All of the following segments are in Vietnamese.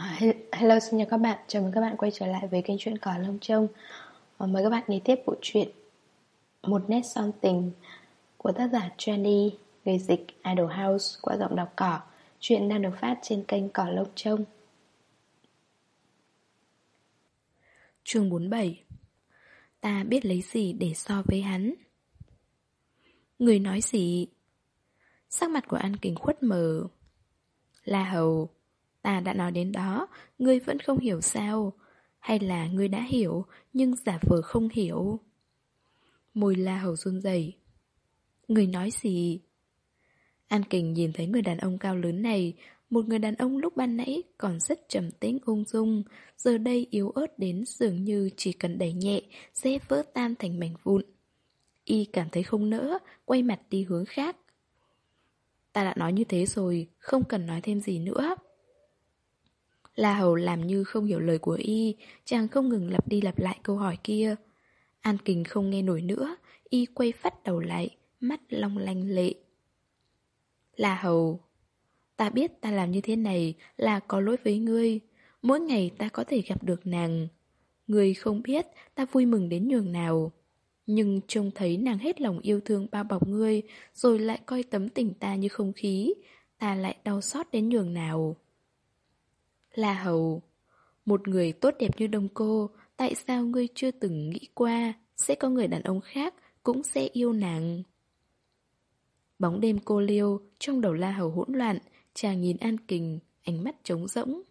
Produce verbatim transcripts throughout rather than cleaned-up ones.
He- Hello, xin chào các bạn. Chào mừng các bạn quay trở lại với kênh truyện Cỏ Lông Trông. Ờ, Mời các bạn nghe tiếp bộ truyện Một nét son tình của tác giả Trendy, người dịch Idol House qua giọng đọc Cỏ. Truyện đang được phát trên kênh Cỏ Lông Trông. Chương bốn mươi bảy. Ta biết lấy gì để so với hắn? Người nói gì? Sắc mặt của An Kình khuất mờ. La Hầu, ta đã nói đến đó, ngươi vẫn không hiểu sao? Hay là ngươi đã hiểu, nhưng giả vờ không hiểu? Môi La Hầu run rẩy. Người nói gì? An Kình nhìn thấy người đàn ông cao lớn này, một người đàn ông lúc ban nãy còn rất trầm tĩnh ung dung, giờ đây yếu ớt đến dường như chỉ cần đẩy nhẹ sẽ vỡ tan thành mảnh vụn. Y cảm thấy không nỡ, quay mặt đi hướng khác. Ta đã nói như thế rồi, không cần nói thêm gì nữa. La Hầu làm như không hiểu lời của Y, chàng không ngừng lặp đi lặp lại câu hỏi kia. An Kình không nghe nổi nữa, Y quay phát đầu lại, mắt long lanh lệ. La Hầu, ta biết ta làm như thế này là có lỗi với ngươi. Mỗi ngày ta có thể gặp được nàng. Ngươi không biết ta vui mừng đến nhường nào. Nhưng trông thấy nàng hết lòng yêu thương bao bọc ngươi, rồi lại coi tấm tình ta như không khí, ta lại đau xót đến nhường nào. La Hầu, một người tốt đẹp như Đông Cô, tại sao ngươi chưa từng nghĩ qua sẽ có người đàn ông khác cũng sẽ yêu nàng? Bóng đêm cô liêu, trong đầu La Hầu hỗn loạn, chàng nhìn An Kình, ánh mắt trống rỗng.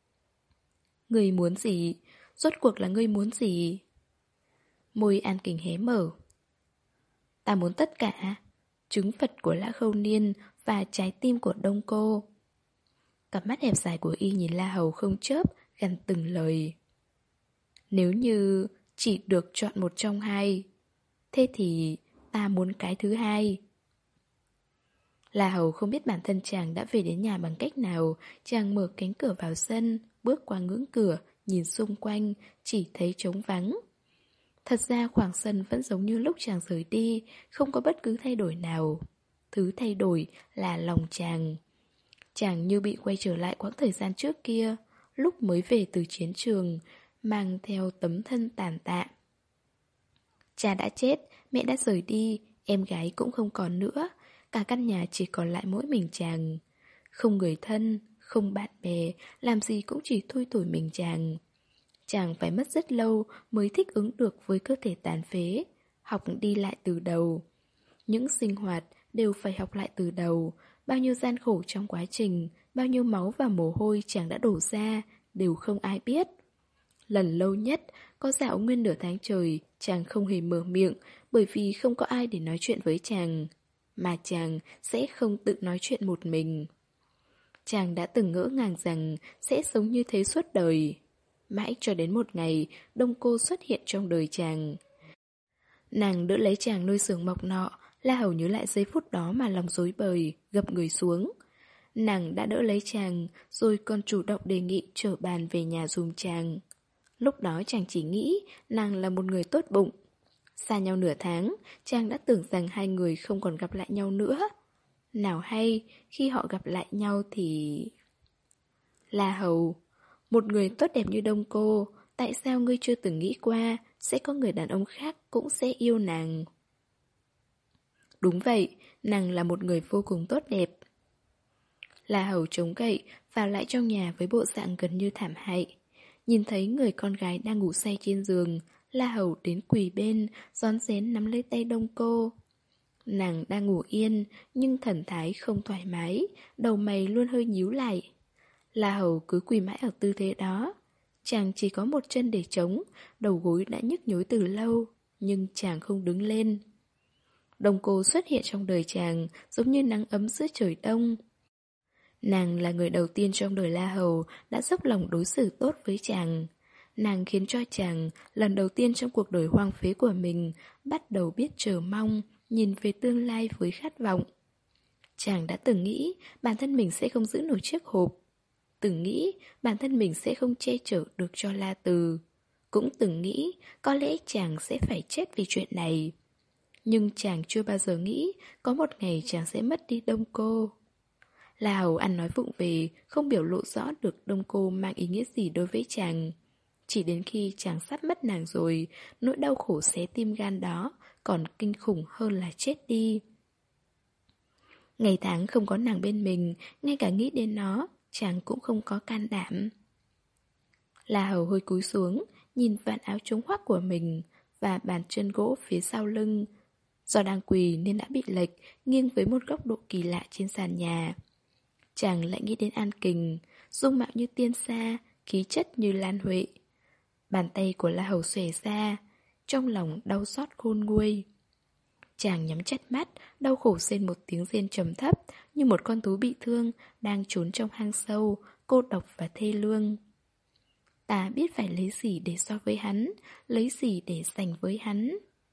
Ngươi muốn gì? Rốt cuộc là ngươi muốn gì? Môi An Kình hé mở. Ta muốn tất cả. Trứng Phật của Lã Khâu Niên và trái tim của Đông Cô. Cặp mắt hẹp dài của Y nhìn La Hầu không chớp, gằn từng lời. Nếu như chỉ được chọn một trong hai, thế thì ta muốn cái thứ hai. La Hầu không biết bản thân chàng đã về đến nhà bằng cách nào. Chàng mở cánh cửa vào sân, bước qua ngưỡng cửa, nhìn xung quanh, chỉ thấy trống vắng. Thật ra khoảng sân vẫn giống như lúc chàng rời đi, không có bất cứ thay đổi nào. Thứ thay đổi là lòng chàng. Chàng như bị quay trở lại quãng thời gian trước kia, lúc mới về từ chiến trường, mang theo tấm thân tàn tạ. Cha đã chết, mẹ đã rời đi, em gái cũng không còn nữa. Cả căn nhà chỉ còn lại mỗi mình chàng. Không người thân, không bạn bè, làm gì cũng chỉ thui thủi mình chàng. Chàng phải mất rất lâu mới thích ứng được với cơ thể tàn phế, học đi lại từ đầu. Những sinh hoạt đều phải học lại từ đầu, bao nhiêu gian khổ trong quá trình, bao nhiêu máu và mồ hôi chàng đã đổ ra, đều không ai biết. Lần lâu nhất, có dạo nguyên nửa tháng trời, chàng không hề mở miệng, bởi vì không có ai để nói chuyện với chàng. Mà chàng sẽ không tự nói chuyện một mình. Chàng đã từng ngỡ ngàng rằng sẽ sống như thế suốt đời. Mãi cho đến một ngày, Đông Cô xuất hiện trong đời chàng. Nàng đỡ lấy chàng nơi giường mộc nọ, La Hầu nhớ lại giây phút đó mà lòng rối bời, gập người xuống. Nàng đã đỡ lấy chàng, rồi còn chủ động đề nghị chở bàn về nhà dùm chàng. Lúc đó chàng chỉ nghĩ nàng là một người tốt bụng. Xa nhau nửa tháng, chàng đã tưởng rằng hai người không còn gặp lại nhau nữa. Nào hay, khi họ gặp lại nhau thì... La Hầu, một người tốt đẹp như Đông Cô, tại sao ngươi chưa từng nghĩ qua sẽ có người đàn ông khác cũng sẽ yêu nàng? Đúng vậy, nàng là một người vô cùng tốt đẹp. La Hầu chống gậy, vào lại trong nhà với bộ dạng gần như thảm hại. Nhìn thấy người con gái đang ngủ say trên giường, La Hầu đến quỳ bên, rón rén nắm lấy tay Đông Cô. Nàng đang ngủ yên, nhưng thần thái không thoải mái, đầu mày luôn hơi nhíu lại. La Hầu cứ quỳ mãi ở tư thế đó. Chàng chỉ có một chân để chống, đầu gối đã nhức nhối từ lâu, nhưng chàng không đứng lên. Đông Cô xuất hiện trong đời chàng, giống như nắng ấm giữa trời đông. Nàng là người đầu tiên trong đời La Hầu đã dốc lòng đối xử tốt với chàng. Nàng khiến cho chàng, lần đầu tiên trong cuộc đời hoang phế của mình, bắt đầu biết chờ mong, nhìn về tương lai với khát vọng. Chàng đã từng nghĩ bản thân mình sẽ không giữ nổi chiếc hộp. Từng nghĩ bản thân mình sẽ không che chở được cho La Từ. Cũng từng nghĩ có lẽ chàng sẽ phải chết vì chuyện này. Nhưng chàng chưa bao giờ nghĩ có một ngày chàng sẽ mất đi Đông Cô. La Hầu ăn nói vụng về, không biểu lộ rõ được Đông Cô mang ý nghĩa gì đối với chàng. Chỉ đến khi chàng sắp mất nàng rồi, nỗi đau khổ xé tim gan đó còn kinh khủng hơn là chết đi. Ngày tháng không có nàng bên mình, ngay cả nghĩ đến nó, chàng cũng không có can đảm. La Hầu hơi cúi xuống, nhìn vạt áo chống hoác của mình và bàn chân gỗ phía sau lưng. Do đang quỳ nên đã bị lệch, nghiêng với một góc độ kỳ lạ trên sàn nhà. Chàng lại nghĩ đến An Kình, dung mạo như tiên sa, khí chất như Lan Huệ. Bàn tay của La Hầu xòe ra, trong lòng đau xót khôn nguôi. Chàng nhắm chặt mắt, đau khổ rên một tiếng rên trầm thấp, như một con thú bị thương, đang trốn trong hang sâu, cô độc và thê lương. Ta biết phải lấy gì để so với hắn, lấy gì để giành với hắn.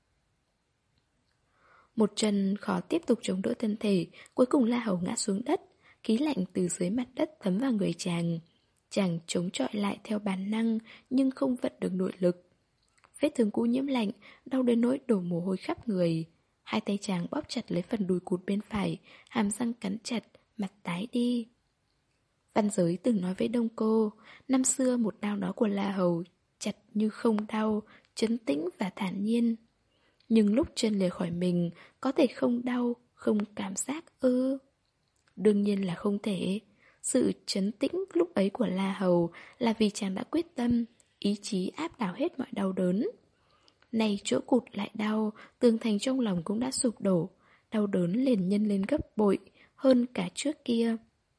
Một chân khó tiếp tục chống đỡ thân thể, cuối cùng La Hầu ngã xuống đất, khí lạnh từ dưới mặt đất thấm vào người chàng. Chàng chống chọi lại theo bản năng, nhưng không vận được nội lực. Vết thương cũ nhiễm lạnh, đau đến nỗi đổ mồ hôi khắp người. Hai tay chàng bóp chặt lấy phần đùi cụt bên phải, hàm răng cắn chặt, mặt tái đi. Văn Giới từng nói với Đông Cô, năm xưa một đau đó của La Hầu chặt như không đau, trấn tĩnh và thản nhiên. Nhưng lúc chân lìa khỏi mình, có thể không đau, không cảm giác ư? Đương nhiên là không thể. Sự trấn tĩnh lúc ấy của La Hầu là vì chàng đã quyết tâm, ý chí áp đảo hết mọi đau đớn. Này chỗ cụt lại đau, tường thành trong lòng cũng đã sụp đổ, đau đớn liền nhân lên gấp bội, hơn cả trước kia.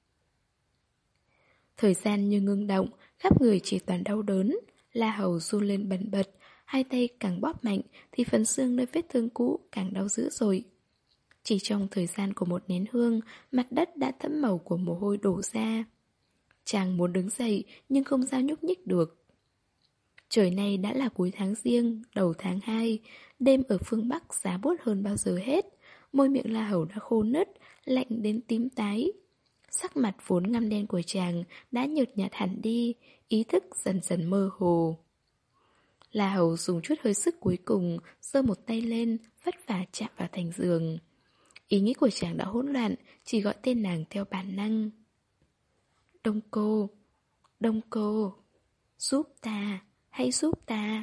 Thời gian như ngưng động, khắp người chỉ toàn đau đớn. La Hầu run lên bần bật, hai tay càng bóp mạnh thì phần xương nơi vết thương cũ càng đau dữ dội. Chỉ trong thời gian của một nén hương, mặt đất đã thẫm màu của mồ hôi đổ ra. Chàng muốn đứng dậy nhưng không sao nhúc nhích được. Trời nay đã là cuối tháng Giêng, đầu tháng hai, đêm ở phương Bắc giá buốt hơn bao giờ hết. Môi miệng La Hầu đã khô nứt, lạnh đến tím tái. Sắc mặt vốn ngăm đen của chàng đã nhợt nhạt hẳn đi, ý thức dần dần mơ hồ. La Hầu dùng chút hơi sức cuối cùng, giơ một tay lên, vất vả chạm vào thành giường. Ý nghĩ của chàng đã hỗn loạn, chỉ gọi tên nàng theo bản năng. Đông Cô, Đông Cô, giúp ta, hãy giúp ta.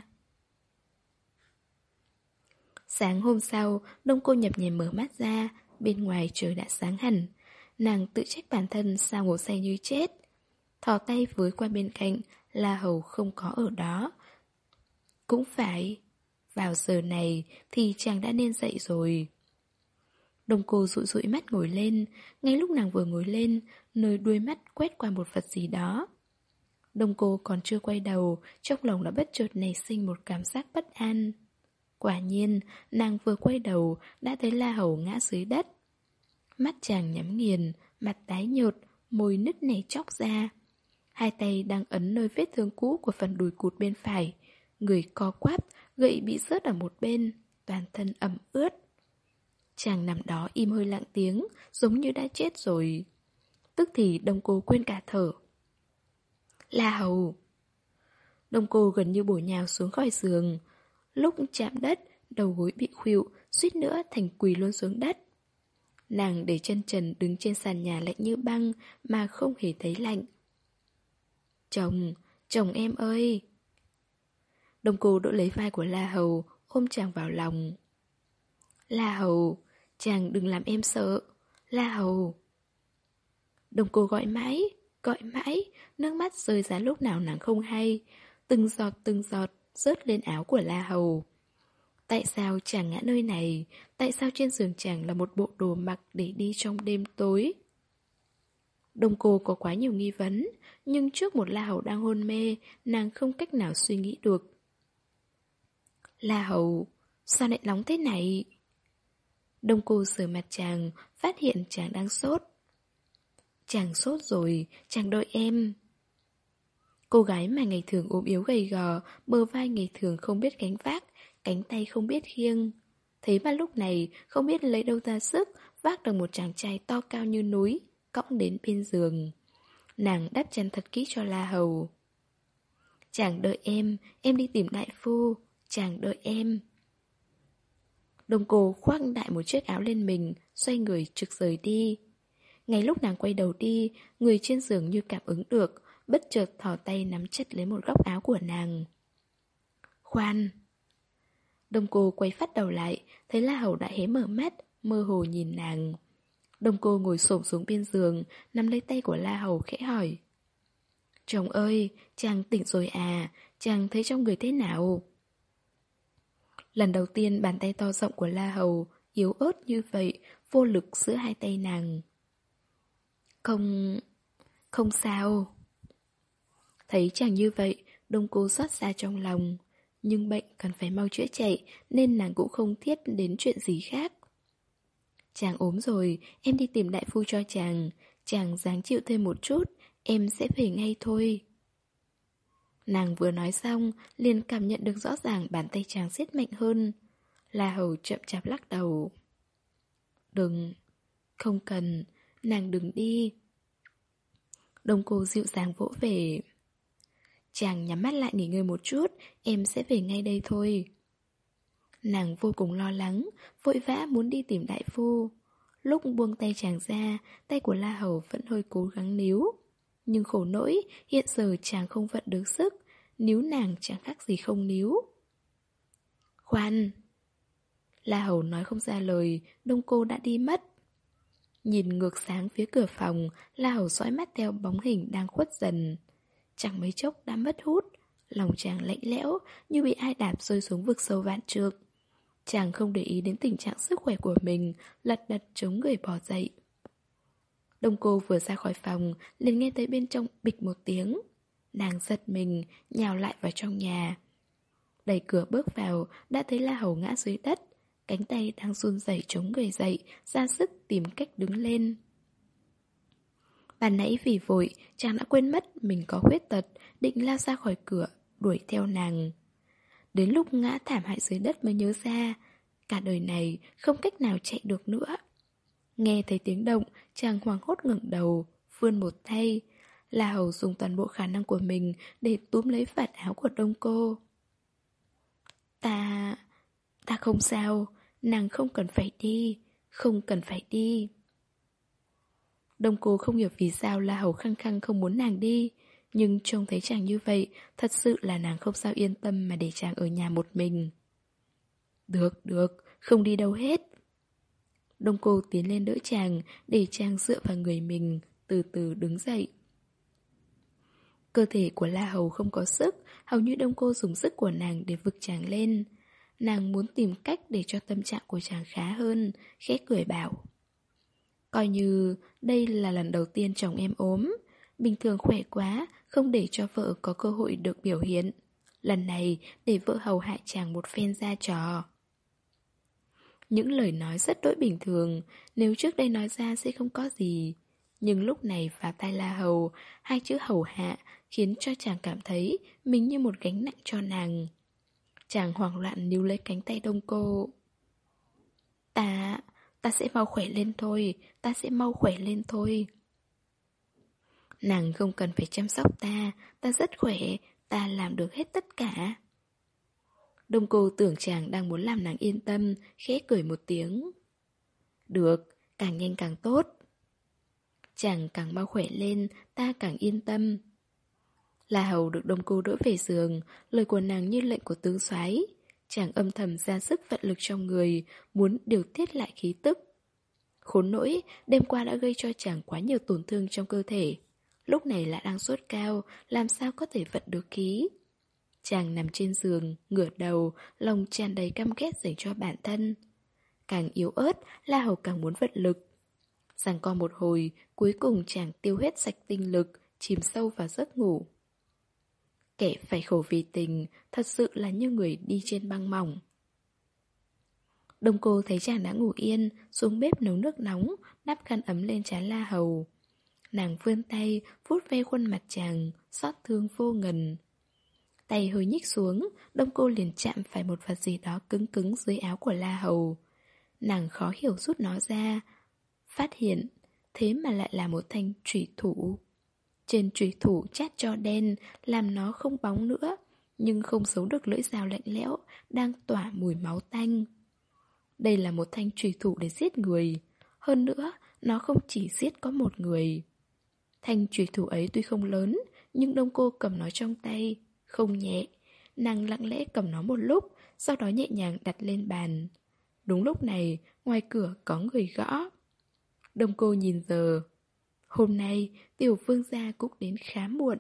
Sáng hôm sau, Đông Cô nhập nhèm mở mắt ra, bên ngoài trời đã sáng hẳn. Nàng tự trách bản thân sao ngủ say như chết. Thò tay với qua bên cạnh, La Hầu không có ở đó. Cũng phải, vào giờ này thì chàng đã nên dậy rồi. Đông Cô dụi dụi mắt ngồi lên, ngay lúc nàng vừa ngồi lên, nơi đuôi mắt quét qua một vật gì đó. Đông Cô còn chưa quay đầu, trong lòng đã bất chợt nảy sinh một cảm giác bất an. Quả nhiên, nàng vừa quay đầu đã thấy La Hầu ngã dưới đất. Mắt chàng nhắm nghiền, mặt tái nhợt, môi nứt nẻ chóc ra. Hai tay đang ấn nơi vết thương cũ của phần đùi cụt bên phải. Người co quắp, gậy bị rớt ở một bên, toàn thân ẩm ướt. Chàng nằm đó im hơi lặng tiếng, giống như đã chết rồi. Tức thì Đông Cô quên cả thở. La Hầu! Đông Cô gần như bổ nhào xuống khỏi giường. Lúc chạm đất, đầu gối bị khuỵu, suýt nữa thành quỳ luôn xuống đất. Nàng để chân trần đứng trên sàn nhà lạnh như băng mà không hề thấy lạnh. Chồng, chồng em ơi! Đông Cô đỡ lấy vai của La Hầu, ôm chàng vào lòng. La Hầu, chàng đừng làm em sợ. La Hầu! Đông Cô gọi mãi, gọi mãi, nước mắt rơi ra lúc nào nàng không hay. Từng giọt từng giọt rớt lên áo của La Hầu. Tại sao chàng ngã nơi này? Tại sao trên giường chàng là một bộ đồ mặc để đi trong đêm tối? Đông Cô có quá nhiều nghi vấn, nhưng trước một La Hầu đang hôn mê, nàng không cách nào suy nghĩ được. La Hầu, sao lại nóng thế này? Đông Cô sờ mặt chàng, phát hiện chàng đang sốt. Chàng sốt rồi, chàng đợi em. Cô gái mà ngày thường ốm yếu gầy gò, bờ vai ngày thường không biết gánh vác, cánh tay không biết khiêng. Thế mà lúc này không biết lấy đâu ra sức, vác được một chàng trai to cao như núi, cõng đến bên giường. Nàng đắp chăn thật kỹ cho La Hầu. Chàng đợi em, em đi tìm đại phu, chàng đợi em. Đông Cô khoác đại một chiếc áo lên mình, xoay người trực rời đi. Ngay lúc nàng quay đầu đi, người trên giường như cảm ứng được, bất chợt thò tay nắm chặt lấy một góc áo của nàng. Khoan! Đông cô quay phát đầu lại, thấy La Hầu đã hé mở mắt, mơ hồ nhìn nàng. Đông cô ngồi xổm xuống bên giường, nắm lấy tay của La Hầu khẽ hỏi. Chồng ơi, chàng tỉnh rồi à, chàng thấy trong người thế nào? Lần đầu tiên bàn tay to rộng của La Hầu yếu ớt như vậy, vô lực giữa hai tay nàng. Không... không sao. Thấy chàng như vậy, Đông cô xót xa trong lòng. Nhưng bệnh cần phải mau chữa chạy, nên nàng cũng không thiết đến chuyện gì khác. Chàng ốm rồi, em đi tìm đại phu cho chàng. Chàng ráng chịu thêm một chút, em sẽ về ngay thôi. Nàng vừa nói xong, liền cảm nhận được rõ ràng bàn tay chàng siết mạnh hơn. La Hầu chậm chạp lắc đầu. Đừng, không cần, nàng đừng đi. Đông cô dịu dàng vỗ về. Chàng nhắm mắt lại nghỉ ngơi một chút, em sẽ về ngay đây thôi. Nàng vô cùng lo lắng, vội vã muốn đi tìm đại phu. Lúc buông tay chàng ra, tay của La Hầu vẫn hơi cố gắng níu. Nhưng khổ nỗi, hiện giờ chàng không vận được sức, níu nàng chẳng khác gì không níu. Khoan! La Hầu nói không ra lời, Đông cô đã đi mất. Nhìn ngược sáng phía cửa phòng, La Hầu dõi mắt theo bóng hình đang khuất dần. Chẳng mấy chốc đã mất hút, lòng chàng lạnh lẽo như bị ai đạp rơi xuống vực sâu vạn trượng. Chàng không để ý đến tình trạng sức khỏe của mình, lật đật chống người bỏ dậy. Đông cô vừa ra khỏi phòng, liền nghe thấy bên trong bịch một tiếng. Nàng giật mình, nhào lại vào trong nhà. Đẩy cửa bước vào, đã thấy La Hầu ngã dưới đất, cánh tay đang run rẩy chống người dậy, ra sức tìm cách đứng lên. Ban nãy vì vội, chàng đã quên mất mình có khuyết tật, định lao ra khỏi cửa, đuổi theo nàng. Đến lúc ngã thảm hại dưới đất mới nhớ ra, cả đời này không cách nào chạy được nữa. Nghe thấy tiếng động, chàng hoảng hốt ngẩng đầu, vươn một tay. La Hầu dùng toàn bộ khả năng của mình để túm lấy vạt áo của Đông cô. Ta... ta không sao, nàng không cần phải đi, không cần phải đi. Đông cô không hiểu vì sao La Hầu khăng khăng không muốn nàng đi, nhưng trông thấy chàng như vậy, thật sự là nàng không sao yên tâm mà để chàng ở nhà một mình. Được, được, không đi đâu hết. Đông cô tiến lên đỡ chàng, để chàng dựa vào người mình, từ từ đứng dậy. Cơ thể của La Hầu không có sức, hầu như Đông cô dùng sức của nàng để vực chàng lên. Nàng muốn tìm cách để cho tâm trạng của chàng khá hơn, khẽ cười bảo. Coi như đây là lần đầu tiên chồng em ốm, bình thường khỏe quá, không để cho vợ có cơ hội được biểu hiện. Lần này để vợ hầu hại chàng một phen ra trò. Những lời nói rất đỗi bình thường, nếu trước đây nói ra sẽ không có gì. Nhưng lúc này vào tai La Hầu, hai chữ hầu hạ khiến cho chàng cảm thấy mình như một gánh nặng cho nàng. Chàng hoảng loạn níu lấy cánh tay Đông cô. Ta, ta sẽ mau khỏe lên thôi, ta sẽ mau khỏe lên thôi. Nàng không cần phải chăm sóc ta, ta rất khỏe, ta làm được hết tất cả. Đông cô tưởng chàng đang muốn làm nàng yên tâm, khẽ cười một tiếng. Được, càng nhanh càng tốt. Chàng càng mau khỏe lên, ta càng yên tâm. La Hầu được Đông cô đỡ về giường, lời của nàng như lệnh của tướng soái. Chàng âm thầm ra sức vận lực trong người, muốn điều tiết lại khí tức. Khốn nỗi, đêm qua đã gây cho chàng quá nhiều tổn thương trong cơ thể. Lúc này lại đang sốt cao, làm sao có thể vận được khí. Chàng nằm trên giường, ngửa đầu, lòng tràn đầy căm ghét dành cho bản thân. Càng yếu ớt, La Hầu càng muốn vận lực. Giằng co một hồi, cuối cùng chàng tiêu hết sạch tinh lực, chìm sâu vào giấc ngủ. Kẻ phải khổ vì tình, thật sự là như người đi trên băng mỏng. Đông cô thấy chàng đã ngủ yên, xuống bếp nấu nước nóng, đắp khăn ấm lên trán La Hầu. Nàng vươn tay, vuốt ve khuôn mặt chàng, xót thương vô ngần. Tay hơi nhích xuống, Đông cô liền chạm phải một vật gì đó cứng cứng dưới áo của La Hầu. Nàng khó hiểu rút nó ra, phát hiện, thế mà lại là một thanh chủy thủ. Trên chủy thủ chát cho đen, làm nó không bóng nữa, nhưng không giấu được lưỡi dao lạnh lẽo, đang tỏa mùi máu tanh. Đây là một thanh chủy thủ để giết người. Hơn nữa, nó không chỉ giết có một người. Thanh chùy thủ ấy tuy không lớn, nhưng Đông Cô cầm nó trong tay, không nhẹ. Nàng lặng lẽ cầm nó một lúc, sau đó nhẹ nhàng đặt lên bàn. Đúng lúc này, ngoài cửa có người gõ. Đông Cô nhìn giờ. Hôm nay, tiểu vương gia cũng đến khá muộn.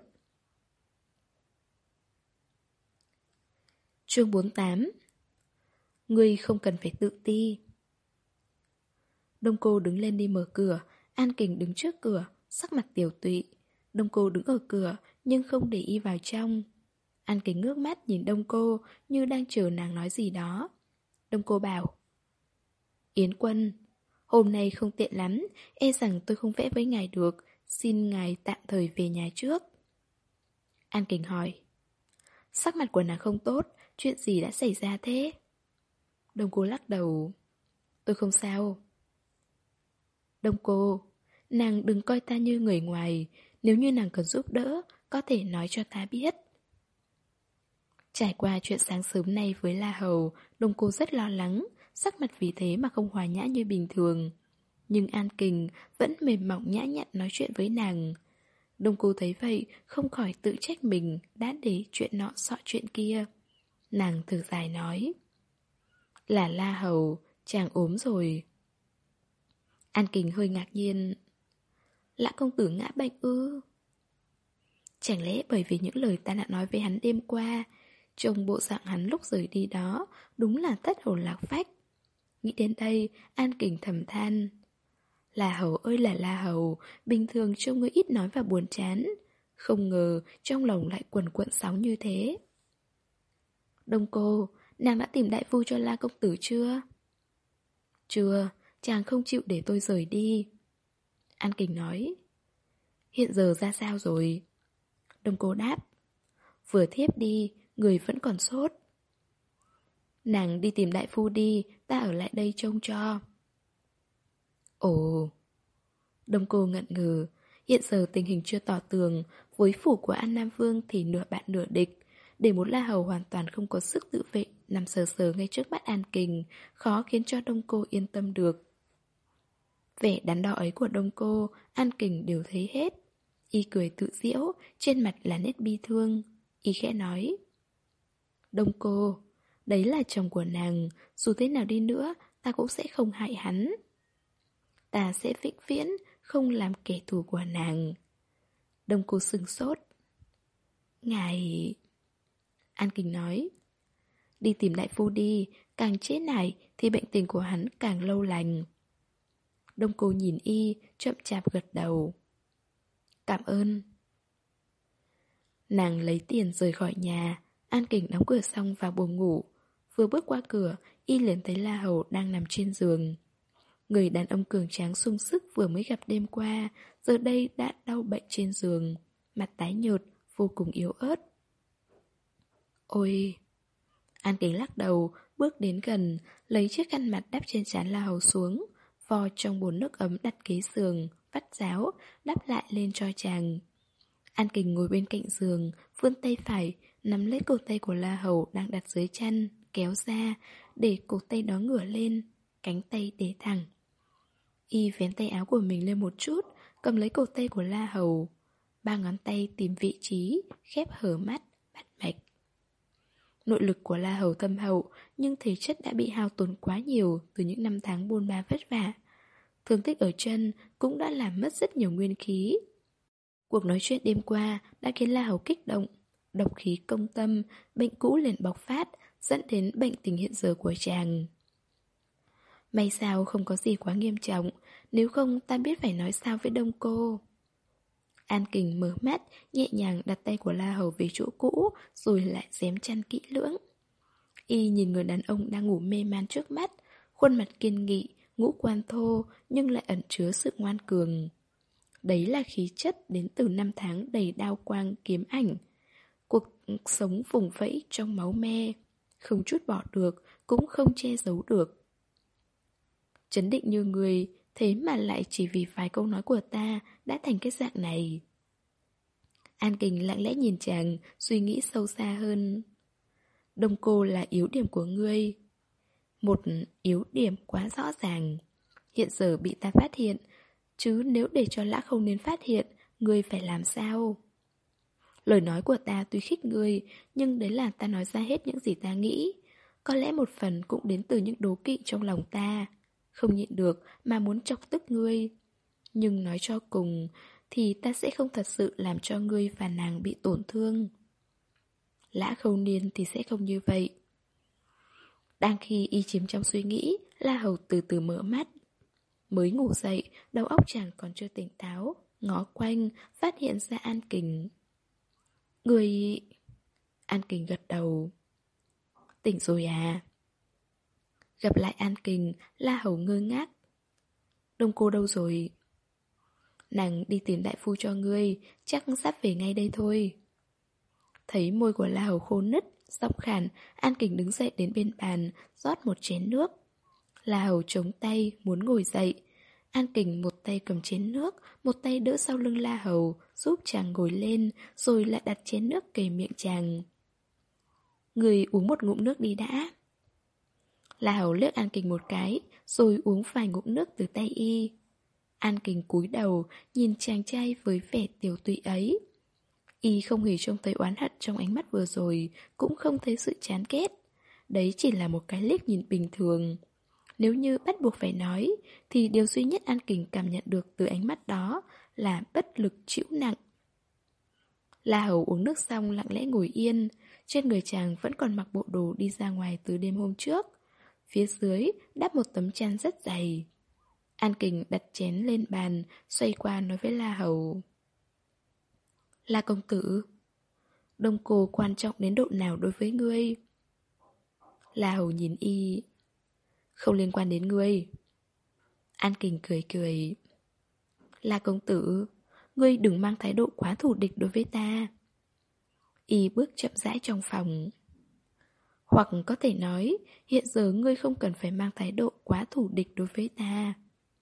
Chương bốn mươi tám. Ngươi không cần phải tự ti. Đông Cô đứng lên đi mở cửa, An Kình đứng trước cửa, sắc mặt tiểu tụy. Đông Cô đứng ở cửa, nhưng không để y vào trong. An Kình ngước mắt nhìn Đông Cô, như đang chờ nàng nói gì đó. Đông Cô bảo: Yến Quân, hôm nay không tiện lắm, e rằng tôi không vẽ với ngài được, xin ngài tạm thời về nhà trước. An Kình hỏi: Sắc mặt của nàng không tốt, chuyện gì đã xảy ra thế? Đông Cô lắc đầu: Tôi không sao. Đông Cô, nàng đừng coi ta như người ngoài, nếu như nàng cần giúp đỡ, có thể nói cho ta biết. Trải qua chuyện sáng sớm nay với La Hầu, Đông Cô rất lo lắng, sắc mặt vì thế mà không hòa nhã như bình thường. Nhưng An Kình vẫn mềm mỏng nhã nhặn nói chuyện với nàng. Đông Cô thấy vậy, không khỏi tự trách mình đã để chuyện nọ xọ chuyện kia. Nàng thở dài nói: Là La Hầu, chàng ốm rồi. An Kình hơi ngạc nhiên: Lã công tử ngã bệnh ư? Chẳng lẽ bởi vì những lời ta đã nói với hắn đêm qua, trông bộ dạng hắn lúc rời đi đó đúng là thất hồn lạc phách. Nghĩ đến đây, An Kình thầm than: La Hầu ơi là La Hầu, bình thường trông ngươi ít nói và buồn chán, không ngờ trong lòng lại quần quận sóng như thế. Đông Cô, nàng đã tìm đại phu cho La công tử chưa? Chưa, chàng không chịu để tôi rời đi. An Kình nói: Hiện giờ ra sao rồi? Đông Cô đáp: Vừa thiếp đi, người vẫn còn sốt. Nàng đi tìm đại phu đi, ta ở lại đây trông cho. Ồ. Đông Cô ngẩn ngừ. Hiện giờ tình hình chưa tỏ tường, với phủ của An Nam Vương thì nửa bạn nửa địch. Để một La Hầu hoàn toàn không có sức tự vệ nằm sờ sờ ngay trước mắt An Kình, khó khiến cho Đông Cô yên tâm được. Vẻ đắn đo ấy của Đông Cô, An Kình đều thấy hết. Y cười tự giễu, trên mặt là nét bi thương. Y khẽ nói: Đông Cô, đấy là chồng của nàng, dù thế nào đi nữa, ta cũng sẽ không hại hắn. Ta sẽ vĩnh viễn không làm kẻ thù của nàng. Đông Cô sửng sốt. Ngài... An Kình nói: Đi tìm đại phu đi, càng trễ nải thì bệnh tình của hắn càng lâu lành. Đông Cô nhìn y, chậm chạp gật đầu. Cảm ơn. Nàng lấy tiền rời khỏi nhà. An Kình đóng cửa xong vào buồng ngủ. Vừa bước qua cửa, y liền thấy La Hầu đang nằm trên giường. Người đàn ông cường tráng sung sức vừa mới gặp đêm qua, giờ đây đã đau bệnh trên giường, mặt tái nhợt, vô cùng yếu ớt. Ôi! An Kình lắc đầu, bước đến gần, lấy chiếc khăn mặt đắp trên trán La Hầu xuống, vò trong bồn nước ấm đặt kế giường, vắt ráo, đắp lại lên cho chàng. An Kình ngồi bên cạnh giường, vươn tay phải, nắm lấy cổ tay của La Hầu đang đặt dưới chăn, kéo ra, để cổ tay đó ngửa lên, cánh tay để thẳng. Y vén tay áo của mình lên một chút, cầm lấy cổ tay của La Hầu. Ba ngón tay tìm vị trí, khép hở mắt, bắt mạch. Nội lực của La Hầu thâm hậu, nhưng thể chất đã bị hao tổn quá nhiều từ những năm tháng bôn ba vất vả. Thương tích ở chân cũng đã làm mất rất nhiều nguyên khí. Cuộc nói chuyện đêm qua đã khiến La Hầu kích động, độc khí công tâm, bệnh cũ liền bộc phát, dẫn đến bệnh tình hiện giờ của chàng. May sao không có gì quá nghiêm trọng, nếu không ta biết phải nói sao với Đông Cô. An Kình mở mắt, nhẹ nhàng đặt tay của La Hầu về chỗ cũ, rồi lại xém chăn kỹ lưỡng. Y nhìn người đàn ông đang ngủ mê man trước mắt, khuôn mặt kiên nghị, ngũ quan thô, nhưng lại ẩn chứa sự ngoan cường. Đấy là khí chất đến từ năm tháng đầy đao quang kiếm ảnh. Cuộc sống vùng vẫy trong máu me, không chút bỏ được, cũng không che giấu được. Chấn định như người, thế mà lại chỉ vì vài câu nói của ta đã thành cái dạng này. An Kình lặng lẽ nhìn chàng, suy nghĩ sâu xa hơn. Đông Cô là yếu điểm của ngươi. Một yếu điểm quá rõ ràng. Hiện giờ bị ta phát hiện, Chứ nếu để cho Lã Không Niên phát hiện, ngươi phải làm sao? Lời nói của ta tuy khích ngươi, nhưng đấy là ta nói ra hết những gì ta nghĩ. Có lẽ một phần cũng đến từ những đố kỵ trong lòng ta. Không nhịn được mà muốn chọc tức ngươi. Nhưng nói cho cùng thì ta sẽ không thật sự làm cho ngươi và nàng bị tổn thương. Lã Khâu Niên thì sẽ không như vậy. Đang khi y chìm trong suy nghĩ, La Hầu từ từ mở mắt. Mới ngủ dậy, đầu óc chàng còn chưa tỉnh táo, ngó quanh, phát hiện ra An Kình. Người... An Kình gật đầu. Tỉnh rồi à? Gặp lại An Kình, La Hầu ngơ ngác. Đông cô đâu rồi? Nàng đi tìm đại phu cho ngươi, chắc sắp về ngay đây thôi. Thấy môi của La Hầu khô nứt, giọng khàn, An Kình đứng dậy đến bên bàn, rót một chén nước. La Hầu chống tay, muốn ngồi dậy. An Kình một tay cầm chén nước, một tay đỡ sau lưng La Hầu, giúp chàng ngồi lên, rồi lại đặt chén nước kề miệng chàng. Người uống một ngụm nước đi đã. La Hầu liếc An Kình một cái, rồi uống vài ngụm nước từ tay y. An Kình cúi đầu, nhìn chàng trai với vẻ tiểu tụy ấy. Y không hề trông thấy oán hận trong ánh mắt vừa rồi, cũng không thấy sự chán ghét. Đấy chỉ là một cái liếc nhìn bình thường. Nếu như bắt buộc phải nói, thì điều duy nhất An Kình cảm nhận được từ ánh mắt đó là bất lực chịu nặng. La Hầu uống nước xong lặng lẽ ngồi yên. Trên người chàng vẫn còn mặc bộ đồ đi ra ngoài từ đêm hôm trước. Phía dưới đắp một tấm chăn rất dày. An Kình đặt chén lên bàn, xoay qua nói với La Hầu. La công tử, Đông Cô quan trọng đến độ nào đối với ngươi? La Hầu nhìn y. Không liên quan đến ngươi. An Kình cười cười. La công tử, ngươi đừng mang thái độ quá thù địch đối với ta. Y bước chậm rãi trong phòng. Hoặc có thể nói, hiện giờ ngươi không cần phải mang thái độ quá thù địch đối với ta.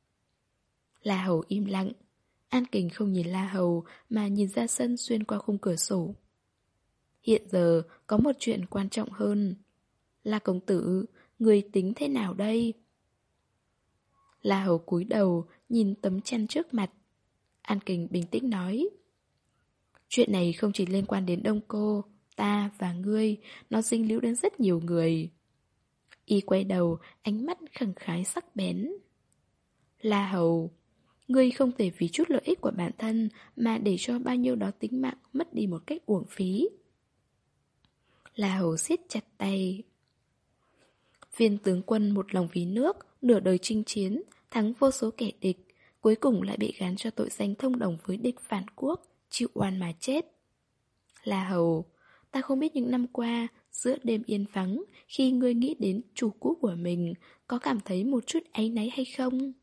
La Hầu im lặng. An Kình không nhìn La Hầu mà nhìn ra sân xuyên qua khung cửa sổ. Hiện giờ có một chuyện quan trọng hơn. La công tử, người tính thế nào đây? La Hầu cúi đầu nhìn tấm chăn trước mặt. An Kình bình tĩnh nói. Chuyện này không chỉ liên quan đến Đông Cô, ta và ngươi, nó dính líu đến rất nhiều người. Y quay đầu, ánh mắt khẳng khái sắc bén. La Hầu, ngươi không thể vì chút lợi ích của bản thân mà để cho bao nhiêu đó tính mạng mất đi một cách uổng phí. La Hầu siết chặt tay. Viên tướng quân một lòng vì nước, nửa đời chinh chiến, thắng vô số kẻ địch, cuối cùng lại bị gán cho tội danh thông đồng với địch phản quốc, chịu oan mà chết. La Hầu, ta không biết những năm qua, giữa đêm yên vắng, khi ngươi nghĩ đến chủ cũ của mình, có cảm thấy một chút áy náy hay không?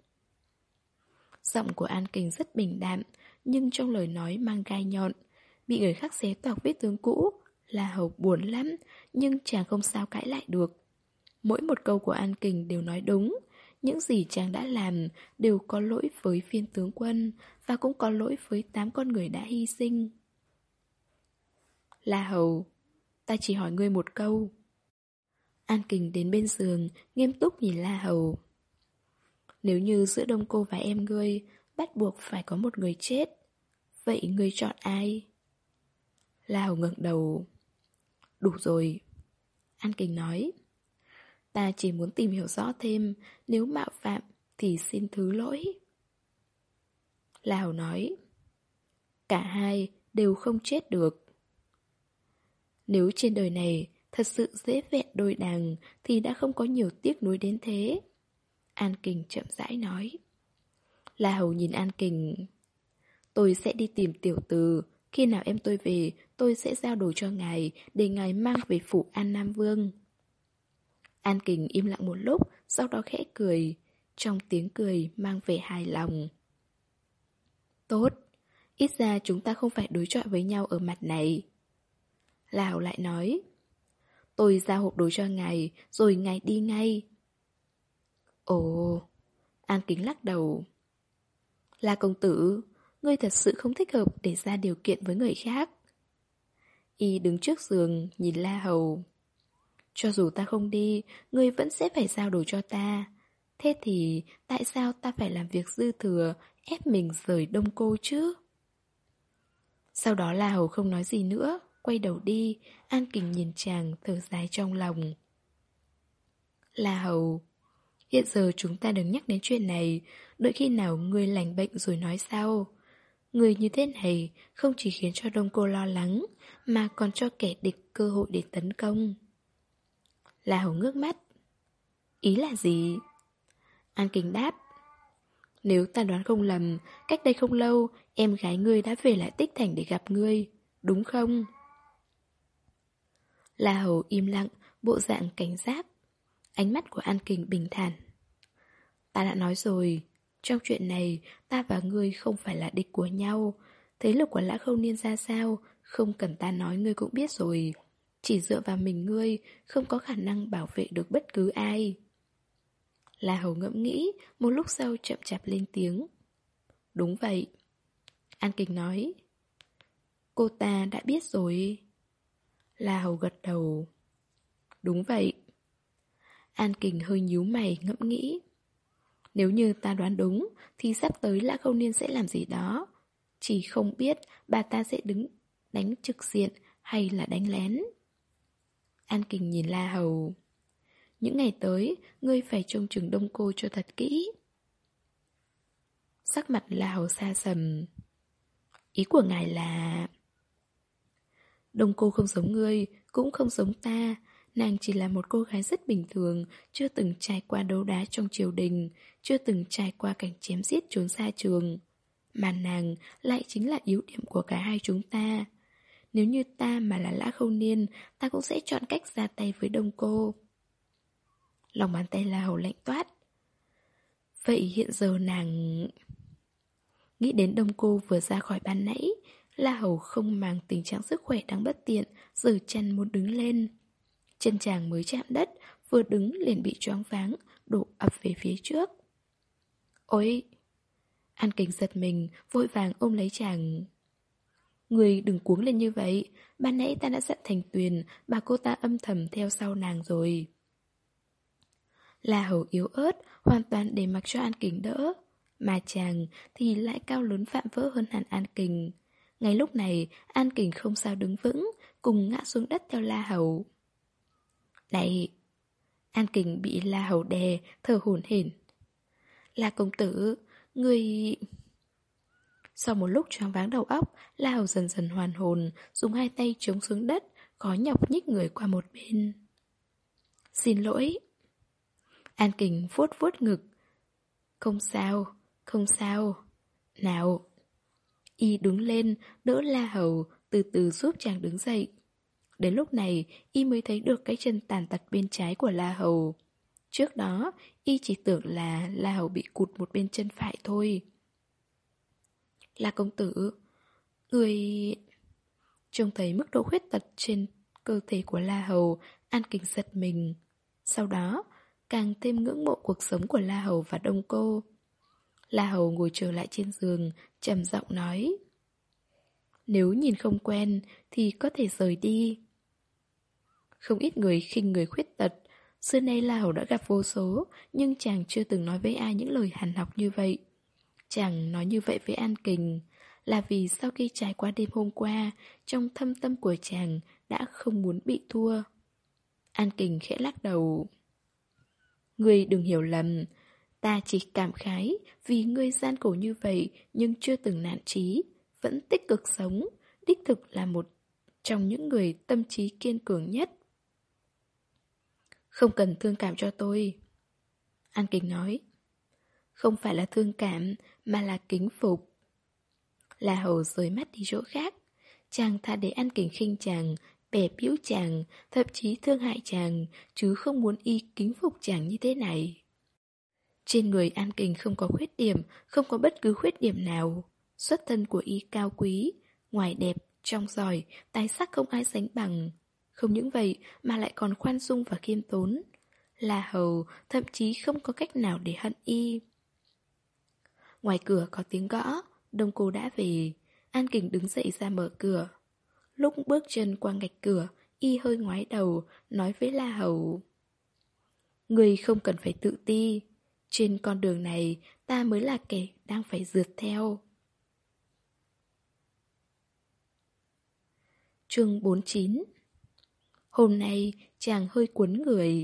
Giọng của An Kình rất bình đạm, nhưng trong lời nói mang gai nhọn. Bị người khác xé toạc vết thương cũ, La Hầu buồn lắm, nhưng chàng không sao cãi lại được. Mỗi một câu của An Kình đều nói đúng. Những gì chàng đã làm đều có lỗi với viên tướng quân, và cũng có lỗi với tám con người đã hy sinh. La Hầu, ta chỉ hỏi ngươi một câu. An Kình đến bên giường, nghiêm túc nhìn La Hầu. Nếu như giữa Đông Cô và em ngươi bắt buộc phải có một người chết, vậy ngươi chọn ai? La Hầu ngẩng đầu. Đủ rồi. An Kình nói. Ta chỉ muốn tìm hiểu rõ thêm, nếu mạo phạm thì xin thứ lỗi. La Hầu nói. Cả hai đều không chết được. Nếu trên đời này thật sự dễ vẹn đôi đằng thì đã không có nhiều tiếc nuối đến thế. An Kình chậm rãi nói. La Hầu nhìn An Kình. Tôi sẽ đi tìm tiểu từ. Khi nào em tôi về, tôi sẽ giao đồ cho ngài, để ngài mang về phủ An Nam Vương. An Kình im lặng một lúc, sau đó khẽ cười. Trong tiếng cười mang vẻ hài lòng. Tốt, ít ra chúng ta không phải đối chọi với nhau ở mặt này. La Hầu lại nói. Tôi giao hộp đồ cho ngài, rồi ngài đi ngay. Ồ, An Kính lắc đầu. La công tử, ngươi thật sự không thích hợp để ra điều kiện với người khác. Y đứng trước giường, nhìn La Hầu. Cho dù ta không đi, ngươi vẫn sẽ phải giao đồ cho ta. Thế thì tại sao ta phải làm việc dư thừa, ép mình rời Đông Cô chứ? Sau đó La Hầu không nói gì nữa, quay đầu đi. An Kình nhìn chàng thở dài trong lòng. La Hầu, hiện giờ chúng ta đừng nhắc đến chuyện này, đợi khi nào ngươi lành bệnh rồi nói sau. Người như thế này không chỉ khiến cho Đông Cô lo lắng, mà còn cho kẻ địch cơ hội để tấn công. La Hầu ngước mắt. Ý là gì? An Kình đáp. Nếu ta đoán không lầm, cách đây không lâu, em gái ngươi đã về lại Tích Thành để gặp ngươi, đúng không? La Hầu im lặng, bộ dạng cảnh giác. Ánh mắt của An Kình bình thản. Ta đã nói rồi, trong chuyện này, ta và ngươi không phải là địch của nhau. Thế lực của Lã Khâu Niên ra sao, không cần ta nói ngươi cũng biết rồi. Chỉ dựa vào mình ngươi, không có khả năng bảo vệ được bất cứ ai. La Hầu ngẫm nghĩ, một lúc sau chậm chạp lên tiếng. Đúng vậy. An Kình nói. Cô ta đã biết rồi. La Hầu gật đầu. Đúng vậy. An Kình hơi nhíu mày ngẫm nghĩ. Nếu như ta đoán đúng, thì sắp tới Lã Khâu Niên sẽ làm gì đó. Chỉ không biết bà ta sẽ đứng đánh trực diện hay là đánh lén. An Kình nhìn La Hầu. Những ngày tới, ngươi phải trông chừng Đông Cô cho thật kỹ. Sắc mặt La Hầu xa sầm. Ý của ngài là... Đông Cô không giống ngươi, cũng không giống ta. Nàng chỉ là một cô gái rất bình thường, chưa từng trải qua đấu đá trong triều đình, chưa từng trải qua cảnh chém giết trốn xa trường. Mà nàng lại chính là yếu điểm của cả hai chúng ta. Nếu như ta mà là Lã Khâu Niên, ta cũng sẽ chọn cách ra tay với Đông Cô. Lòng bàn tay La Hầu lạnh toát. Vậy hiện giờ nàng... Nghĩ đến Đông Cô vừa ra khỏi ban nãy, La Hầu không màng tình trạng sức khỏe đang bất tiện, giở chân muốn đứng lên. Chân chàng mới chạm đất, vừa đứng liền bị choáng váng, đổ ập về phía trước. Ôi! An Kình giật mình, vội vàng ôm lấy chàng. Người đừng cuống lên như vậy, ban nãy ta đã dặn Thành Tuyền, bà cô ta âm thầm theo sau nàng rồi. La Hầu yếu ớt, hoàn toàn để mặc cho An Kình đỡ. Mà chàng thì lại cao lớn vạm vỡ hơn hẳn An Kình. Ngay lúc này, An Kình không sao đứng vững, cùng ngã xuống đất theo La Hầu. Này! An Kình bị La Hầu đè, thở hổn hển. La công tử, người... Sau một lúc choáng váng đầu óc, La Hầu dần dần hoàn hồn, dùng hai tay chống xuống đất, khó nhọc nhích người qua một bên. Xin lỗi. An Kình vuốt vuốt ngực. Không sao, không sao. Nào. Y đứng lên, đỡ La Hầu, từ từ giúp chàng đứng dậy. Đến lúc này, Y mới thấy được cái chân tàn tật bên trái của La Hầu. Trước đó, Y chỉ tưởng là La Hầu bị cụt một bên chân phải thôi. La công tử, người... Trông thấy mức độ khuyết tật trên cơ thể của La Hầu, An Kình giật mình. Sau đó, càng thêm ngưỡng mộ cuộc sống của La Hầu và Đông Cô. La Hầu ngồi trở lại trên giường, trầm giọng nói. Nếu nhìn không quen, thì có thể rời đi. Không ít người khinh người khuyết tật. Xưa nay La Hầu đã gặp vô số, nhưng chàng chưa từng nói với ai những lời hằn học như vậy. Chàng nói như vậy với An Kình là vì sau khi trải qua đêm hôm qua, trong thâm tâm của chàng đã không muốn bị thua. An Kình khẽ lắc đầu. Ngươi đừng hiểu lầm, ta chỉ cảm khái vì ngươi gian khổ như vậy nhưng chưa từng nản chí, vẫn tích cực sống, đích thực là một trong những người tâm trí kiên cường nhất. Không cần thương cảm cho tôi. An Kình nói. Không phải là thương cảm, mà là kính phục. La Hầu rời mắt đi chỗ khác. Chàng tha để An Kình khinh chàng, bẻ bĩu chàng, thậm chí thương hại chàng, chứ không muốn Y kính phục chàng như thế này. Trên người An Kình không có khuyết điểm, không có bất cứ khuyết điểm nào. Xuất thân của Y cao quý, ngoài đẹp, trong giỏi, tài sắc không ai sánh bằng. Không những vậy mà lại còn khoan dung và khiêm tốn. La Hầu thậm chí không có cách nào để hận Y. Ngoài cửa có tiếng gõ, Đông Cô đã về. An Kình đứng dậy ra mở cửa. Lúc bước chân qua ngạch cửa, Y hơi ngoái đầu, nói với La Hầu. Người không cần phải tự ti. Trên con đường này, ta mới là kẻ đang phải rượt theo. Chương bốn mươi chín. Hôm nay, chàng hơi cuốn người.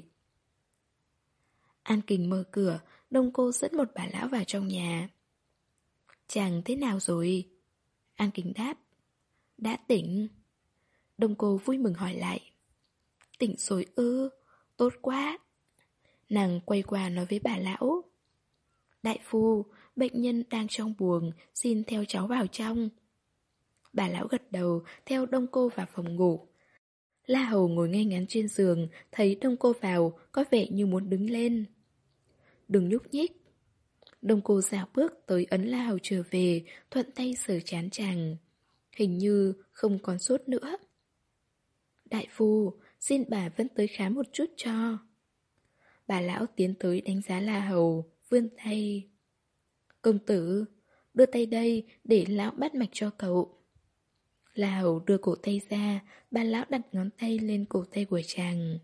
An Kình mở cửa, Đông Cô dẫn một bà lão vào trong nhà. Chàng thế nào rồi? An Kình đáp. Đã tỉnh. Đông Cô vui mừng hỏi lại. Tỉnh rồi ư? Tốt quá. Nàng quay qua nói với bà lão. Đại phu, bệnh nhân đang trong buồng, xin theo cháu vào trong. Bà lão gật đầu, theo Đông Cô vào phòng ngủ. La Hầu ngồi ngay ngắn trên giường, thấy Đông Cô vào, có vẻ như muốn đứng lên. Đừng nhúc nhích. Đông Cô dạo bước tới ấn La Hầu trở về, thuận tay sờ trán chàng. Hình như không còn sốt nữa. Đại phu, xin bà vẫn tới khám một chút cho. Bà lão tiến tới đánh giá La Hầu, vươn tay. Công tử, đưa tay đây để lão bắt mạch cho cậu. La Hầu đưa cổ tay ra, bà lão đặt ngón tay lên cổ tay của chàng.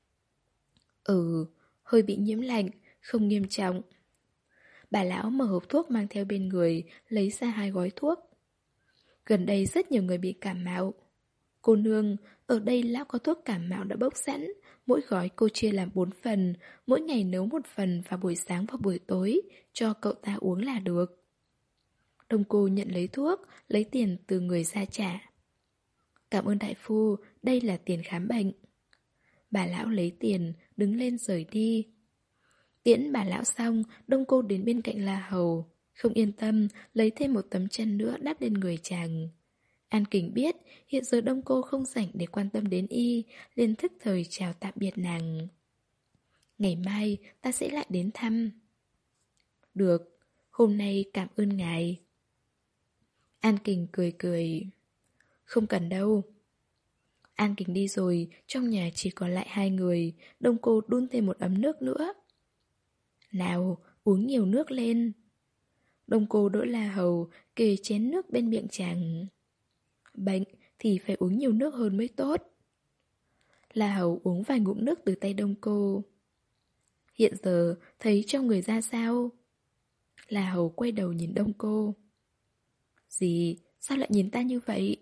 Ừ, hơi bị nhiễm lạnh, không nghiêm trọng. Bà lão mở hộp thuốc mang theo bên người, lấy ra hai gói thuốc. Gần đây rất nhiều người bị cảm mạo. Cô nương, ở đây lão có thuốc cảm mạo đã bốc sẵn, mỗi gói cô chia làm bốn phần, mỗi ngày nấu một phần vào buổi sáng và buổi tối, cho cậu ta uống là được. Đông Cô nhận lấy thuốc, lấy tiền từ người ra trả. Cảm ơn đại phu, đây là tiền khám bệnh. Bà lão lấy tiền, đứng lên rời đi. Tiễn bà lão xong, Đông Cô đến bên cạnh La Hầu. Không yên tâm, lấy thêm một tấm chăn nữa đắp lên người chàng. An Kình biết, hiện giờ Đông Cô không rảnh để quan tâm đến y, liền thức thời chào tạm biệt nàng. Ngày mai, ta sẽ lại đến thăm. Được, hôm nay cảm ơn ngài. An Kình cười cười. Không cần đâu. An Kình đi rồi, trong nhà chỉ còn lại hai người, Đông Cô đun thêm một ấm nước nữa. Nào, uống nhiều nước lên. Đông Cô đỡ La Hầu, kề chén nước bên miệng chàng. Bệnh thì phải uống nhiều nước hơn mới tốt. La Hầu uống vài ngụm nước từ tay Đông Cô. Hiện giờ, thấy trong người ra sao? La Hầu quay đầu nhìn Đông Cô. Gì? Sao lại nhìn ta như vậy?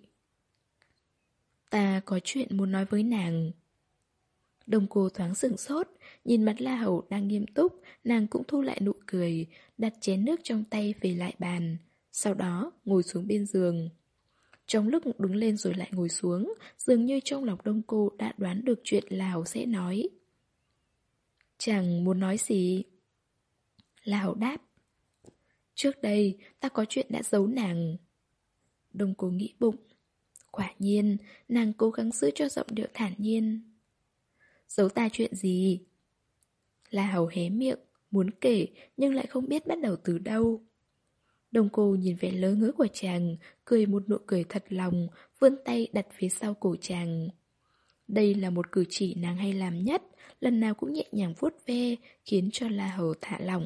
Ta có chuyện muốn nói với nàng. Đông Cô thoáng sửng sốt, nhìn mặt La Hầu đang nghiêm túc, nàng cũng thu lại nụ cười, đặt chén nước trong tay về lại bàn, sau đó ngồi xuống bên giường. Trong lúc đứng lên rồi lại ngồi xuống, dường như trong lòng Đông Cô đã đoán được chuyện La Hầu sẽ nói. Chàng muốn nói gì? La Hầu đáp. Trước đây, ta có chuyện đã giấu nàng. Đông Cô nghĩ bụng. Quả nhiên, nàng cố gắng giữ cho giọng điệu thản nhiên. Giấu ta chuyện gì? La Hầu hé miệng, muốn kể nhưng lại không biết bắt đầu từ đâu. Đông Cô nhìn vẻ lơ ngớ của chàng, cười một nụ cười thật lòng, vươn tay đặt phía sau cổ chàng. Đây là một cử chỉ nàng hay làm nhất, lần nào cũng nhẹ nhàng vuốt ve, khiến cho La Hầu thả lỏng.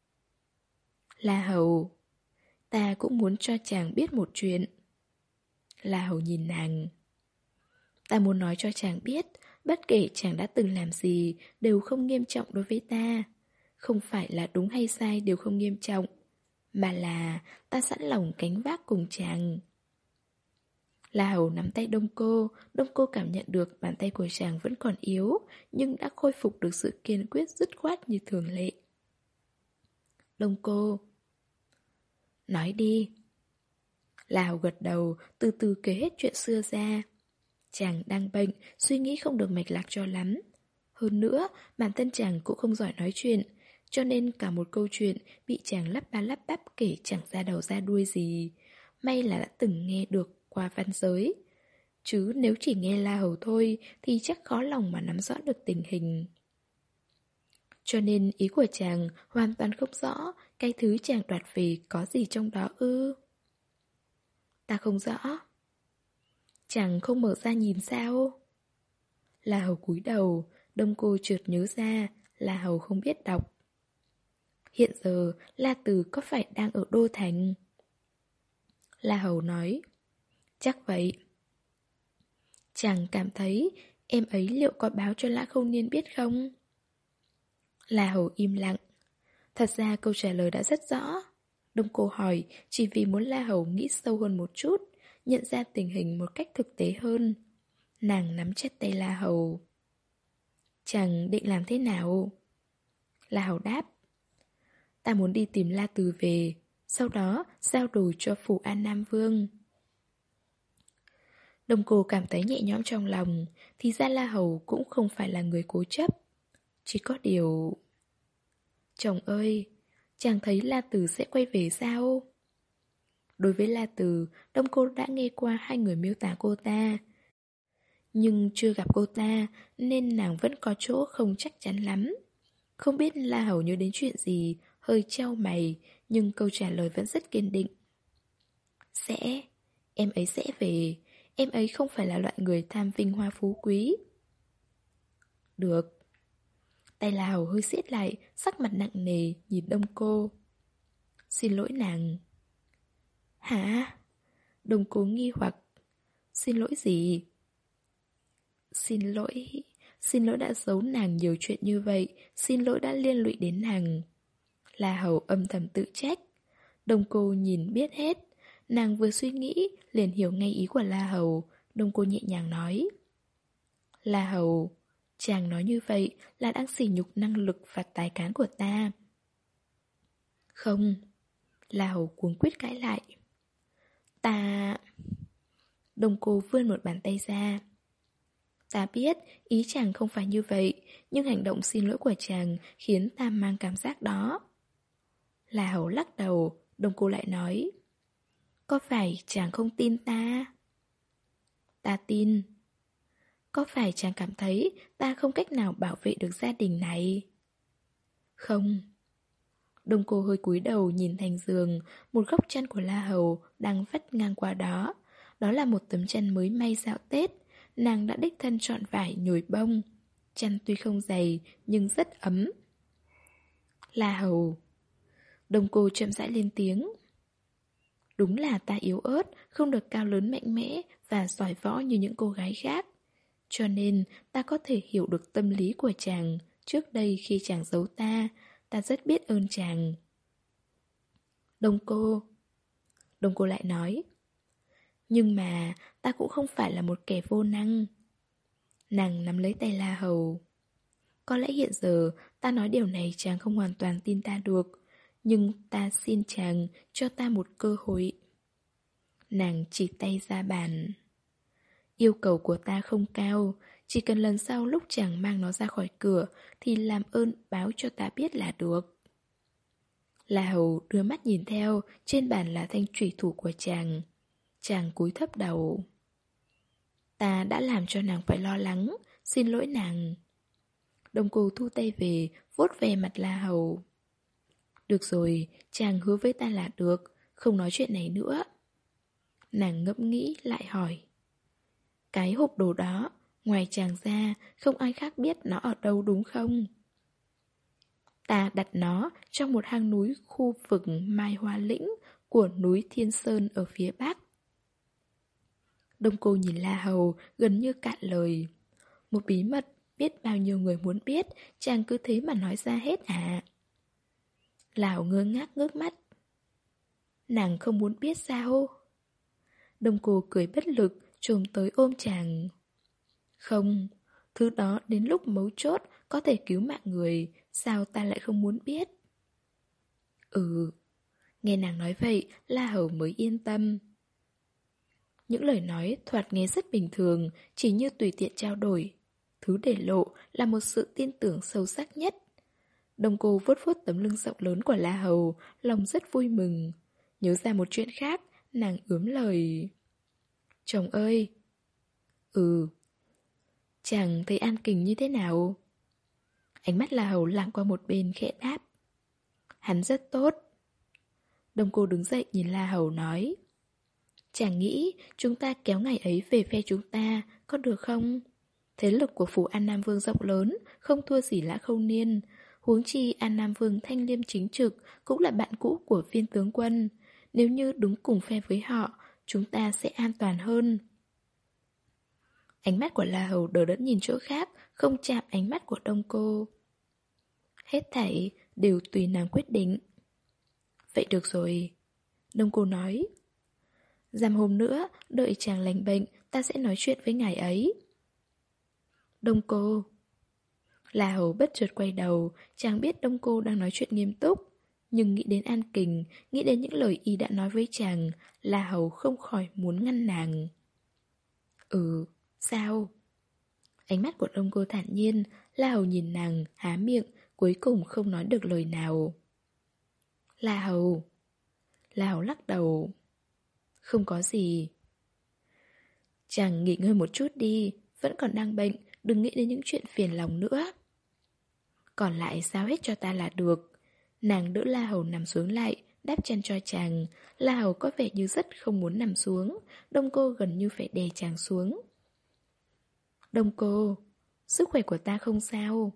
La Hầu, ta cũng muốn cho chàng biết một chuyện. La Hầu nhìn nàng. Ta muốn nói cho chàng biết, bất kể chàng đã từng làm gì, đều không nghiêm trọng đối với ta. Không phải là đúng hay sai đều không nghiêm trọng, mà là ta sẵn lòng gánh vác cùng chàng. La Hầu nắm tay Đông Cô, Đông Cô cảm nhận được bàn tay của chàng vẫn còn yếu, nhưng đã khôi phục được sự kiên quyết dứt khoát như thường lệ. Đông Cô, nói đi. La Hầu gật đầu, từ từ kể hết chuyện xưa ra. Chàng đang bệnh, suy nghĩ không được mạch lạc cho lắm. Hơn nữa, bản thân chàng cũng không giỏi nói chuyện, cho nên cả một câu chuyện bị chàng lắp ba lắp bắp kể chẳng ra đầu ra đuôi gì. May là đã từng nghe được qua văn giới. Chứ nếu chỉ nghe La Hầu thôi thì chắc khó lòng mà nắm rõ được tình hình. Cho nên ý của chàng hoàn toàn không rõ cái thứ chàng đoạt về có gì trong đó ư. Ta không rõ. Chàng không mở ra nhìn sao? La Hầu cúi đầu, Đông Cô chợt nhớ ra La Hầu không biết đọc. Hiện giờ La Từ có phải đang ở Đô Thành? La Hầu nói. Chắc vậy. Chàng cảm thấy em ấy liệu có báo cho Lã Không Niên biết không? La Hầu im lặng. Thật ra câu trả lời đã rất rõ. Đông Cô hỏi chỉ vì muốn La Hầu nghĩ sâu hơn một chút, nhận ra tình hình một cách thực tế hơn. Nàng nắm chặt tay La Hầu. Chàng định làm thế nào? La Hầu đáp. Ta muốn đi tìm La Từ về, sau đó giao đồ cho phủ An Nam Vương. Đông Cô cảm thấy nhẹ nhõm trong lòng, thì ra La Hầu cũng không phải là người cố chấp. Chỉ có điều... Chồng ơi, chàng thấy La Từ sẽ quay về sao? Đối với La Từ, Đông Cô đã nghe qua hai người miêu tả cô ta. Nhưng chưa gặp cô ta, nên nàng vẫn có chỗ không chắc chắn lắm. Không biết La Hầu nhớ đến chuyện gì, hơi chau mày, nhưng câu trả lời vẫn rất kiên định. Sẽ, em ấy sẽ về, em ấy không phải là loại người tham vinh hoa phú quý. Được. Tay La Hầu hơi siết lại, sắc mặt nặng nề, nhìn Đông Cô. Xin lỗi nàng. Hả? Đông Cô nghi hoặc. Xin lỗi gì? Xin lỗi... Xin lỗi đã giấu nàng nhiều chuyện như vậy, xin lỗi đã liên lụy đến nàng. La Hầu âm thầm tự trách. Đông Cô nhìn biết hết. Nàng vừa suy nghĩ, liền hiểu ngay ý của La Hầu. Đông Cô nhẹ nhàng nói. La Hầu, chàng nói như vậy là đang sỉ nhục năng lực và tài cán của ta. Không. La Hầu cuống quýt cãi lại. Ta... Đông Cô vươn một bàn tay ra. Ta biết ý chàng không phải như vậy, nhưng hành động xin lỗi của chàng khiến ta mang cảm giác đó. La Hầu lắc đầu, Đông Cô lại nói. Có phải chàng không tin ta? Ta tin. Có phải chàng cảm thấy ta không cách nào bảo vệ được gia đình này? Không. Đông Cô hơi cúi đầu nhìn thành giường, một góc chăn của La Hầu đang vắt ngang qua đó. Đó là một tấm chăn mới may dạo Tết. Nàng đã đích thân chọn vải nhồi bông. Chăn tuy không dày nhưng rất ấm. La Hầu. Đông Cô chậm rãi lên tiếng. Đúng là ta yếu ớt, không được cao lớn mạnh mẽ và giỏi võ như những cô gái khác. Cho nên ta có thể hiểu được tâm lý của chàng. Trước đây khi chàng giấu ta, ta rất biết ơn chàng. Đông Cô. Đông Cô lại nói. Nhưng mà ta cũng không phải là một kẻ vô năng. Nàng nắm lấy tay La Hầu. Có lẽ hiện giờ ta nói điều này chàng không hoàn toàn tin ta được, nhưng ta xin chàng cho ta một cơ hội. Nàng chỉ tay ra bàn. Yêu cầu của ta không cao, chỉ cần lần sau lúc chàng mang nó ra khỏi cửa thì làm ơn báo cho ta biết là được. La Hầu đưa mắt nhìn theo, trên bàn là thanh trùy thủ của chàng. Chàng cúi thấp đầu. Ta đã làm cho nàng phải lo lắng, xin lỗi nàng. Đông Cô thu tay về, vuốt về mặt La Hầu. Được rồi, chàng hứa với ta là được, không nói chuyện này nữa. Nàng ngẫm nghĩ lại hỏi. Cái hộp đồ đó, ngoài chàng ra, không ai khác biết nó ở đâu đúng không? Ta đặt nó trong một hang núi khu vực Mai Hoa Lĩnh của núi Thiên Sơn ở phía bắc. Đông Cô nhìn La Hầu gần như cạn lời. Một bí mật biết bao nhiêu người muốn biết, chàng cứ thế mà nói ra hết à? La Hầu ngơ ngác ngước mắt. Nàng không muốn biết sao? Đông Cô cười bất lực, chồm tới ôm chàng. Không, thứ đó đến lúc mấu chốt có thể cứu mạng người, sao ta lại không muốn biết? Ừ. Nghe nàng nói vậy, La Hầu mới yên tâm. Những lời nói thoạt nghe rất bình thường, chỉ như tùy tiện trao đổi. Thứ để lộ là một sự tin tưởng sâu sắc nhất. Đông Cô vuốt vuốt tấm lưng rộng lớn của La Hầu, lòng rất vui mừng. Nhớ ra một chuyện khác, nàng ướm lời. Chồng ơi! Ừ. Chàng thấy An Kình như thế nào? Ánh mắt La Hầu lảng qua một bên khẽ đáp. Hắn rất tốt. Đông Cô đứng dậy nhìn La Hầu nói. Chàng nghĩ chúng ta kéo ngày ấy về phe chúng ta, có được không? Thế lực của phủ An Nam Vương rộng lớn, không thua gì Lã Khâu Niên. Huống chi An Nam Vương thanh liêm chính trực cũng là bạn cũ của viên tướng quân. Nếu như đứng cùng phe với họ, chúng ta sẽ an toàn hơn. Ánh mắt của La Hầu đờ đẫn nhìn chỗ khác, không chạm ánh mắt của Đông Cô. Hết thảy đều tùy nàng quyết định. Vậy được rồi, Đông cô nói. Dăm hôm nữa, đợi chàng lành bệnh, ta sẽ nói chuyện với ngài ấy. Đông cô. La Hầu bất chợt quay đầu, chàng biết Đông cô đang nói chuyện nghiêm túc. Nhưng nghĩ đến An Kình, nghĩ đến những lời y đã nói với chàng, La Hầu không khỏi muốn ngăn nàng. Ừ, sao? Ánh mắt của Đông cô thản nhiên, La Hầu nhìn nàng, há miệng, cuối cùng không nói được lời nào. La Hầu. La Hầu lắc đầu. Không có gì. Chàng nghỉ ngơi một chút đi, vẫn còn đang bệnh, đừng nghĩ đến những chuyện phiền lòng nữa. Còn lại giao hết cho ta là được. Nàng đỡ La Hầu nằm xuống lại, đáp chăn cho chàng. La Hầu có vẻ như rất không muốn nằm xuống, Đông cô gần như phải đè chàng xuống. Đông cô, sức khỏe của ta không sao.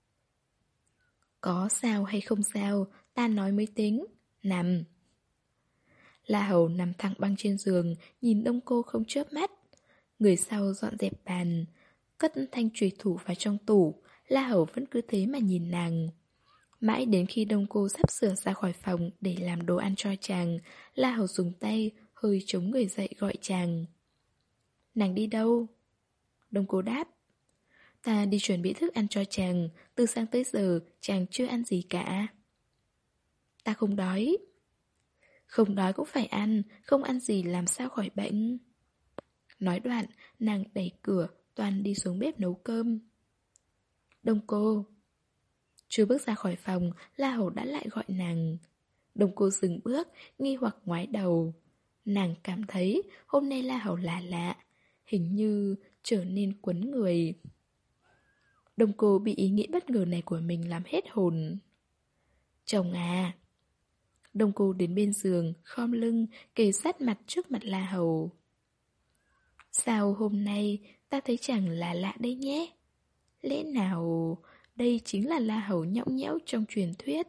Có sao hay không sao, ta nói mới tính. Nằm. La Hầu nằm thẳng băng trên giường, nhìn Đông cô không chớp mắt. Người sau dọn dẹp bàn, cất thanh chùy thủ vào trong tủ. La Hầu vẫn cứ thế mà nhìn nàng. Mãi đến khi Đông cô sắp sửa ra khỏi phòng để làm đồ ăn cho chàng, La Hầu dùng tay hơi chống người dậy gọi chàng. Nàng đi đâu? Đông cô đáp. Ta đi chuẩn bị thức ăn cho chàng, từ sáng tới giờ chàng chưa ăn gì cả. Ta không đói. Không đói cũng phải ăn, không ăn gì làm sao khỏi bệnh. Nói đoạn, nàng đẩy cửa, toàn đi xuống bếp nấu cơm. Đông cô. Chưa bước ra khỏi phòng, La Hầu đã lại gọi nàng. Đông cô dừng bước, nghi hoặc ngoái đầu. Nàng cảm thấy hôm nay La Hầu lạ lạ, hình như trở nên quấn người. Đông cô bị ý nghĩ bất ngờ này của mình làm hết hồn. Chồng à. Đông cô đến bên giường, khom lưng, kề sát mặt trước mặt La Hầu. Sao hôm nay ta thấy chàng lạ lạ đấy nhé? Lẽ nào đây chính là La Hầu nhõng nhẽo trong truyền thuyết?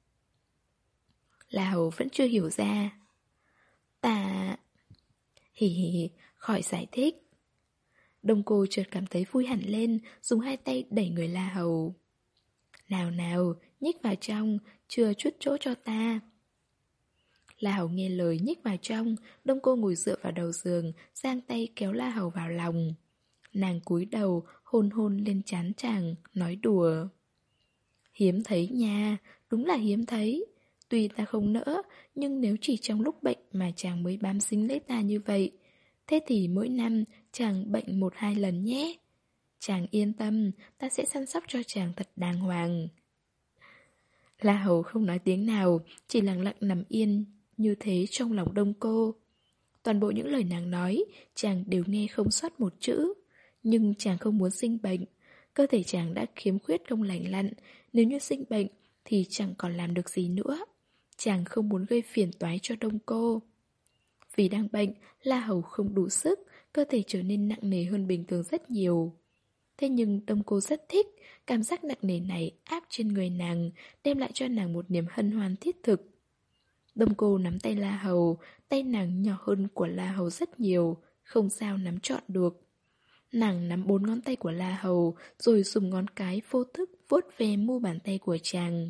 La Hầu vẫn chưa hiểu ra. Ta... Hì hì hì, khỏi giải thích. Đông cô chợt cảm thấy vui hẳn lên, dùng hai tay đẩy người La Hầu. Nào nào, nhích vào trong, chừa chút chỗ cho ta. La Hầu nghe lời nhích vào trong, Đông cô ngồi dựa vào đầu giường, giang tay kéo La Hầu vào lòng. Nàng cúi đầu, hôn hôn lên trán chàng, nói đùa. Hiếm thấy nha, đúng là hiếm thấy. Tuy ta không nỡ, nhưng nếu chỉ trong lúc bệnh mà chàng mới bám dính lấy ta như vậy, thế thì mỗi năm chàng bệnh một hai lần nhé. Chàng yên tâm, ta sẽ săn sóc cho chàng thật đàng hoàng. La Hầu không nói tiếng nào, chỉ lặng lặng nằm yên như thế trong lòng Đông cô. Toàn bộ những lời nàng nói, chàng đều nghe không sót một chữ. Nhưng chàng không muốn sinh bệnh. Cơ thể chàng đã khiếm khuyết không lành lặn. Nếu như sinh bệnh thì chẳng còn làm được gì nữa. Chàng không muốn gây phiền toái cho Đông cô. Vì đang bệnh, La Hầu không đủ sức, cơ thể trở nên nặng nề hơn bình thường rất nhiều. Thế nhưng Đông cô rất thích, cảm giác nặng nề này áp trên người nàng, đem lại cho nàng một niềm hân hoan thiết thực. Đông cô nắm tay La Hầu, tay nàng nhỏ hơn của La Hầu rất nhiều, không sao nắm trọn được. Nàng nắm bốn ngón tay của La Hầu, rồi dùng ngón cái vô thức vuốt về mu bàn tay của chàng.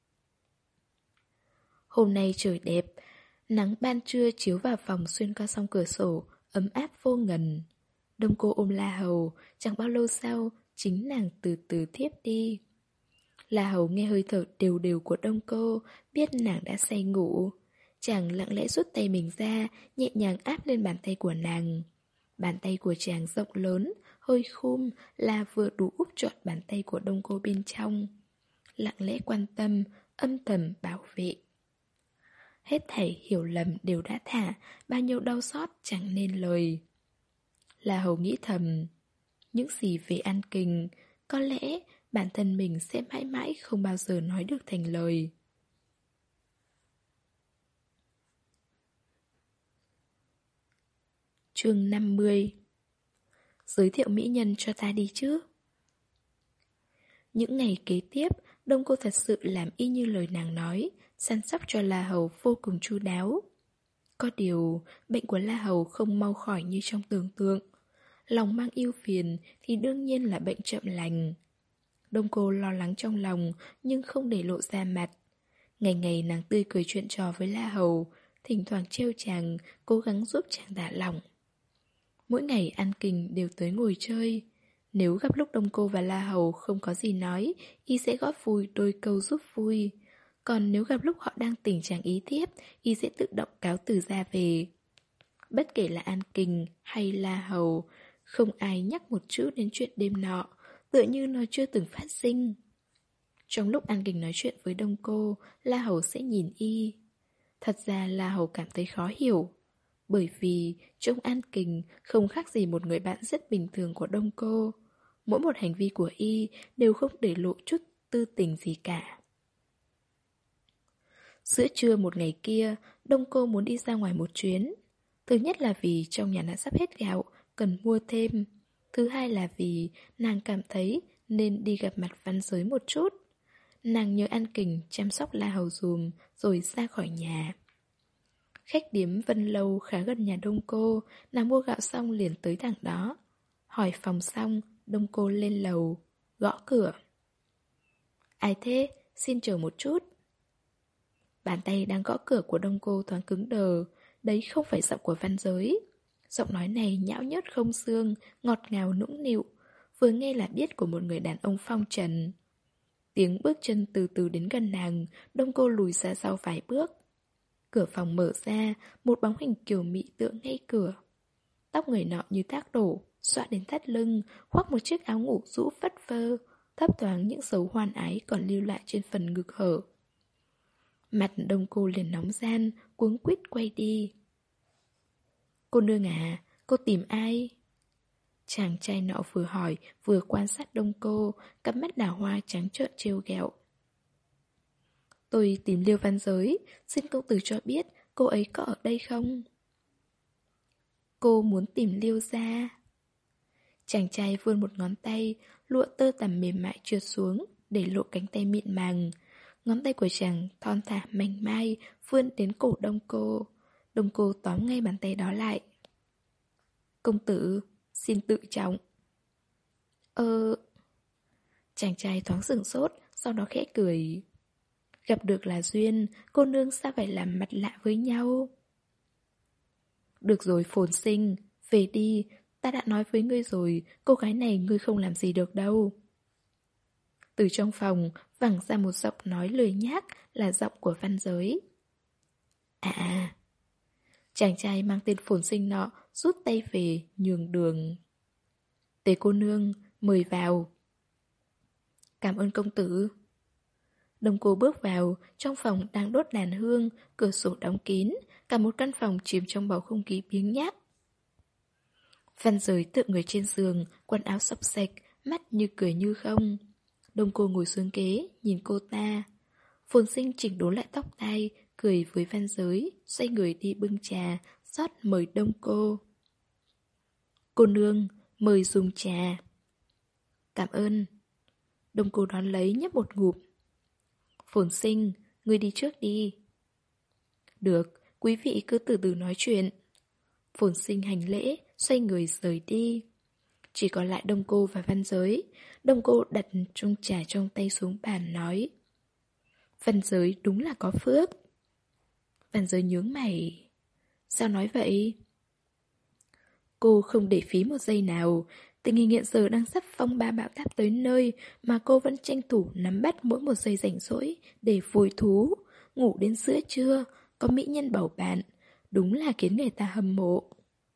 Hôm nay trời đẹp, nắng ban trưa chiếu vào phòng xuyên qua song cửa sổ, ấm áp vô ngần. Đông cô ôm La Hầu, chẳng bao lâu sau, chính nàng từ từ thiếp đi. La Hầu nghe hơi thở đều đều của Đông cô, biết nàng đã say ngủ. Chàng lặng lẽ rút tay mình ra, nhẹ nhàng áp lên bàn tay của nàng. Bàn tay của chàng rộng lớn, hơi khum là vừa đủ úp trọn bàn tay của Đông cô bên trong. Lặng lẽ quan tâm, âm thầm bảo vệ. Hết thảy hiểu lầm đều đã thả, bao nhiêu đau xót chẳng nên lời. La Hầu nghĩ thầm, những gì về An Kình, có lẽ bản thân mình sẽ mãi mãi không bao giờ nói được thành lời. Chương năm mươi. Giới thiệu mỹ nhân cho ta đi chứ. Những ngày kế tiếp, Đông cô thật sự làm y như lời nàng nói, săn sóc cho La Hầu vô cùng chu đáo. Có điều, bệnh của La Hầu không mau khỏi như trong tưởng tượng. Lòng mang ưu phiền thì đương nhiên là bệnh chậm lành. Đông cô lo lắng trong lòng nhưng không để lộ ra mặt. Ngày ngày nàng tươi cười chuyện trò với La Hầu, thỉnh thoảng trêu chàng, cố gắng giúp chàng thả lỏng. Mỗi ngày An Kình đều tới ngồi chơi. Nếu gặp lúc Đông cô và La Hầu không có gì nói, y sẽ góp vui đôi câu giúp vui. Còn nếu gặp lúc họ đang tình trạng ý thiếp, y sẽ tự động cáo từ ra về. Bất kể là An Kình hay La Hầu, không ai nhắc một chữ đến chuyện đêm nọ, tựa như nó chưa từng phát sinh. Trong lúc An Kình nói chuyện với Đông cô, La Hầu sẽ nhìn y. Thật ra La Hầu cảm thấy khó hiểu, bởi vì trông An Kình không khác gì một người bạn rất bình thường của Đông cô. Mỗi một hành vi của y đều không để lộ chút tư tình gì cả. Giữa trưa một ngày kia, Đông cô muốn đi ra ngoài một chuyến. Thứ nhất là vì trong nhà đã sắp hết gạo, cần mua thêm. Thứ hai là vì nàng cảm thấy nên đi gặp mặt Văn Giới một chút. Nàng nhờ An Kình chăm sóc La Hầu dùm rồi ra khỏi nhà. Khách điếm Vân Lâu khá gần nhà Đông cô, nàng mua gạo xong liền tới thẳng đó. Hỏi phòng xong, Đông cô lên lầu, gõ cửa. Ai thế? Xin chờ một chút. Bàn tay đang gõ cửa của Đông cô thoáng cứng đờ, đấy không phải giọng của Văn Giới. Giọng nói này nhão nhớt không xương, ngọt ngào nũng nịu, vừa nghe là biết của một người đàn ông phong trần. Tiếng bước chân từ từ đến gần nàng, Đông cô lùi ra sau vài bước. Cửa phòng mở ra, một bóng hình kiều mị tựa ngay cửa. Tóc người nọ như thác đổ, xõa đến thắt lưng, khoác một chiếc áo ngủ rũ phất phơ, thấp thoáng những dấu hoan ái còn lưu lại trên phần ngực hở. Mặt Đông cô liền nóng gian, cuống quýt quay đi. Cô nương à, cô tìm ai? Chàng trai nọ vừa hỏi, vừa quan sát Đông cô, cặp mắt đào hoa trắng trợn trêu ghẹo. Tôi tìm Liêu Văn Giới, xin công tử cho biết cô ấy có ở đây không? Cô muốn tìm Liêu gia. Chàng trai vươn một ngón tay, lụa tơ tằm mềm mại trượt xuống, để lộ cánh tay mịn màng. Ngón tay của chàng thon thả mảnh mai, vươn đến cổ Đông cô. Đông cô tóm ngay bàn tay đó lại. Công tử, xin tự trọng. Ờ... Chàng trai thoáng sửng sốt, sau đó khẽ cười. Gặp được là duyên, cô nương sao phải làm mặt lạ với nhau? Được rồi Phồn Sinh, về đi, ta đã nói với ngươi rồi, cô gái này ngươi không làm gì được đâu. Từ trong phòng, vẳng ra một giọng nói lười nhác là giọng của Văn Giới. À... Chàng trai mang tên Phồn Sinh nọ rút tay về, nhường đường. Tề cô nương, mời vào. Cảm ơn công tử. Đông cô bước vào, trong phòng đang đốt đàn hương, cửa sổ đóng kín, cả một căn phòng chìm trong bầu không khí biếng nhác. Văn Giới tựa người trên giường, quần áo xộc xệch, mắt như cười như không. Đông cô ngồi xuống ghế, nhìn cô ta. Phồn Sinh chỉnh đốn lại tóc tai, cười với Văn Giới, xoay người đi bưng trà, rót mời Đông cô. Cô nương, mời dùng trà. Cảm ơn. Đông cô đón lấy nhấp một ngụm. Phồn Sinh, ngươi đi trước đi. Được, quý vị cứ từ từ nói chuyện. Phồn Sinh hành lễ, xoay người rời đi. Chỉ còn lại Đông cô và Văn Giới. Đông cô đặt chung trà trong tay xuống bàn nói. Văn Giới đúng là có phước. Văn Giới nhướng mày. Sao nói vậy? Cô không để phí một giây nào. Tình hình hiện giờ đang sắp phong ba bão táp tới nơi mà cô vẫn tranh thủ nắm bắt mỗi một giây rảnh rỗi để vui thú, ngủ đến giữa trưa, có mỹ nhân bầu bạn, đúng là khiến người ta hâm mộ.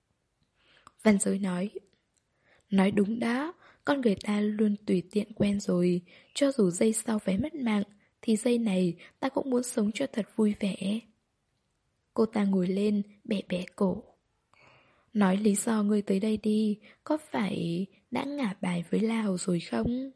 Văn Giới nói, nói đúng đó, con người ta luôn tùy tiện quen rồi, cho dù giây sau phải mất mạng, thì giây này ta cũng muốn sống cho thật vui vẻ. Cô ta ngồi lên, bẻ bẻ cổ. Nói lý do ngươi tới đây đi, có phải đã ngả bài với Lào rồi không?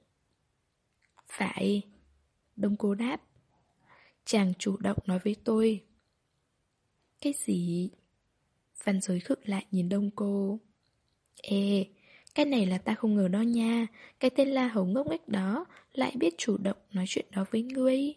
Phải. Đông cô đáp. Chàng chủ động nói với tôi. Cái gì? Văn Giới khựng lại nhìn Đông cô. Ê, cái này là ta không ngờ đó nha. Cái tên La Hầu ngốc nghếch đó lại biết chủ động nói chuyện đó với ngươi.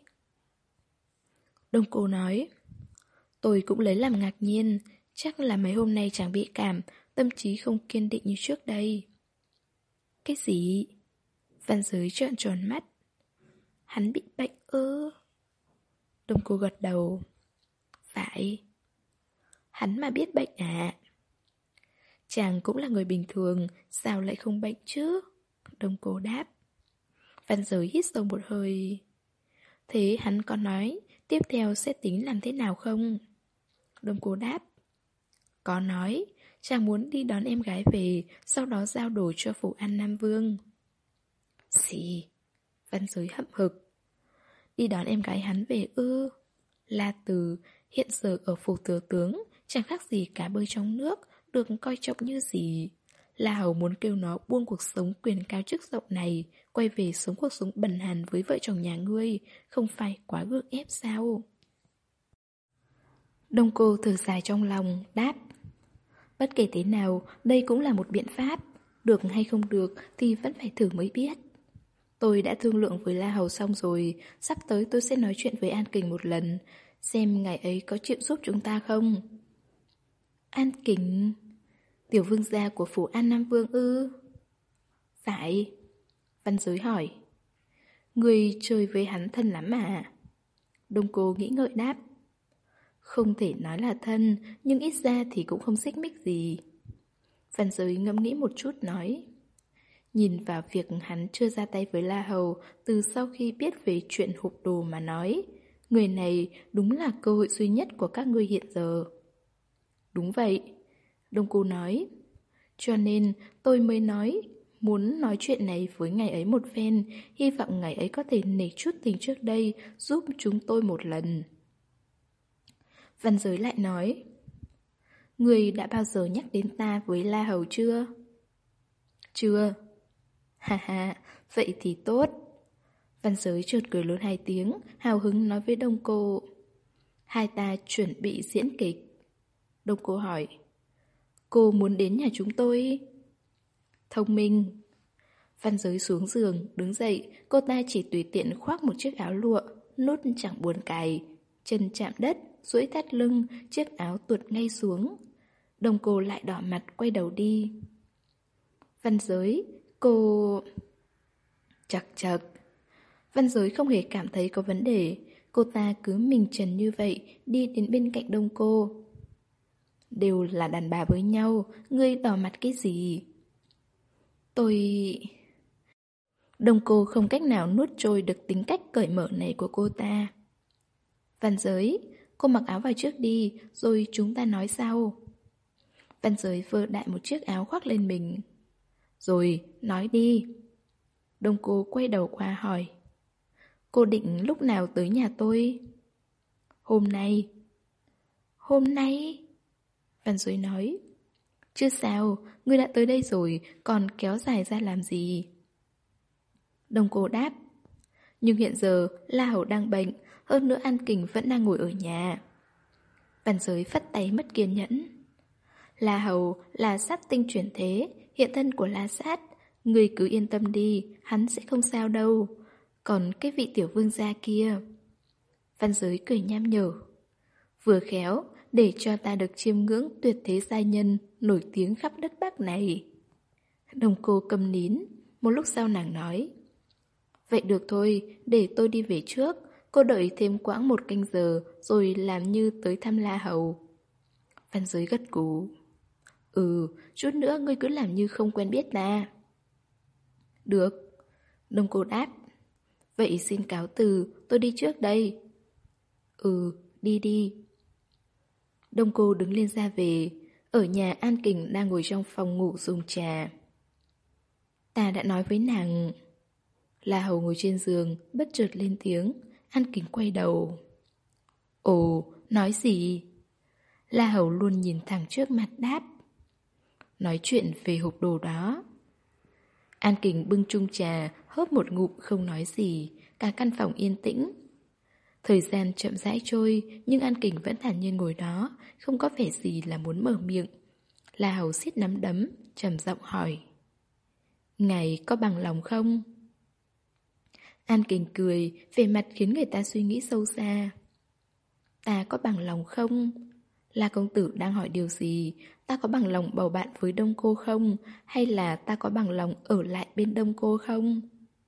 Đông cô nói. Tôi cũng lấy làm ngạc nhiên. Chắc là mấy hôm nay chàng bị cảm, tâm trí không kiên định như trước đây. Cái gì? Văn Giới trợn tròn mắt. Hắn bị bệnh ư? Đông Cô gật đầu. Phải. Hắn mà biết bệnh à? Chàng cũng là người bình thường, sao lại không bệnh chứ? Đông Cô đáp. Văn Giới hít sâu một hơi. Thế hắn có nói tiếp theo sẽ tính làm thế nào không? Đông Cô đáp. Có nói, chàng muốn đi đón em gái về, sau đó giao đồ cho phủ An Nam Vương. Xì. Văn Giới hậm hực. Đi đón em gái hắn về ư? La Từ hiện giờ ở phủ thừa tướng, chẳng khác gì cá bơi trong nước, được coi trọng như gì. La Hầu muốn kêu nó buông cuộc sống quyền cao chức rộng này, quay về sống cuộc sống bần hàn với vợ chồng nhà ngươi, không phải quá gượng ép sao? Đông Cô thở dài trong lòng, đáp. Bất kể thế nào, đây cũng là một biện pháp. Được hay không được thì vẫn phải thử mới biết. Tôi đã thương lượng với La Hầu xong rồi, sắp tới tôi sẽ nói chuyện với An Kình một lần, xem ngài ấy có chịu giúp chúng ta không. An Kình? Tiểu vương gia của phủ An Nam Vương ư? Phải. Văn Giới hỏi. Người chơi với hắn thân lắm à? Đông Cô nghĩ ngợi đáp. Không thể nói là thân, nhưng ít ra thì cũng không xích mích gì. Văn Giới ngẫm nghĩ một chút nói. Nhìn vào việc hắn chưa ra tay với La Hầu từ sau khi biết về chuyện hộp đồ mà nói, người này đúng là cơ hội duy nhất của các ngươi hiện giờ. Đúng vậy, Đông Cô nói. Cho nên tôi mới nói, muốn nói chuyện này với ngài ấy một phen, hy vọng ngài ấy có thể nể chút tình trước đây, giúp chúng tôi một lần. Văn Giới lại nói. Người đã bao giờ nhắc đến ta với La Hầu chưa? Chưa. Ha ha, vậy thì tốt. Văn Giới chợt cười lớn hai tiếng, hào hứng nói với Đông Cô. Hai ta chuẩn bị diễn kịch. Đông Cô hỏi. Cô muốn đến nhà chúng tôi? Thông minh. Văn Giới xuống giường, đứng dậy, cô ta chỉ tùy tiện khoác một chiếc áo lụa, nút chẳng buồn cài, chân chạm đất, duỗi thắt lưng, chiếc áo tuột ngay xuống. Đông Cô lại đỏ mặt quay đầu đi. Văn Giới, cô... Chật chật. Văn Giới không hề cảm thấy có vấn đề. Cô ta cứ mình trần như vậy, đi đến bên cạnh Đông Cô. Đều là đàn bà với nhau, ngươi đỏ mặt cái gì? Tôi... Đông Cô không cách nào nuốt trôi được tính cách cởi mở này của cô ta. Văn Giới, cô mặc áo vào trước đi, rồi chúng ta nói sau. Văn Giới vơ đại một chiếc áo khoác lên mình. Rồi, nói đi. Đông Cô quay đầu qua hỏi. Cô định lúc nào tới nhà tôi? Hôm nay. Hôm nay? Văn Giới nói. Chứ sao, ngươi đã tới đây rồi, còn kéo dài ra làm gì? Đông Cô đáp. Nhưng hiện giờ, La Hầu đang bệnh, hơn nữa An Kình vẫn đang ngồi ở nhà. Văn Giới phất tay mất kiên nhẫn. La Hầu là sát tinh chuyển thế, hiện thân của La Sát. Ngươi cứ yên tâm đi, hắn sẽ không sao đâu. Còn cái vị tiểu vương gia kia... Văn Giới cười nham nhở. Vừa khéo, để cho ta được chiêm ngưỡng tuyệt thế giai nhân nổi tiếng khắp đất Bắc này. Đông Cô câm nín, một lúc sau nàng nói. Vậy được thôi, để tôi đi về trước. Cô đợi thêm quãng một canh giờ rồi làm như tới thăm La Hầu. Văn Giới gật gù. Ừ, chút nữa ngươi cứ làm như không quen biết ta. Được. Đông Cô đáp. Vậy xin cáo từ, tôi đi trước đây. Ừ, đi đi. Đông Cô đứng lên ra về. Ở nhà An Kình đang ngồi trong phòng ngủ dùng trà. Ta đã nói với nàng... La Hầu ngồi trên giường, bất chợt lên tiếng. An Kình quay đầu. Ồ, nói gì? La Hầu luôn nhìn thẳng trước mặt đáp. Nói chuyện về hộp đồ đó. An Kình bưng chung trà, hớp một ngụm không nói gì. Cả căn phòng yên tĩnh. Thời gian chậm rãi trôi, nhưng An Kình vẫn thản nhiên ngồi đó, không có vẻ gì là muốn mở miệng. La Hầu siết nắm đấm, trầm giọng hỏi. Ngài có bằng lòng không? An Kình cười, vẻ mặt khiến người ta suy nghĩ sâu xa. Ta có bằng lòng không? La công tử đang hỏi điều gì? Ta có bằng lòng bầu bạn với Đông Cô không? Hay là ta có bằng lòng ở lại bên Đông Cô không?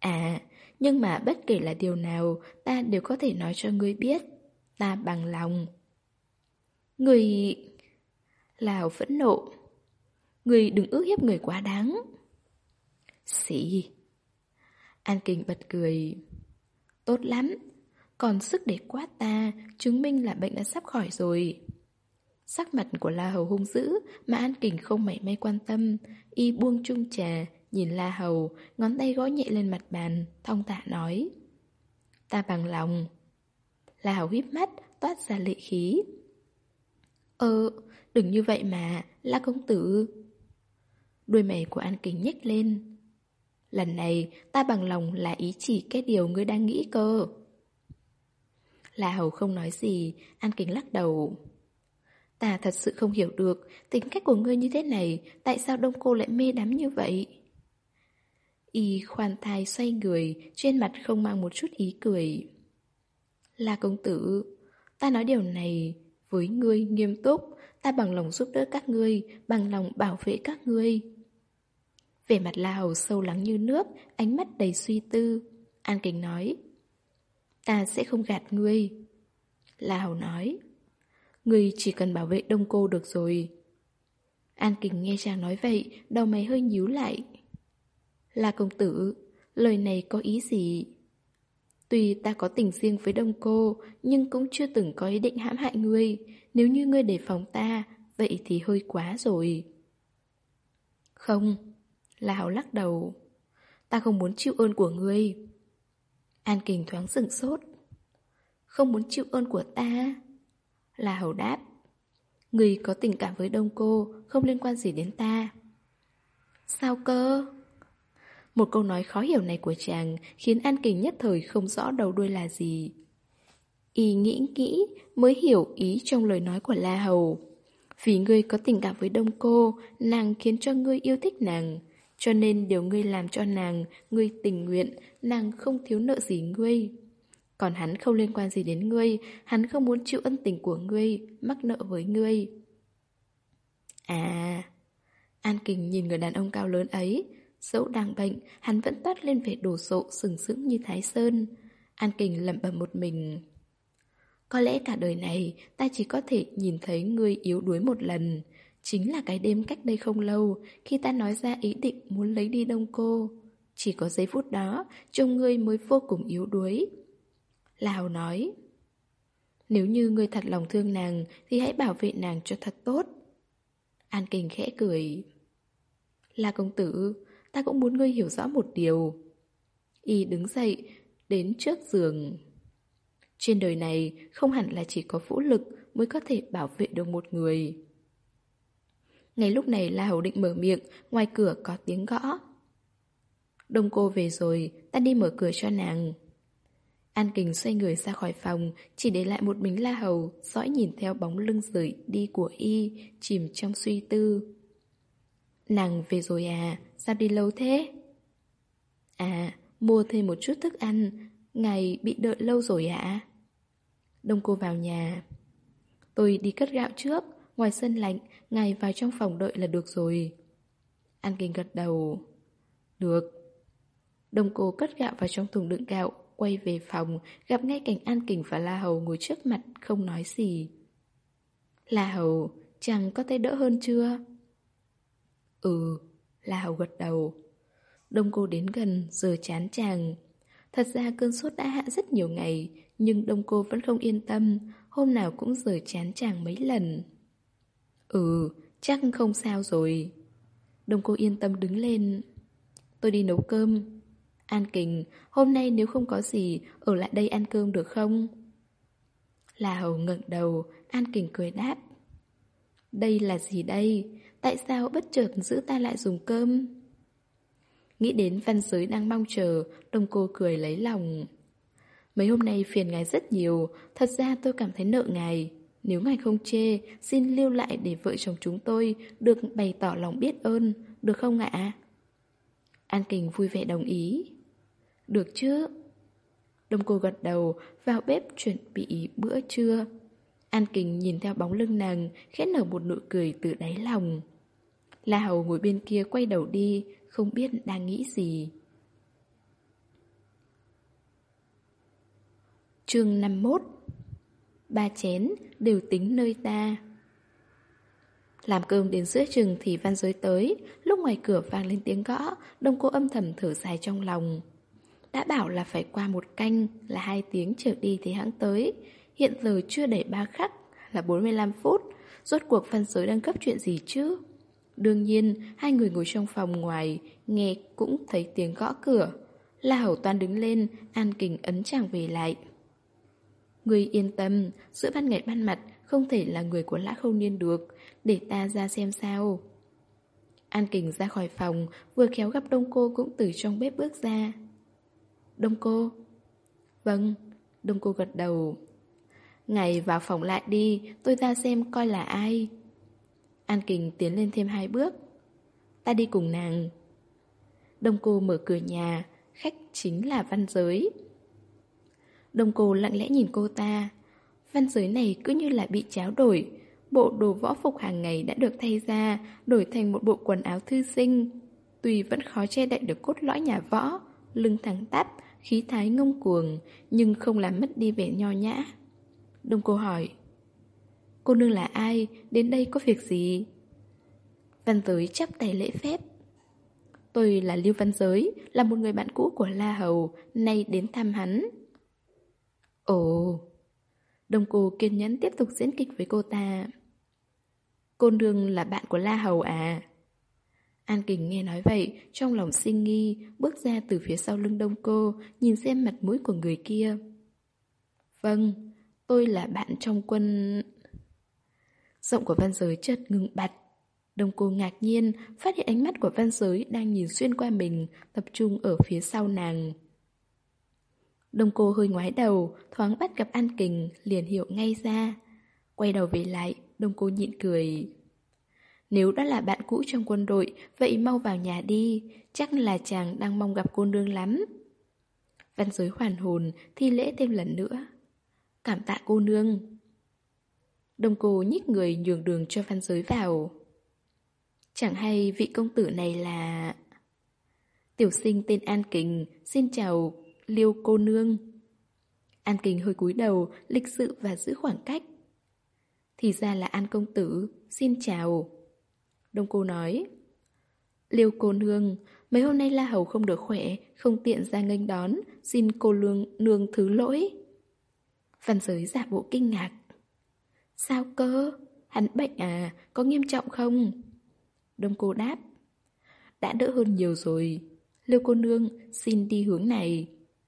À, nhưng mà bất kể là điều nào, ta đều có thể nói cho ngươi biết. Ta bằng lòng. Ngươi... Lào phẫn nộ. Ngươi đừng ước hiếp người quá đáng. Xỉ. An Kình bật cười. Tốt lắm. Còn sức để quát ta, chứng minh là bệnh đã sắp khỏi rồi. Sắc mặt của La Hầu hung dữ mà An Kình không mảy may quan tâm. Y buông chung trà, nhìn La Hầu, ngón tay gõ nhẹ lên mặt bàn, thong thả nói. Ta bằng lòng. La Hầu híp mắt, toát ra lệ khí. Ờ, đừng như vậy mà, La công tử. Đuôi mày của An Kình nhếch lên. Lần này ta bằng lòng là ý chỉ cái điều ngươi đang nghĩ cơ. La Hầu không nói gì, An Kình lắc đầu. Ta thật sự không hiểu được tính cách của ngươi như thế này, tại sao Đông Cô lại mê đắm như vậy? Y khoan thai xoay người, trên mặt không mang một chút ý cười. La công tử, ta nói điều này với ngươi nghiêm túc, ta bằng lòng giúp đỡ các ngươi, bằng lòng bảo vệ các ngươi. Vẻ mặt La Hầu sâu lắng như nước, ánh mắt đầy suy tư. An Kình nói. Ta sẽ không gạt ngươi. La Hầu nói. Ngươi chỉ cần bảo vệ Đông Cô được rồi. An Kình nghe chàng nói vậy, đầu mày hơi nhíu lại. La công tử, lời này có ý gì? Tuy ta có tình riêng với Đông Cô, nhưng cũng chưa từng có ý định hãm hại ngươi. Nếu như ngươi đề phòng ta, vậy thì hơi quá rồi. Không. La Hầu lắc đầu. Ta không muốn chịu ơn của ngươi. An Kình thoáng sửng sốt. Không muốn chịu ơn của ta? La Hầu đáp. Ngươi có tình cảm với Đông Cô, không liên quan gì đến ta. Sao cơ? Một câu nói khó hiểu này của chàng khiến An Kình nhất thời không rõ đầu đuôi là gì. Y nghĩ nghĩ mới hiểu ý trong lời nói của La Hầu. Vì ngươi có tình cảm với Đông Cô, nàng khiến cho ngươi yêu thích nàng. Cho nên điều ngươi làm cho nàng, ngươi tình nguyện, nàng không thiếu nợ gì ngươi. Còn hắn không liên quan gì đến ngươi, hắn không muốn chịu ân tình của ngươi, mắc nợ với ngươi. À... An Kình nhìn người đàn ông cao lớn ấy. Dẫu đang bệnh, hắn vẫn toát lên vẻ đồ sộ sừng sững như Thái Sơn. An Kình lẩm bẩm một mình. Có lẽ cả đời này ta chỉ có thể nhìn thấy ngươi yếu đuối một lần. Chính là cái đêm cách đây không lâu, khi ta nói ra ý định muốn lấy đi Đông Cô. Chỉ có giây phút đó, trông ngươi mới vô cùng yếu đuối. Lào nói. Nếu như ngươi thật lòng thương nàng, thì hãy bảo vệ nàng cho thật tốt. An Kình khẽ cười. La công tử, ta cũng muốn ngươi hiểu rõ một điều. Y đứng dậy, đến trước giường. Trên đời này không hẳn là chỉ có vũ lực mới có thể bảo vệ được một người. Ngay lúc này La Hầu định mở miệng, ngoài cửa có tiếng gõ. Đông Cô về rồi, ta đi mở cửa cho nàng. An Kình xoay người ra khỏi phòng, chỉ để lại một mình La Hầu, dõi nhìn theo bóng lưng rời đi của Y, chìm trong suy tư. Nàng về rồi à, sao đi lâu thế? À, mua thêm một chút thức ăn, ngài bị đợi lâu rồi ạ? À? Đông Cô vào nhà. Tôi đi cất gạo trước, ngoài sân lạnh, ngài vào trong phòng đợi là được rồi. An Kình gật đầu. Được. Đông Cô cất gạo vào trong thùng đựng gạo, quay về phòng, gặp ngay cảnh An Kình và La Hầu ngồi trước mặt, không nói gì. La Hầu, chàng có thấy đỡ hơn chưa? Ừ, La Hầu gật đầu. Đông Cô đến gần, giờ chán chàng. Thật ra cơn sốt đã hạ rất nhiều ngày, nhưng Đông Cô vẫn không yên tâm, hôm nào cũng giờ chán chàng mấy lần. Ừ, chắc không sao rồi. Đông Cô yên tâm đứng lên. Tôi đi nấu cơm. An Kình, hôm nay nếu không có gì, ở lại đây ăn cơm được không? La Hầu ngẩng đầu, An Kình cười đáp. Đây là gì đây? Tại sao bất chợt giữ ta lại dùng cơm? Nghĩ đến văn giới đang mong chờ, Đông Cô cười lấy lòng. Mấy hôm nay phiền ngài rất nhiều, thật ra tôi cảm thấy nợ ngài. Nếu ngài không chê, xin lưu lại để vợ chồng chúng tôi được bày tỏ lòng biết ơn, được không ạ? An Kình vui vẻ đồng ý. Được chứ? Đông Cô gật đầu, vào bếp chuẩn bị bữa trưa. An Kình nhìn theo bóng lưng nàng, khẽ nở một nụ cười từ đáy lòng. La Hầu ngồi bên kia quay đầu đi, không biết đang nghĩ gì. Chương năm mươi mốt. Ba chén đều tính nơi ta. Làm cơm đến giữa chừng thì Văn Giới tới. Lúc ngoài cửa vang lên tiếng gõ, Đông Cô âm thầm thở dài trong lòng. Đã bảo là phải qua một canh, là hai tiếng trở đi thì hãng tới. Hiện giờ chưa đầy ba khắc, là bốn mươi lăm phút. Rốt cuộc Văn Giới đang gấp chuyện gì chứ? Đương nhiên, hai người ngồi trong phòng ngoài, nghe cũng thấy tiếng gõ cửa. La Hầu Toan đứng lên, An Kình ấn chàng về lại. Người yên tâm, giữa ban ngày ban mặt không thể là người của Lã Khâu Niên được, để ta ra xem sao. An Kình ra khỏi phòng, vừa khéo gặp Đông Cô cũng từ trong bếp bước ra. Đông Cô? Vâng, Đông Cô gật đầu. Ngài vào phòng lại đi, tôi ra xem coi là ai. An Kình tiến lên thêm hai bước. Ta đi cùng nàng. Đông Cô mở cửa nhà, khách chính là Văn Giới. Đông Cô lặng lẽ nhìn cô ta. Văn Giới này cứ như là bị tráo đổi. Bộ đồ võ phục hàng ngày đã được thay ra, đổi thành một bộ quần áo thư sinh. Tuy vẫn khó che đậy được cốt lõi nhà võ, lưng thẳng tắp, khí thái ngông cuồng, nhưng không làm mất đi vẻ nho nhã. Đông Cô hỏi: Cô nương là ai? Đến đây có việc gì? Văn Giới chắp tay lễ phép. Tôi là Lưu Văn Giới, là một người bạn cũ của La Hầu, nay đến thăm hắn. Ồ. Đông Cô kiên nhẫn tiếp tục diễn kịch với cô ta. Cô nương là bạn của La Hầu à? An Kình nghe nói vậy, trong lòng sinh nghi, bước ra từ phía sau lưng Đông Cô, nhìn xem mặt mũi của người kia. Vâng, tôi là bạn trong quân... Giọng của Văn Giới chợt ngừng bặt. Đông Cô ngạc nhiên, phát hiện ánh mắt của Văn Giới đang nhìn xuyên qua mình, tập trung ở phía sau nàng. Đông Cô hơi ngoái đầu, thoáng bắt gặp An Kình, liền hiểu ngay ra. Quay đầu về lại, Đông Cô nhịn cười. Nếu đã là bạn cũ trong quân đội, vậy mau vào nhà đi, chắc là chàng đang mong gặp cô nương lắm. Văn Giới hoàn hồn, thi lễ thêm lần nữa. Cảm tạ cô nương. Đông Cô nhích người nhường đường cho Văn Giới vào. Chẳng hay vị công tử này là... Tiểu sinh tên An Kình, xin chào Liêu cô nương. An Kình hơi cúi đầu, lịch sự và giữ khoảng cách. Thì ra là An công tử, xin chào. Đông Cô nói: Liêu cô nương, mấy hôm nay La Hầu không được khỏe, không tiện ra nghênh đón, xin cô lương nương thứ lỗi. Văn Giới giả bộ kinh ngạc. Sao cơ? Hắn bệnh à? Có nghiêm trọng không? Đông Cô đáp: Đã đỡ hơn nhiều rồi. Liêu cô nương, xin đi hướng này.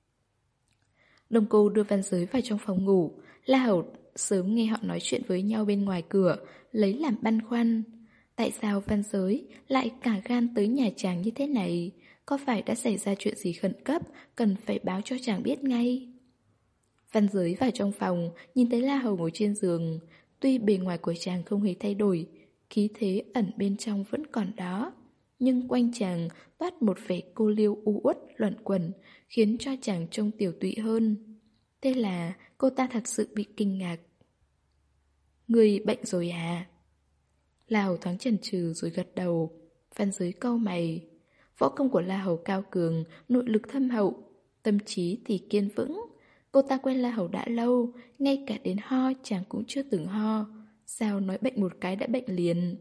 Đông Cô đưa Văn Giới vào trong phòng ngủ. La Hầu sớm nghe họ nói chuyện với nhau bên ngoài cửa, lấy làm băn khoăn. Tại sao Văn Giới lại cả gan tới nhà chàng như thế này? Có phải đã xảy ra chuyện gì khẩn cấp, cần phải báo cho chàng biết ngay? Văn Giới vào trong phòng, nhìn thấy La Hầu ngồi trên giường. Tuy bề ngoài của chàng không hề thay đổi, khí thế ẩn bên trong vẫn còn đó, nhưng quanh chàng toát một vẻ cô liêu u uất luẩn quẩn, khiến cho chàng trông tiểu tụy hơn. Thế là cô ta thật sự bị kinh ngạc. Người bệnh rồi à? La Hầu thoáng chần chừ rồi gật đầu. Văn Giới cau mày. Võ công của La Hầu cao cường, nội lực thâm hậu, tâm trí thì kiên vững. Cô ta quen La Hầu đã lâu, ngay cả đến ho chàng cũng chưa từng ho. Sao nói bệnh một cái đã bệnh liền?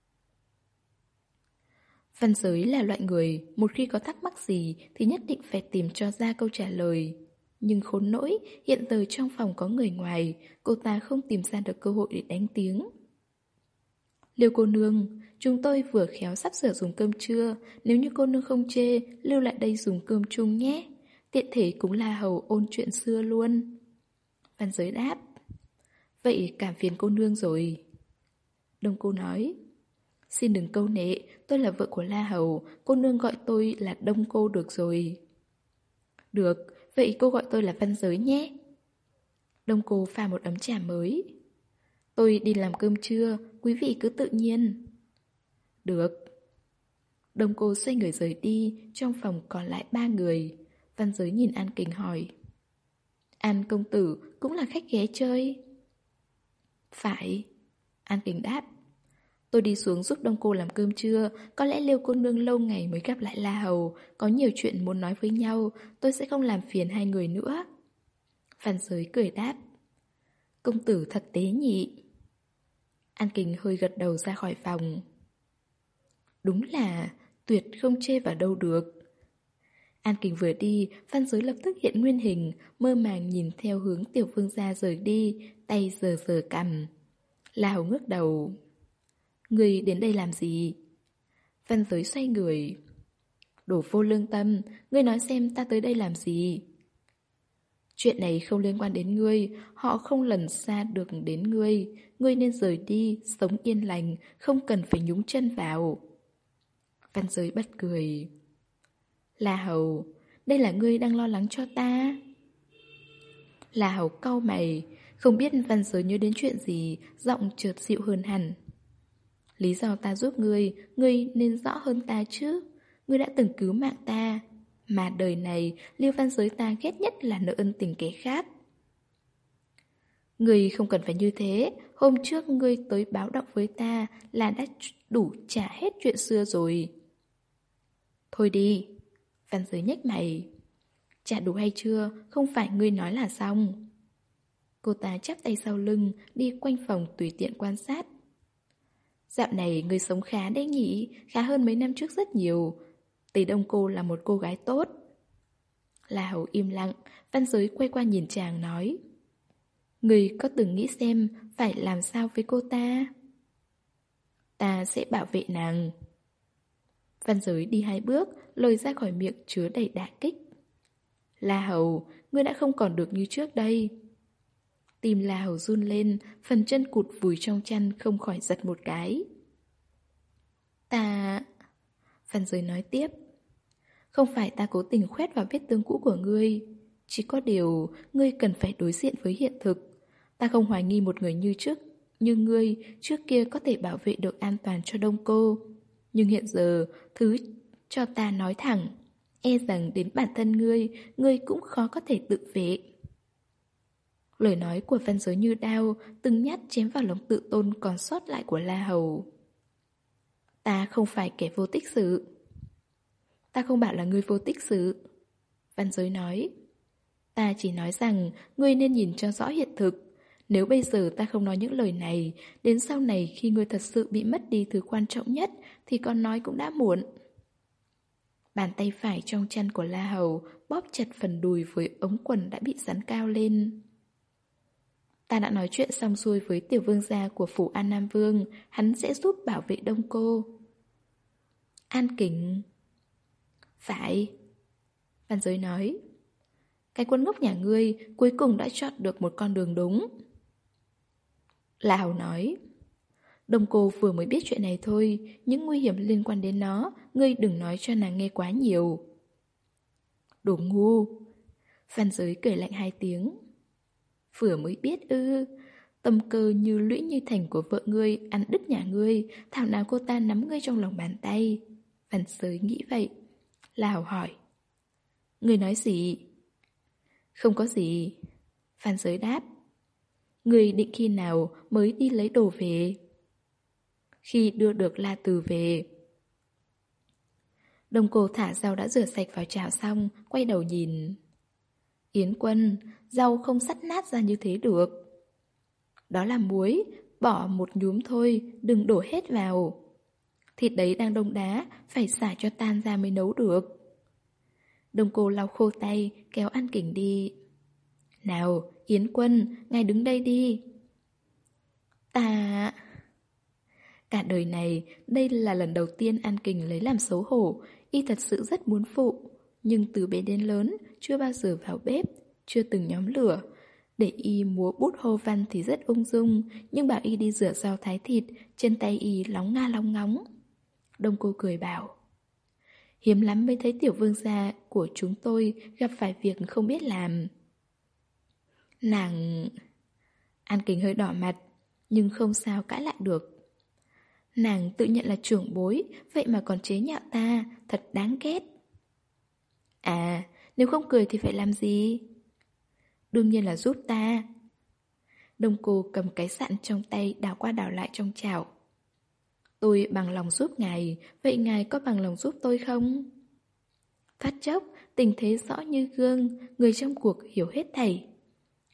Văn Giới là loại người, một khi có thắc mắc gì thì nhất định phải tìm cho ra câu trả lời. Nhưng khốn nỗi, hiện giờ trong phòng có người ngoài, cô ta không tìm ra được cơ hội để đánh tiếng. Liêu cô nương, chúng tôi vừa khéo sắp sửa dùng cơm trưa, nếu như cô nương không chê, lưu lại đây dùng cơm chung nhé. Tiện thể cũng là hầu ôn chuyện xưa luôn. Văn Giới đáp: Vậy cảm phiền cô nương rồi. Đông Cô nói: Xin đừng câu nệ, tôi là vợ của La Hầu, cô nương gọi tôi là Đông Cô được rồi. Được, vậy cô gọi tôi là Văn Giới nhé. Đông Cô pha một ấm trà mới. Tôi đi làm cơm trưa, quý vị cứ tự nhiên. Được. Đông Cô xoay người rời đi, trong phòng còn lại ba người. Văn Giới nhìn An Kình hỏi: An công tử cũng là khách ghé chơi? Phải. An Kình đáp: Tôi đi xuống giúp Đông Cô làm cơm trưa. Có lẽ Liêu cô nương lâu ngày mới gặp lại La Hầu, có nhiều chuyện muốn nói với nhau, tôi sẽ không làm phiền hai người nữa. Phan Giới cười đáp. Công tử thật tế nhị. An Kình hơi gật đầu ra khỏi phòng. Đúng là tuyệt không chê vào đâu được. An Kình vừa đi, Phan Giới lập tức hiện nguyên hình, mơ màng nhìn theo hướng Tiểu Vương gia rời đi, tay sờ sờ cằm. La Hầu ngước đầu. Người đến đây làm gì? Phan Giới xoay người. Đồ vô lương tâm, ngươi nói xem ta tới đây làm gì? Chuyện này không liên quan đến ngươi, họ không lần xa được đến ngươi. Ngươi nên rời đi, sống yên lành, không cần phải nhúng chân vào. Văn Giới bật cười. La Hầu, đây là ngươi đang lo lắng cho ta. La Hầu cau mày, không biết Văn Giới nhớ đến chuyện gì, giọng chợt dịu hơn hẳn. Lý do ta giúp ngươi, ngươi nên rõ hơn ta chứ. Ngươi đã từng cứu mạng ta, mà đời này Liêu Văn Giới ta ghét nhất là nợ ân tình kẻ khác. Ngươi không cần phải như thế. Hôm trước ngươi tới báo động với ta là đã đủ trả hết chuyện xưa rồi. Thôi đi. Văn Giới nhếch mày. Trả đủ hay chưa, không phải ngươi nói là xong. Cô ta chắp tay sau lưng, đi quanh phòng tùy tiện quan sát. Dạo này ngươi sống khá đấy nhỉ, khá hơn mấy năm trước rất nhiều. Tỷ Đông cô là một cô gái tốt. La Hầu im lặng, Văn Giới quay qua nhìn chàng nói. Ngươi có từng nghĩ xem phải làm sao với cô ta? Ta sẽ bảo vệ nàng. Văn Giới đi hai bước, lời ra khỏi miệng chứa đầy đả kích. La Hầu, ngươi đã không còn được như trước đây. Tim La Hầu run lên, phần chân cụt vùi trong chăn không khỏi giật một cái. Ta... Văn Giới nói tiếp. Không phải ta cố tình khoét vào vết thương cũ của ngươi. Chỉ có điều, ngươi cần phải đối diện với hiện thực. Ta không hoài nghi một người như trước, như ngươi trước kia có thể bảo vệ được an toàn cho Đông Cô. Nhưng hiện giờ, thứ cho ta nói thẳng, e rằng đến bản thân ngươi, ngươi cũng khó có thể tự vệ. Lời nói của Văn Giới như đao, từng nhát chém vào lòng tự tôn còn sót lại của La Hầu. Ta không phải kẻ vô tích sự. Ta không bảo là ngươi vô tích sự. Văn Giới nói. Ta chỉ nói rằng ngươi nên nhìn cho rõ hiện thực. Nếu bây giờ ta không nói những lời này, đến sau này khi ngươi thật sự bị mất đi thứ quan trọng nhất, thì con nói cũng đã muộn. Bàn tay phải trong chăn của La Hầu bóp chặt phần đùi với ống quần đã bị rắn cao lên. Ta đã nói chuyện xong xuôi với tiểu vương gia của phủ An Nam Vương, hắn sẽ giúp bảo vệ Đông Cô. An Kình. Phải. Văn Giới nói. Cái quân ngốc nhà ngươi cuối cùng đã chọn được một con đường đúng. La Hầu nói. Đông Cô vừa mới biết chuyện này thôi, những nguy hiểm liên quan đến nó, ngươi đừng nói cho nàng nghe quá nhiều. Đồ ngu. Văn Giới cười lạnh hai tiếng. Vừa mới biết ư. Tâm cơ như lũy như thành của vợ ngươi ăn đứt nhà ngươi, thảo nào cô ta nắm ngươi trong lòng bàn tay. Văn Giới nghĩ vậy. La Hầu hỏi. Ngươi nói gì? Không có gì. Văn Giới đáp. Ngươi định khi nào mới đi lấy đồ về? Khi đưa được La Từ về. Đông Cô thả rau đã rửa sạch vào chảo xong, quay đầu nhìn. Yến Quân, rau không sắt nát ra như thế được. Đó là muối, bỏ một nhúm thôi, đừng đổ hết vào. Thịt đấy đang đông đá, phải xả cho tan ra mới nấu được. Đông Cô lau khô tay, kéo An Kình đi. Nào, Yến Quân, ngài đứng đây đi. Ta... Cả đời này, đây là lần đầu tiên An Kình lấy làm xấu hổ, y thật sự rất muốn phụ. Nhưng từ bé đến lớn, chưa bao giờ vào bếp, chưa từng nhóm lửa. Để y múa bút hô văn thì rất ung dung, nhưng bảo y đi rửa rau thái thịt, trên tay y lóng nga lóng ngóng. Đông Cô cười bảo. Hiếm lắm mới thấy tiểu vương gia của chúng tôi gặp phải việc không biết làm. Nàng... An Kình hơi đỏ mặt, nhưng không sao cãi lại được. Nàng tự nhận là trưởng bối, vậy mà còn chế nhạo ta, thật đáng ghét. À, nếu không cười thì phải làm gì? Đương nhiên là giúp ta. Đông Cô cầm cái sạn trong tay đảo qua đảo lại trong chảo. Tôi bằng lòng giúp ngài, vậy ngài có bằng lòng giúp tôi không? Phát chốc, tình thế rõ như gương, người trong cuộc hiểu hết thảy.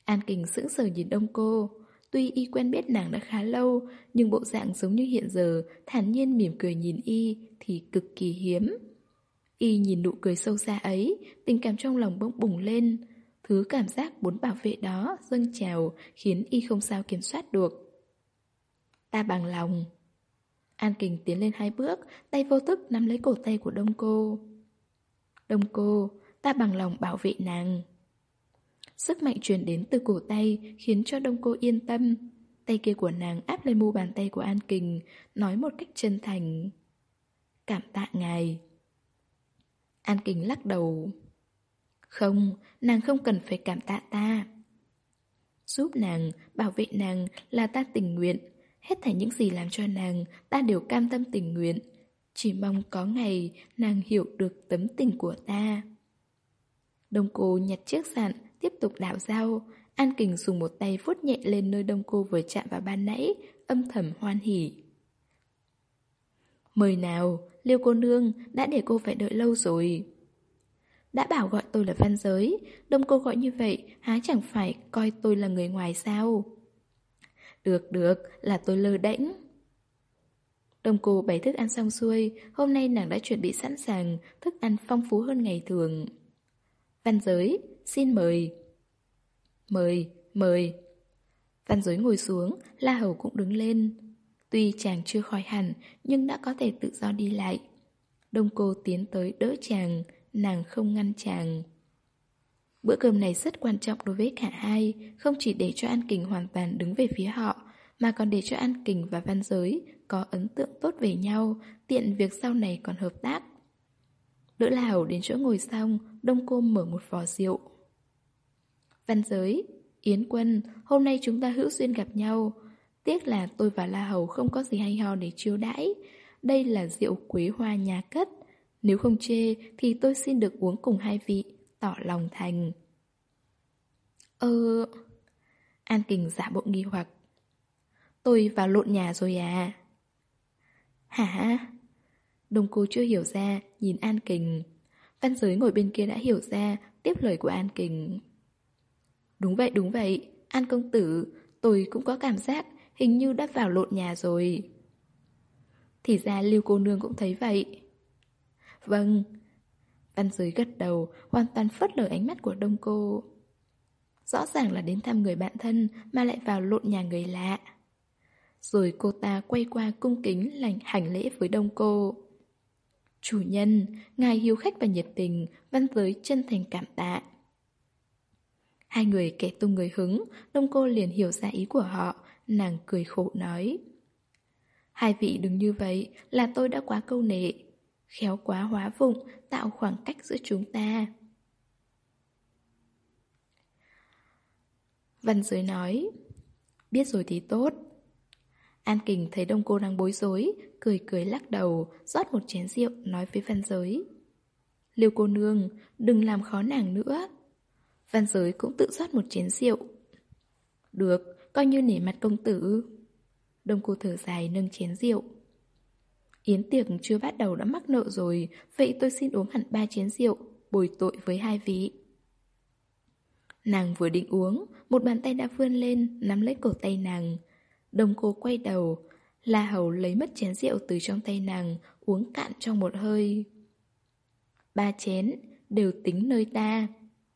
An Kình sững sờ nhìn Đông Cô. Tuy y quen biết nàng đã khá lâu, nhưng bộ dạng giống như hiện giờ, thản nhiên mỉm cười nhìn y thì cực kỳ hiếm. Y nhìn nụ cười sâu xa ấy, tình cảm trong lòng bỗng bùng lên. Thứ cảm giác muốn bảo vệ đó dâng trào khiến y không sao kiểm soát được. Ta bằng lòng. An Kình tiến lên hai bước, tay vô thức nắm lấy cổ tay của Đông Cô. Đông Cô, ta bằng lòng bảo vệ nàng. Sức mạnh truyền đến từ cổ tay khiến cho Đông Cô yên tâm. Tay kia của nàng áp lên mu bàn tay của An Kình, nói một cách chân thành. Cảm tạ ngài. An Kình lắc đầu. Không, nàng không cần phải cảm tạ ta. Giúp nàng, bảo vệ nàng là ta tình nguyện. Hết thảy những gì làm cho nàng, ta đều cam tâm tình nguyện. Chỉ mong có ngày nàng hiểu được tấm tình của ta. Đông Cô nhặt chiếc sạn, tiếp tục đảo dao. An Kình dùng một tay vuốt nhẹ lên nơi Đông Cô vừa chạm vào ban nãy, âm thầm hoan hỉ. Mời nào, Liêu cô nương, đã để cô phải đợi lâu rồi. Đã bảo gọi tôi là Văn Giới, Đông Cô gọi như vậy, há chẳng phải coi tôi là người ngoài sao? Được được, là tôi lơ đễnh. Đông Cô bày thức ăn xong xuôi, hôm nay nàng đã chuẩn bị sẵn sàng, thức ăn phong phú hơn ngày thường. Văn Giới, xin mời. Mời, mời. Văn Giới ngồi xuống, La Hầu cũng đứng lên. Tuy chàng chưa khỏi hẳn, nhưng đã có thể tự do đi lại. Đông Cô tiến tới đỡ chàng, nàng không ngăn chàng. Bữa cơm này rất quan trọng đối với cả hai, không chỉ để cho An Kình hoàn toàn đứng về phía họ, mà còn để cho An Kình và Văn Giới có ấn tượng tốt về nhau, tiện việc sau này còn hợp tác. Đỡ La Hầu đến chỗ ngồi xong, Đông Cô mở một vò rượu. Văn Giới, Yến Quân, hôm nay chúng ta hữu duyên gặp nhau. Tiếc là tôi và La Hầu không có gì hay ho để chiêu đãi. Đây là rượu quế hoa nhà cất. Nếu không chê thì tôi xin được uống cùng hai vị, tỏ lòng thành. Ơ... An Kình giả bộ nghi hoặc. Tôi vào lộn nhà rồi à? Hả? Đông Cô chưa hiểu ra, nhìn An Kình. Văn Giới ngồi bên kia đã hiểu ra, tiếp lời của An Kình. Đúng vậy, đúng vậy, An công tử, tôi cũng có cảm giác hình như đã vào lộn nhà rồi. Thì ra Lưu cô nương cũng thấy vậy. Vâng. Văn Giới gật đầu, hoàn toàn phớt lờ ánh mắt của Đông Cô. Rõ ràng là đến thăm người bạn thân mà lại vào lộn nhà người lạ. Rồi cô ta quay qua cung kính lành hành lễ với Đông Cô. Chủ nhân, ngài hiếu khách và nhiệt tình, Văn Giới chân thành cảm tạ. Hai người kẻ tung người hứng, Đông Cô liền hiểu ra ý của họ, nàng cười khổ nói. Hai vị đừng như vậy, là tôi đã quá câu nệ. Khéo quá hóa vụng, tạo khoảng cách giữa chúng ta. Văn Giới nói. Biết rồi thì tốt. An Kình thấy Đông Cô đang bối rối, cười cười lắc đầu, rót một chén rượu, nói với Văn Giới. Liêu cô nương, đừng làm khó nàng nữa. Văn Giới cũng tự rót một chén rượu. Được, coi như nể mặt công tử. Đông Cô thở dài nâng chén rượu. Yến tiệc chưa bắt đầu đã mắc nợ rồi, vậy tôi xin uống hẳn ba chén rượu, bồi tội với hai vị. Nàng vừa định uống, một bàn tay đã vươn lên, nắm lấy cổ tay nàng. Đông Cô quay đầu, La Hầu lấy mất chén rượu từ trong tay nàng, uống cạn trong một hơi. Ba chén, đều tính nơi ta.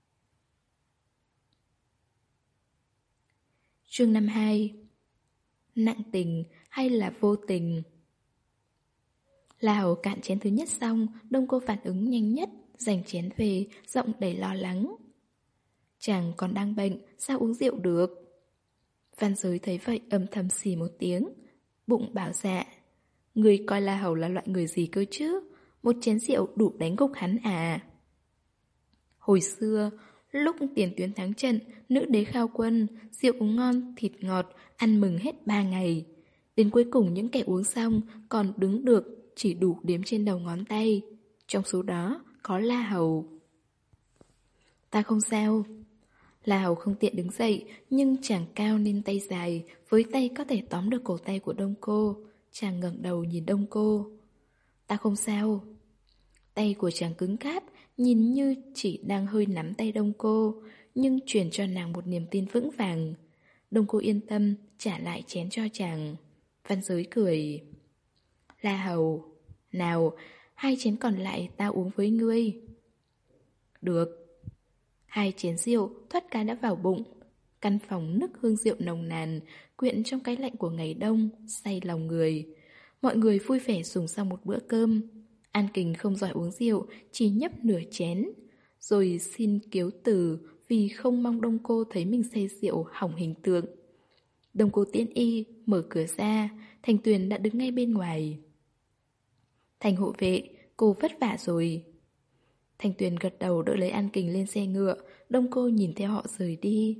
Chương năm hai. Nặng tình hay là vô tình? La Hầu cạn chén thứ nhất xong, Đông Cô phản ứng nhanh nhất, giành chén về, giọng đầy lo lắng. Chàng còn đang bệnh, sao uống rượu được? Văn Giới thấy vậy âm thầm xì một tiếng, bụng bảo dạ. Người coi La Hầu là loại người gì cơ chứ? Một chén rượu đủ đánh gục hắn à? Hồi xưa, lúc tiền tuyến thắng trận, nữ đế khao quân, rượu ngon, thịt ngọt, ăn mừng hết ba ngày. Đến cuối cùng những kẻ uống xong còn đứng được chỉ đủ đếm trên đầu ngón tay. Trong số đó có La Hầu. Ta không sao. La Hầu không tiện đứng dậy, nhưng chàng cao nên tay dài, với tay có thể tóm được cổ tay của Đông Cô. Chàng ngẩng đầu nhìn Đông Cô. Ta không sao. Tay của chàng cứng cáp, nhìn như chỉ đang hơi nắm tay Đông Cô, nhưng truyền cho nàng một niềm tin vững vàng. Đông Cô yên tâm trả lại chén cho chàng. Văn Giới cười. La Hầu, nào, hai chén còn lại ta uống với ngươi. Được. Hai chén rượu thoát cái đã vào bụng. Căn phòng nức hương rượu nồng nàn, quyện trong cái lạnh của ngày đông, say lòng người. Mọi người vui vẻ dùng xong một bữa cơm. An Kình không giỏi uống rượu, chỉ nhấp nửa chén, rồi xin kiếu từ vì không mong Đông Cô thấy mình say rượu hỏng hình tượng. Đông Cô tiễn y, mở cửa ra, Thành Tuyền đã đứng ngay bên ngoài. Thành hộ vệ, cô vất vả rồi. Thành Tuyền gật đầu đỡ lấy An Kình lên xe ngựa, Đông Cô nhìn theo họ rời đi.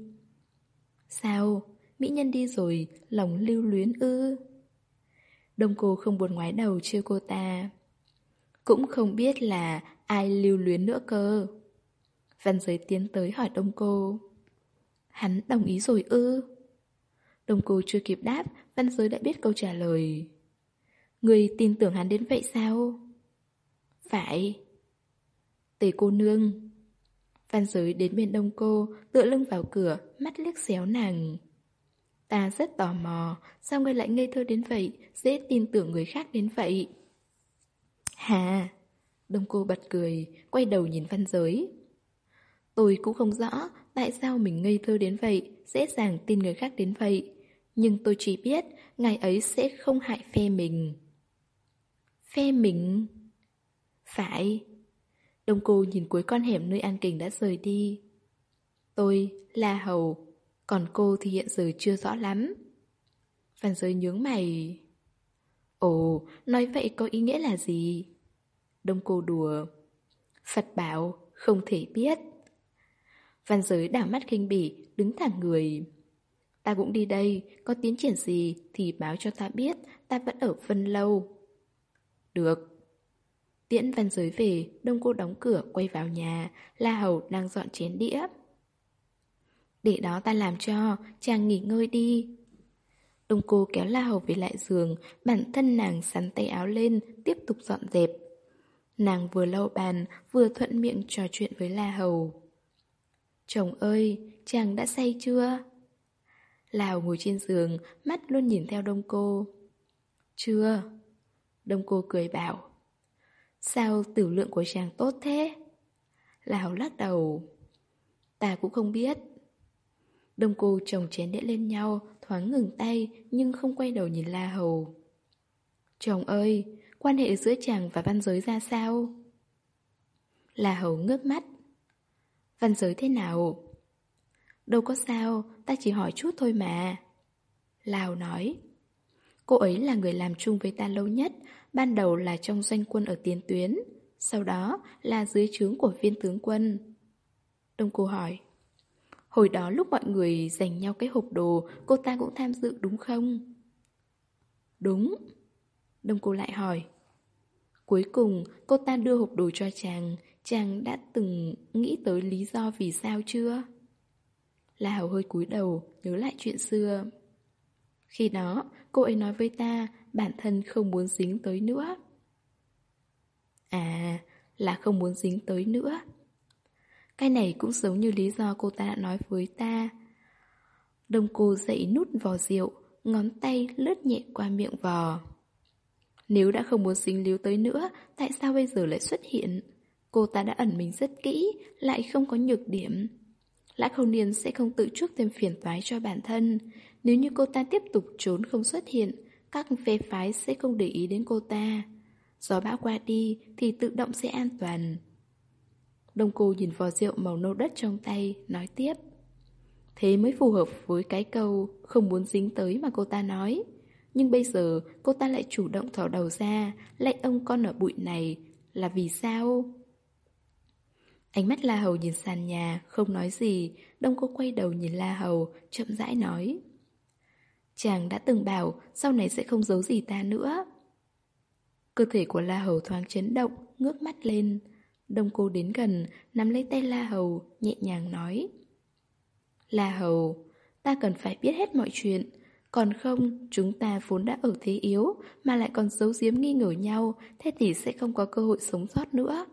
Sao? Mỹ nhân đi rồi, lòng lưu luyến ư? Đông Cô không buồn ngoái đầu trêu cô ta. Cũng không biết là ai lưu luyến nữa cơ. Văn Giới tiến tới hỏi Đông Cô. Hắn đồng ý rồi ư? Đông Cô chưa kịp đáp, Văn Giới đã biết câu trả lời. Người tin tưởng hắn đến vậy sao? Phải. Tề cô nương. Văn Giới đến bên Đông Cô, tựa lưng vào cửa, mắt liếc xéo nàng. Ta rất tò mò, sao ngươi lại ngây thơ đến vậy, dễ tin tưởng người khác đến vậy? Hà. Đông Cô bật cười, quay đầu nhìn Văn Giới. Tôi cũng không rõ tại sao mình ngây thơ đến vậy, dễ dàng tin người khác đến vậy. Nhưng tôi chỉ biết ngày ấy sẽ không hại phe mình. Phe mình? Phải. Đông Cô nhìn cuối con hẻm nơi An Kình đã rời đi. Tôi, La Hầu, còn cô thì hiện giờ chưa rõ lắm. Văn Giới nhướng mày. Ồ, nói vậy có ý nghĩa là gì? Đông Cô đùa. Phật bảo, không thể biết. Văn Giới đảo mắt khinh bỉ, đứng thẳng người. Ta cũng đi đây, có tiến triển gì thì báo cho ta biết, ta vẫn ở Vân Lâu. Được. Tiễn Văn Giới về, Đông Cô đóng cửa quay vào nhà, La Hầu đang dọn chén đĩa. Để đó ta làm cho, chàng nghỉ ngơi đi. Đông Cô kéo La Hầu về lại giường, bản thân nàng sắn tay áo lên, tiếp tục dọn dẹp. Nàng vừa lau bàn, vừa thuận miệng trò chuyện với La Hầu. Chồng ơi, chàng đã say chưa? La Hầu ngồi trên giường, mắt luôn nhìn theo Đông Cô. Chưa. Đông Cô cười bảo. Sao tử lượng của chàng tốt thế? La Hầu lắc đầu. Ta cũng không biết. Đông Cô chồng chén đĩa lên nhau, thoáng ngừng tay nhưng không quay đầu nhìn La Hầu. Chồng ơi, quan hệ giữa chàng và Văn Giới ra sao? La Hầu ngước mắt. Văn Giới thế nào? Đâu có sao, ta chỉ hỏi chút thôi mà. La Hầu nói. Cô ấy là người làm chung với ta lâu nhất, ban đầu là trong doanh quân ở tiền tuyến, sau đó là dưới trướng của viên tướng quân. Đông Cô hỏi. Hồi đó lúc mọi người giành nhau cái hộp đồ, cô ta cũng tham dự đúng không? Đúng. Đông Cô lại hỏi. Cuối cùng cô ta đưa hộp đồ cho chàng, chàng đã từng nghĩ tới lý do vì sao chưa? La Hầu hơi cúi đầu, nhớ lại chuyện xưa. Khi đó, cô ấy nói với ta, bản thân không muốn dính tới nữa. À, là không muốn dính tới nữa. Cái này cũng giống như lý do cô ta đã nói với ta. Đông Cô dậy nút vò rượu, ngón tay lướt nhẹ qua miệng vò. Nếu đã không muốn dính líu tới nữa, tại sao bây giờ lại xuất hiện? Cô ta đã ẩn mình rất kỹ, lại không có nhược điểm. Lã Khâu Niên sẽ không tự chuốc thêm phiền toái cho bản thân. Nếu như cô ta tiếp tục trốn không xuất hiện, các phe phái sẽ không để ý đến cô ta. Gió bão qua đi thì tự động sẽ an toàn. Đông Cô nhìn vò rượu màu nâu đất trong tay, nói tiếp. Thế mới phù hợp với cái câu không muốn dính tới mà cô ta nói. Nhưng bây giờ cô ta lại chủ động thò đầu ra, lại ông con ở bụi này, là vì sao? Ánh mắt La Hầu nhìn sàn nhà, không nói gì. Đông Cô quay đầu nhìn La Hầu, chậm rãi nói. Chàng đã từng bảo sau này sẽ không giấu gì ta nữa. Cơ thể của La Hầu thoáng chấn động, ngước mắt lên. Đông Cô đến gần, nắm lấy tay La Hầu, nhẹ nhàng nói. La Hầu, ta cần phải biết hết mọi chuyện. Còn không, chúng ta vốn đã ở thế yếu, mà lại còn giấu giếm nghi ngờ nhau, thế thì sẽ không có cơ hội sống sót nữa.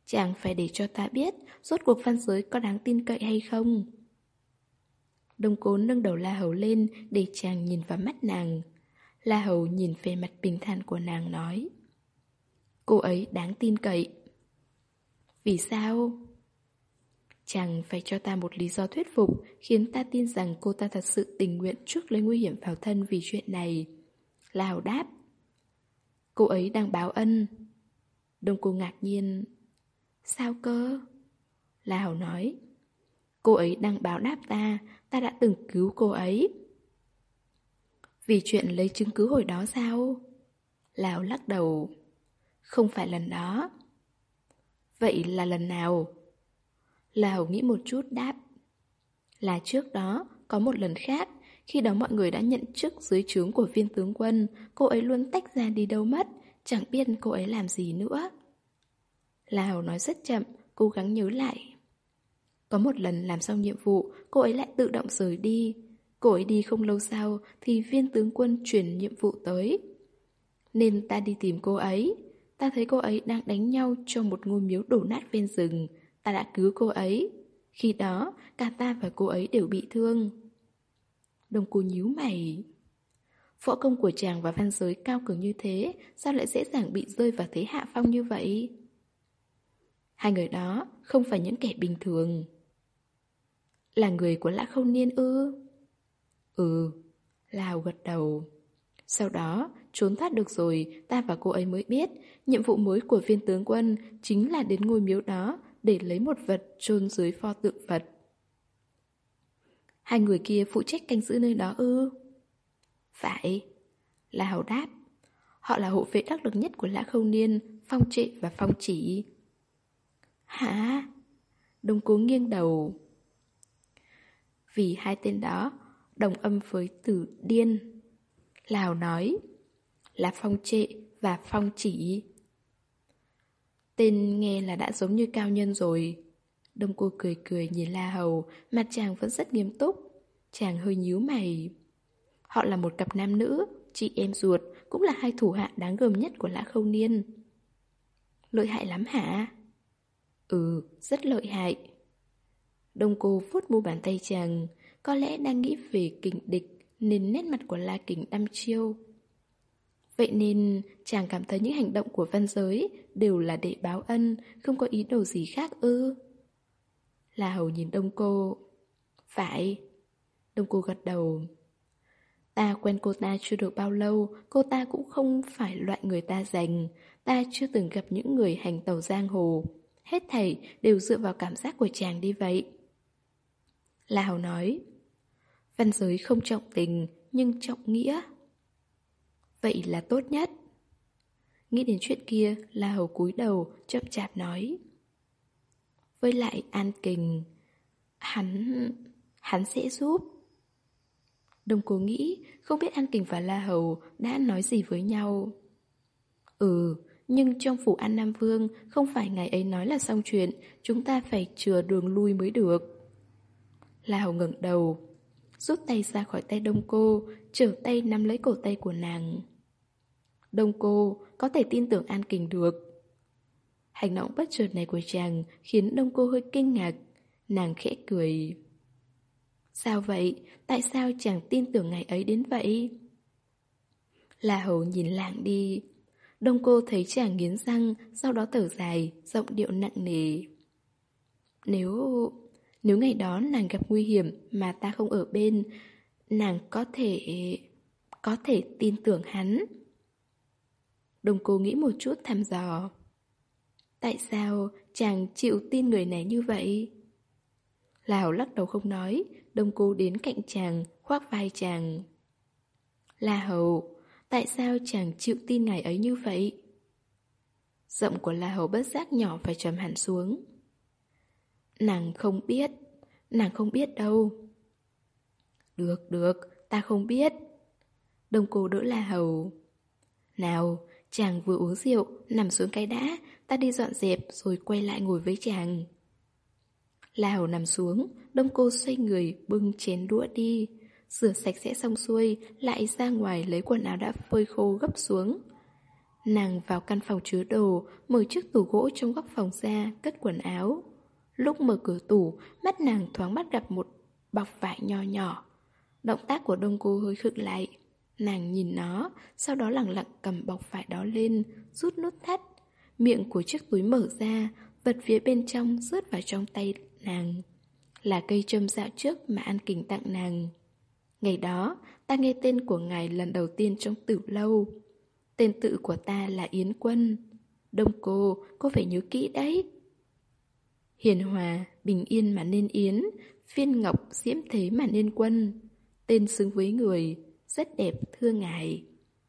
Chàng phải để cho ta biết rốt cuộc Văn Giới có đáng tin cậy hay không. Đông Cô nâng đầu La Hầu lên để chàng nhìn vào mắt nàng. La Hầu nhìn về mặt bình thản của nàng nói: Cô ấy đáng tin cậy. Vì sao? Chàng phải cho ta một lý do thuyết phục khiến ta tin rằng cô ta thật sự tình nguyện chuốc lấy nguy hiểm vào thân vì chuyện này. La Hầu đáp: Cô ấy đang báo ân. Đông Cô ngạc nhiên: Sao cơ? La Hầu nói: Cô ấy đang báo đáp ta, ta đã từng cứu cô ấy. Vì chuyện lấy chứng cứ hồi đó sao? La Hầu lắc đầu: Không phải lần đó. Vậy là lần nào? La Hầu nghĩ một chút đáp: Là trước đó, có một lần khác. Khi đó mọi người đã nhận chức dưới trướng của viên tướng quân. Cô ấy luôn tách ra đi đâu mất, chẳng biết cô ấy làm gì nữa. La Hầu nói rất chậm, cố gắng nhớ lại. Có một lần làm xong nhiệm vụ, cô ấy lại tự động rời đi. Cô ấy đi không lâu sau thì viên tướng quân chuyển nhiệm vụ tới. Nên ta đi tìm cô ấy. Ta thấy cô ấy đang đánh nhau trong một ngôi miếu đổ nát ven rừng. Ta đã cứu cô ấy. Khi đó, cả ta và cô ấy đều bị thương. Đông Cô nhíu mày. Võ công của chàng và Văn Giới cao cường như thế, sao lại dễ dàng bị rơi vào thế hạ phong như vậy? Hai người đó không phải những kẻ bình thường. Là người của Lã Khâu Niên ư? Ừ, Lào gật đầu. Sau đó, trốn thoát được rồi, ta và cô ấy mới biết nhiệm vụ mới của viên tướng quân chính là đến ngôi miếu đó để lấy một vật chôn dưới pho tượng Phật. Hai người kia phụ trách canh giữ nơi đó ư? Phải, Lào đáp. Họ là hộ vệ đắc lực nhất của Lã Khâu Niên, Phong Trệ và Phong Chỉ. Hả? Đông Cố nghiêng đầu. Vì hai tên đó đồng âm với từ điên. Lào nói là Phong Trệ và Phong Chỉ. Tên nghe là đã giống như cao nhân rồi. Đông Cô cười cười nhìn La Hầu, mặt chàng vẫn rất nghiêm túc. Chàng hơi nhíu mày. Họ là một cặp nam nữ, chị em ruột, cũng là hai thủ hạ đáng gờm nhất của Lã Khâu Niên. Lợi hại lắm hả? Ừ, rất lợi hại. Đông Cô vuốt mu bàn tay chàng, có lẽ đang nghĩ về kình địch nên nét mặt của La Kình đăm chiêu. Vậy nên chàng cảm thấy những hành động của Văn Giới đều là để báo ân, không có ý đồ gì khác ư? La Hầu nhìn Đông Cô. Phải. Đông Cô gật đầu. Ta quen cô ta chưa được bao lâu, cô ta cũng không phải loại người ta dành. Ta chưa từng gặp những người hành tẩu giang hồ. Hết thảy đều dựa vào cảm giác của chàng đi vậy. La Hầu nói. Văn Giới không trọng tình, nhưng trọng nghĩa. Vậy là tốt nhất. Nghĩ đến chuyện kia, La Hầu cúi đầu, chậm chạp nói. Với lại An Kình, hắn... hắn sẽ giúp. Đông Cố nghĩ, không biết An Kình và La Hầu đã nói gì với nhau. Ừ, nhưng trong phủ An Nam Vương, không phải ngày ấy nói là xong chuyện, chúng ta phải chừa đường lui mới được. La Hầu ngẩng đầu, rút tay ra khỏi tay Đông Cô, trở tay nắm lấy cổ tay của nàng. Đông Cô có thể tin tưởng An Kình được. Hành động bất chợt này của chàng khiến Đông Cô hơi kinh ngạc. Nàng khẽ cười. Sao vậy? Tại sao chàng tin tưởng ngày ấy đến vậy? La Hầu nhìn lảng đi. Đông Cô thấy chàng nghiến răng, sau đó thở dài, giọng điệu nặng nề. Nếu... Nếu ngày đó nàng gặp nguy hiểm mà ta không ở bên, nàng có thể... có thể tin tưởng hắn. Đông Cô nghĩ một chút thăm dò. Tại sao chàng chịu tin người này như vậy? Lào lắc đầu không nói. Đông Cô đến cạnh chàng, khoác vai chàng. La Hầu, tại sao chàng chịu tin ngài ấy như vậy? Giọng của La Hầu bất giác nhỏ và trầm hẳn xuống. Nàng không biết, nàng không biết đâu. Được, được, ta không biết. Đông Cô đỡ La Hầu. Nào, chàng vừa uống rượu, nằm xuống cái đã, ta đi dọn dẹp rồi quay lại ngồi với chàng. La Hầu nằm xuống, Đông Cô xoay người bưng chén đũa đi. Rửa sạch sẽ xong xuôi, lại ra ngoài lấy quần áo đã phơi khô gấp xuống. Nàng vào căn phòng chứa đồ, mở chiếc tủ gỗ trong góc phòng ra, cất quần áo. Lúc mở cửa tủ, mắt nàng thoáng bắt gặp một bọc vải nho nhỏ. Động tác của Đông Cô hơi khựng lại. Nàng nhìn nó, sau đó lẳng lặng cầm bọc vải đó lên, rút nút thắt. Miệng của chiếc túi mở ra, vật phía bên trong rớt vào trong tay nàng. Là cây châm dạo trước mà An Kình tặng nàng. Ngày đó, ta nghe tên của ngài lần đầu tiên trong tử lâu. Tên tự của ta là Yến Quân. Đông Cô, cô phải nhớ kỹ đấy. Hiền hòa, bình yên mà nên Yến, phiên ngọc, diễm thế mà nên Quân. Tên xứng với người, rất đẹp thưa ngài.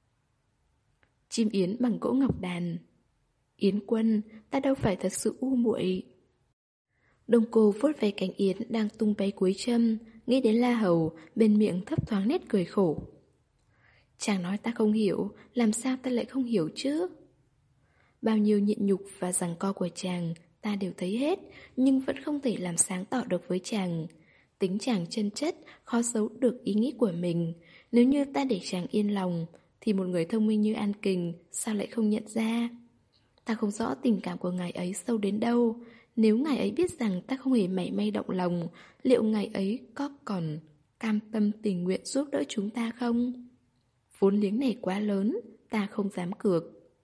Chim yến bằng gỗ ngọc đàn. Yến Quân, ta đâu phải thật sự u muội. Đông Cô vuốt ve cánh yến đang tung bay cuối châm, nghĩ đến La Hầu, bên miệng thấp thoáng nét cười khổ. Chàng nói ta không hiểu, làm sao ta lại không hiểu chứ? Bao nhiêu nhịn nhục và giằng co của chàng ta đều thấy hết, nhưng vẫn không thể làm sáng tỏ được với chàng. Tính chàng chân chất, khó giấu được ý nghĩ của mình. Nếu như ta để chàng yên lòng, thì một người thông minh như An Kình sao lại không nhận ra? Ta không rõ tình cảm của ngài ấy sâu đến đâu. Nếu ngài ấy biết rằng ta không hề mảy may động lòng, liệu ngài ấy có còn cam tâm tình nguyện giúp đỡ chúng ta không? Vốn liếng này quá lớn, ta không dám cược.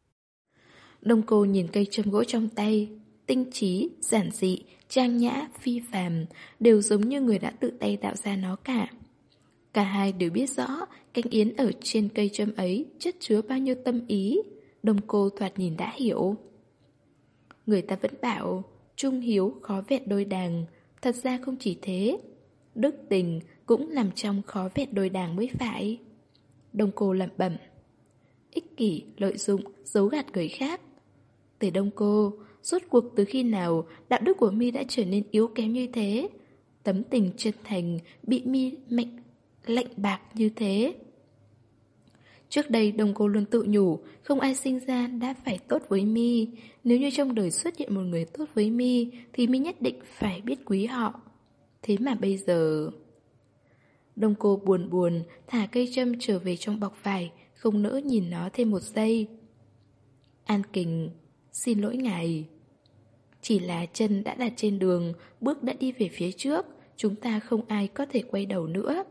Đông Cô nhìn cây châm gỗ trong tay, tinh trí, giản dị, trang nhã, phi phàm, đều giống như người đã tự tay tạo ra nó cả. Cả hai đều biết rõ cánh yến ở trên cây châm ấy chất chứa bao nhiêu tâm ý. Đông Cô thoạt nhìn đã hiểu. Người ta vẫn bảo trung hiếu khó vẹn đôi đàng. Thật ra không chỉ thế, đức tình cũng nằm trong khó vẹn đôi đàng mới phải. Đông Cô lẩm bẩm. Ích kỷ, lợi dụng, giấu gạt người khác. Từ Đông Cô, rốt cuộc từ khi nào đạo đức của mi đã trở nên yếu kém như thế? Tấm tình chân thành bị mi mạnh lạnh bạc như thế. Trước đây Đông Cô luôn tự nhủ, không ai sinh ra đã phải tốt với mi. Nếu như trong đời xuất hiện một người tốt với mi, thì mi nhất định phải biết quý họ. Thế mà bây giờ... Đông Cô buồn buồn, thả cây châm trở về trong bọc vải, không nỡ nhìn nó thêm một giây. An Kình, xin lỗi ngài. Chỉ là chân đã đặt trên đường, bước đã đi về phía trước, chúng ta không ai có thể quay đầu nữa.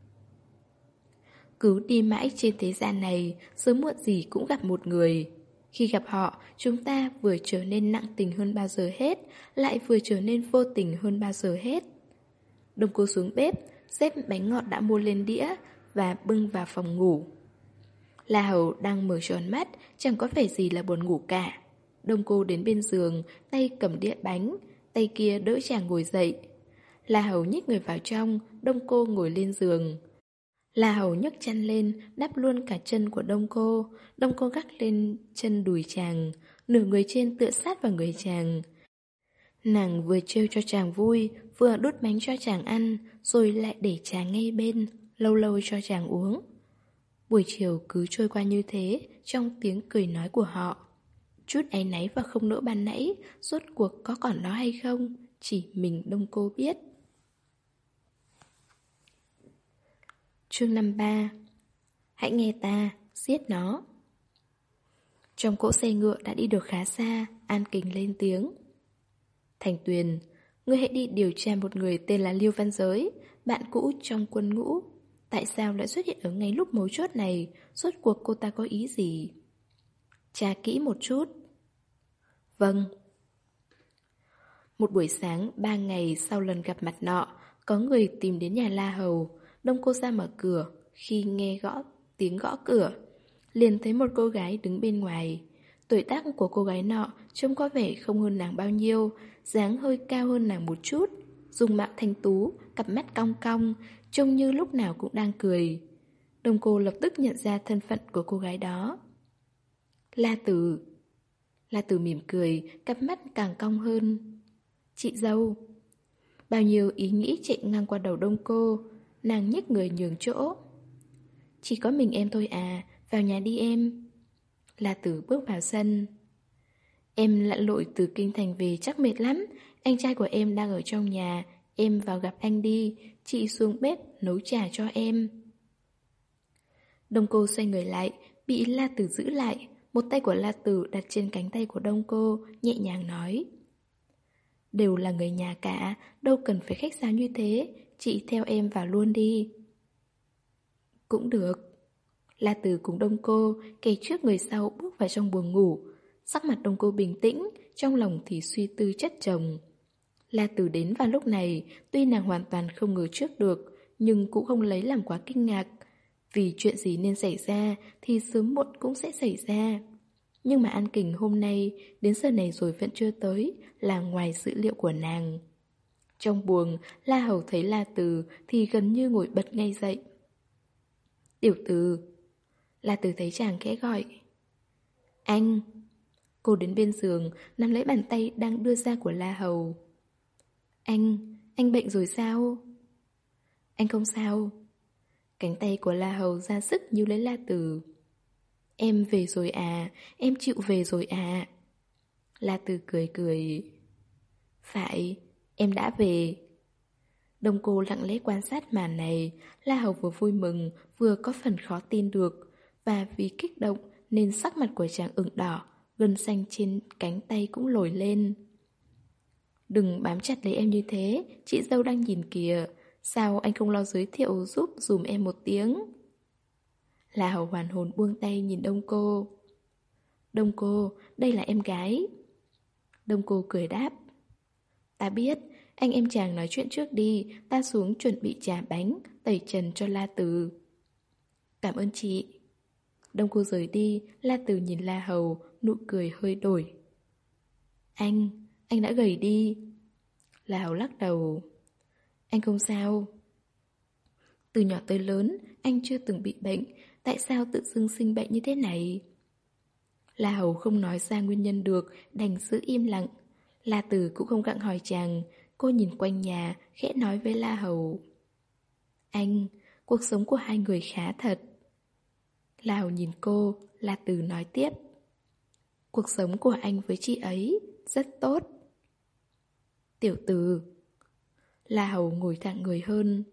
Cứ đi mãi trên thế gian này, sớm muộn gì cũng gặp một người. Khi gặp họ, chúng ta vừa trở nên nặng tình hơn bao giờ hết, lại vừa trở nên vô tình hơn bao giờ hết. Đông Cô xuống bếp, xếp bánh ngọt đã mua lên đĩa và bưng vào phòng ngủ. La Hầu đang mở tròn mắt, chẳng có vẻ gì là buồn ngủ cả. Đông Cô đến bên giường, tay cầm đĩa bánh, tay kia đỡ chàng ngồi dậy. La Hầu nhích người vào trong, Đông Cô ngồi lên giường. La Hầu nhấc chăn lên, đắp luôn cả chân của Đông Cô. Đông Cô gác lên chân đùi chàng, nửa người trên tựa sát vào người chàng. Nàng vừa trêu cho chàng vui, vừa đút bánh cho chàng ăn, rồi lại để chàng ngay bên, lâu lâu cho chàng uống. Buổi chiều cứ trôi qua như thế, trong tiếng cười nói của họ. Chút áy náy và không nỡ ban nãy, rốt cuộc có còn nó hay không, chỉ mình Đông Cô biết. Chương năm ba. Hãy nghe ta, giết nó. Trong cỗ xe ngựa đã đi được khá xa, An Kình lên tiếng. Thành Tuyền, ngươi hãy đi điều tra một người tên là Liêu Văn Giới, bạn cũ trong quân ngũ. Tại sao lại xuất hiện ở ngay lúc mấu chốt này? Rốt cuộc cô ta có ý gì? Tra kỹ một chút. Vâng. Một buổi sáng, ba ngày sau lần gặp mặt nọ, có người tìm đến nhà La Hầu. Đông Cô ra mở cửa, khi nghe gõ tiếng gõ cửa, liền thấy một cô gái đứng bên ngoài. Tuổi tác của cô gái nọ trông có vẻ không hơn nàng bao nhiêu, dáng hơi cao hơn nàng một chút, dung mạo thanh tú, cặp mắt cong cong, trông như lúc nào cũng đang cười. Đông Cô lập tức nhận ra thân phận của cô gái đó. La Tử. La Tử mỉm cười, cặp mắt càng cong hơn. Chị dâu. Bao nhiêu ý nghĩ chạy ngang qua đầu Đông Cô, nàng nhích người nhường chỗ. Chỉ có mình em thôi à, vào nhà đi em. La Tử bước vào sân. Em lặn lội từ kinh thành về chắc mệt lắm, anh trai của em đang ở trong nhà, em vào gặp anh đi, chị xuống bếp nấu trà cho em. Đông Cô xoay người lại, bị La Tử giữ lại, một tay của La Tử đặt trên cánh tay của Đông Cô, nhẹ nhàng nói. Đều là người nhà cả, đâu cần phải khách sáo như thế, chị theo em vào luôn đi. Cũng được. La Tử cùng Đông Cô, kẻ trước người sau bước vào trong buồng ngủ. Sắc mặt Đông Cô bình tĩnh, trong lòng thì suy tư chất chồng. La Tử đến vào lúc này, tuy nàng hoàn toàn không ngờ trước được, nhưng cũng không lấy làm quá kinh ngạc. Vì chuyện gì nên xảy ra thì sớm muộn cũng sẽ xảy ra. Nhưng mà An Kình hôm nay đến giờ này rồi vẫn chưa tới, là ngoài dữ liệu của nàng. Trong buồng, La Hầu thấy La Từ thì gần như ngồi bật ngay dậy. Tiểu Từ. La Từ thấy chàng khẽ gọi. Anh. Cô đến bên giường, nắm lấy bàn tay đang đưa ra của La Hầu. Anh, anh bệnh rồi sao? Anh không sao. Cánh tay của La Hầu ra sức níu lấy La Từ. Em về rồi à, em chịu về rồi à. La Từ cười cười. Phải, em đã về. Đông Cô lặng lẽ quan sát màn này, La Hầu vừa vui mừng, vừa có phần khó tin được, và vì kích động nên sắc mặt của chàng ửng đỏ, gân xanh trên cánh tay cũng nổi lên. Đừng bám chặt lấy em như thế, chị dâu đang nhìn kìa, sao anh không lo giới thiệu giúp dùm em một tiếng? La Hầu hoàn hồn buông tay nhìn Đông Cô. Đông Cô, đây là em gái. Đông Cô cười đáp. Ta biết, anh em chàng nói chuyện trước đi, ta xuống chuẩn bị trà bánh, tẩy trần cho La Từ. Cảm ơn chị. Đông Cô rời đi, La Từ nhìn La Hầu, nụ cười hơi đổi. Anh, anh đã gầy đi. La Hầu lắc đầu. Anh không sao. Từ nhỏ tới lớn, anh chưa từng bị bệnh, tại sao tự dưng sinh bệnh như thế này? La Hầu không nói ra nguyên nhân được, đành giữ im lặng. La Từ cũng không gặng hỏi chàng, cô nhìn quanh nhà, khẽ nói với La Hầu. Anh, cuộc sống của hai người khá thật. La Hầu nhìn cô, La Từ nói tiếp. Cuộc sống của anh với chị ấy rất tốt. Tiểu Từ. La Hầu ngồi thẳng người hơn.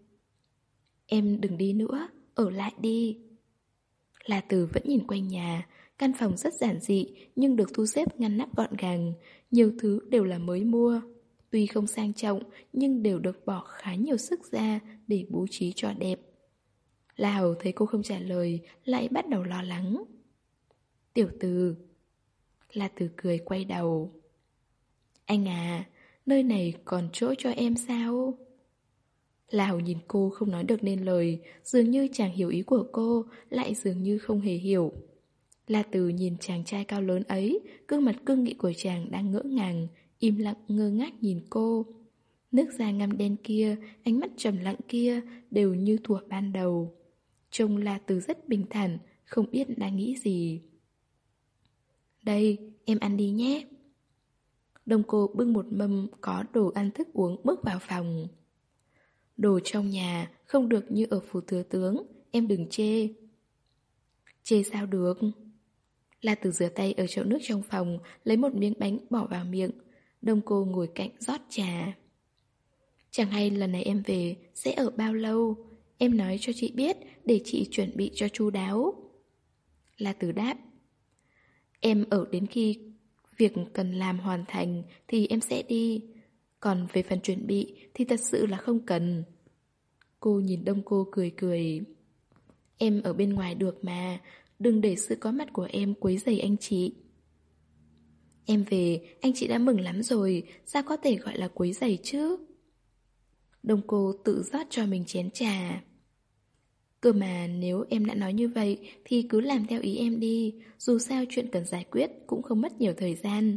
Em đừng đi nữa, ở lại đi. La Từ vẫn nhìn quanh nhà, căn phòng rất giản dị nhưng được thu xếp ngăn nắp gọn gàng, nhiều thứ đều là mới mua. Tuy không sang trọng nhưng đều được bỏ khá nhiều sức ra để bố trí cho đẹp. La Hầu thấy cô không trả lời, lại bắt đầu lo lắng. Tiểu Từ. La Từ cười quay đầu. Anh à, nơi này còn chỗ cho em sao? La Hầu nhìn cô không nói được nên lời, dường như chàng hiểu ý của cô, lại dường như không hề hiểu. La Từ nhìn chàng trai cao lớn ấy, gương mặt cương nghị của chàng đang ngỡ ngàng, im lặng ngơ ngác nhìn cô. Nước da ngăm đen kia, ánh mắt trầm lặng kia đều như thuở ban đầu. Trông La Từ rất bình thản, không biết đang nghĩ gì. Đây, em ăn đi nhé. Đông Cô bưng một mâm có đồ ăn thức uống bước vào phòng. Đồ trong nhà không được như ở phủ thừa tướng, em đừng chê. Chê sao được? La Từ rửa tay ở chậu nước trong phòng, lấy một miếng bánh bỏ vào miệng. Đông Cô ngồi cạnh rót trà. Chẳng hay lần này em về sẽ ở bao lâu? Em nói cho chị biết để chị chuẩn bị cho chu đáo. La Từ đáp. Em ở đến khi việc cần làm hoàn thành thì em sẽ đi. Còn về phần chuẩn bị thì thật sự là không cần. Cô nhìn Đông Cô cười cười. Em ở bên ngoài được mà, đừng để sự có mặt của em quấy rầy anh chị. Em về, anh chị đã mừng lắm rồi, sao có thể gọi là quấy rầy chứ? Đông Cô tự rót cho mình chén trà. Cơ mà nếu em đã nói như vậy thì cứ làm theo ý em đi, dù sao chuyện cần giải quyết cũng không mất nhiều thời gian.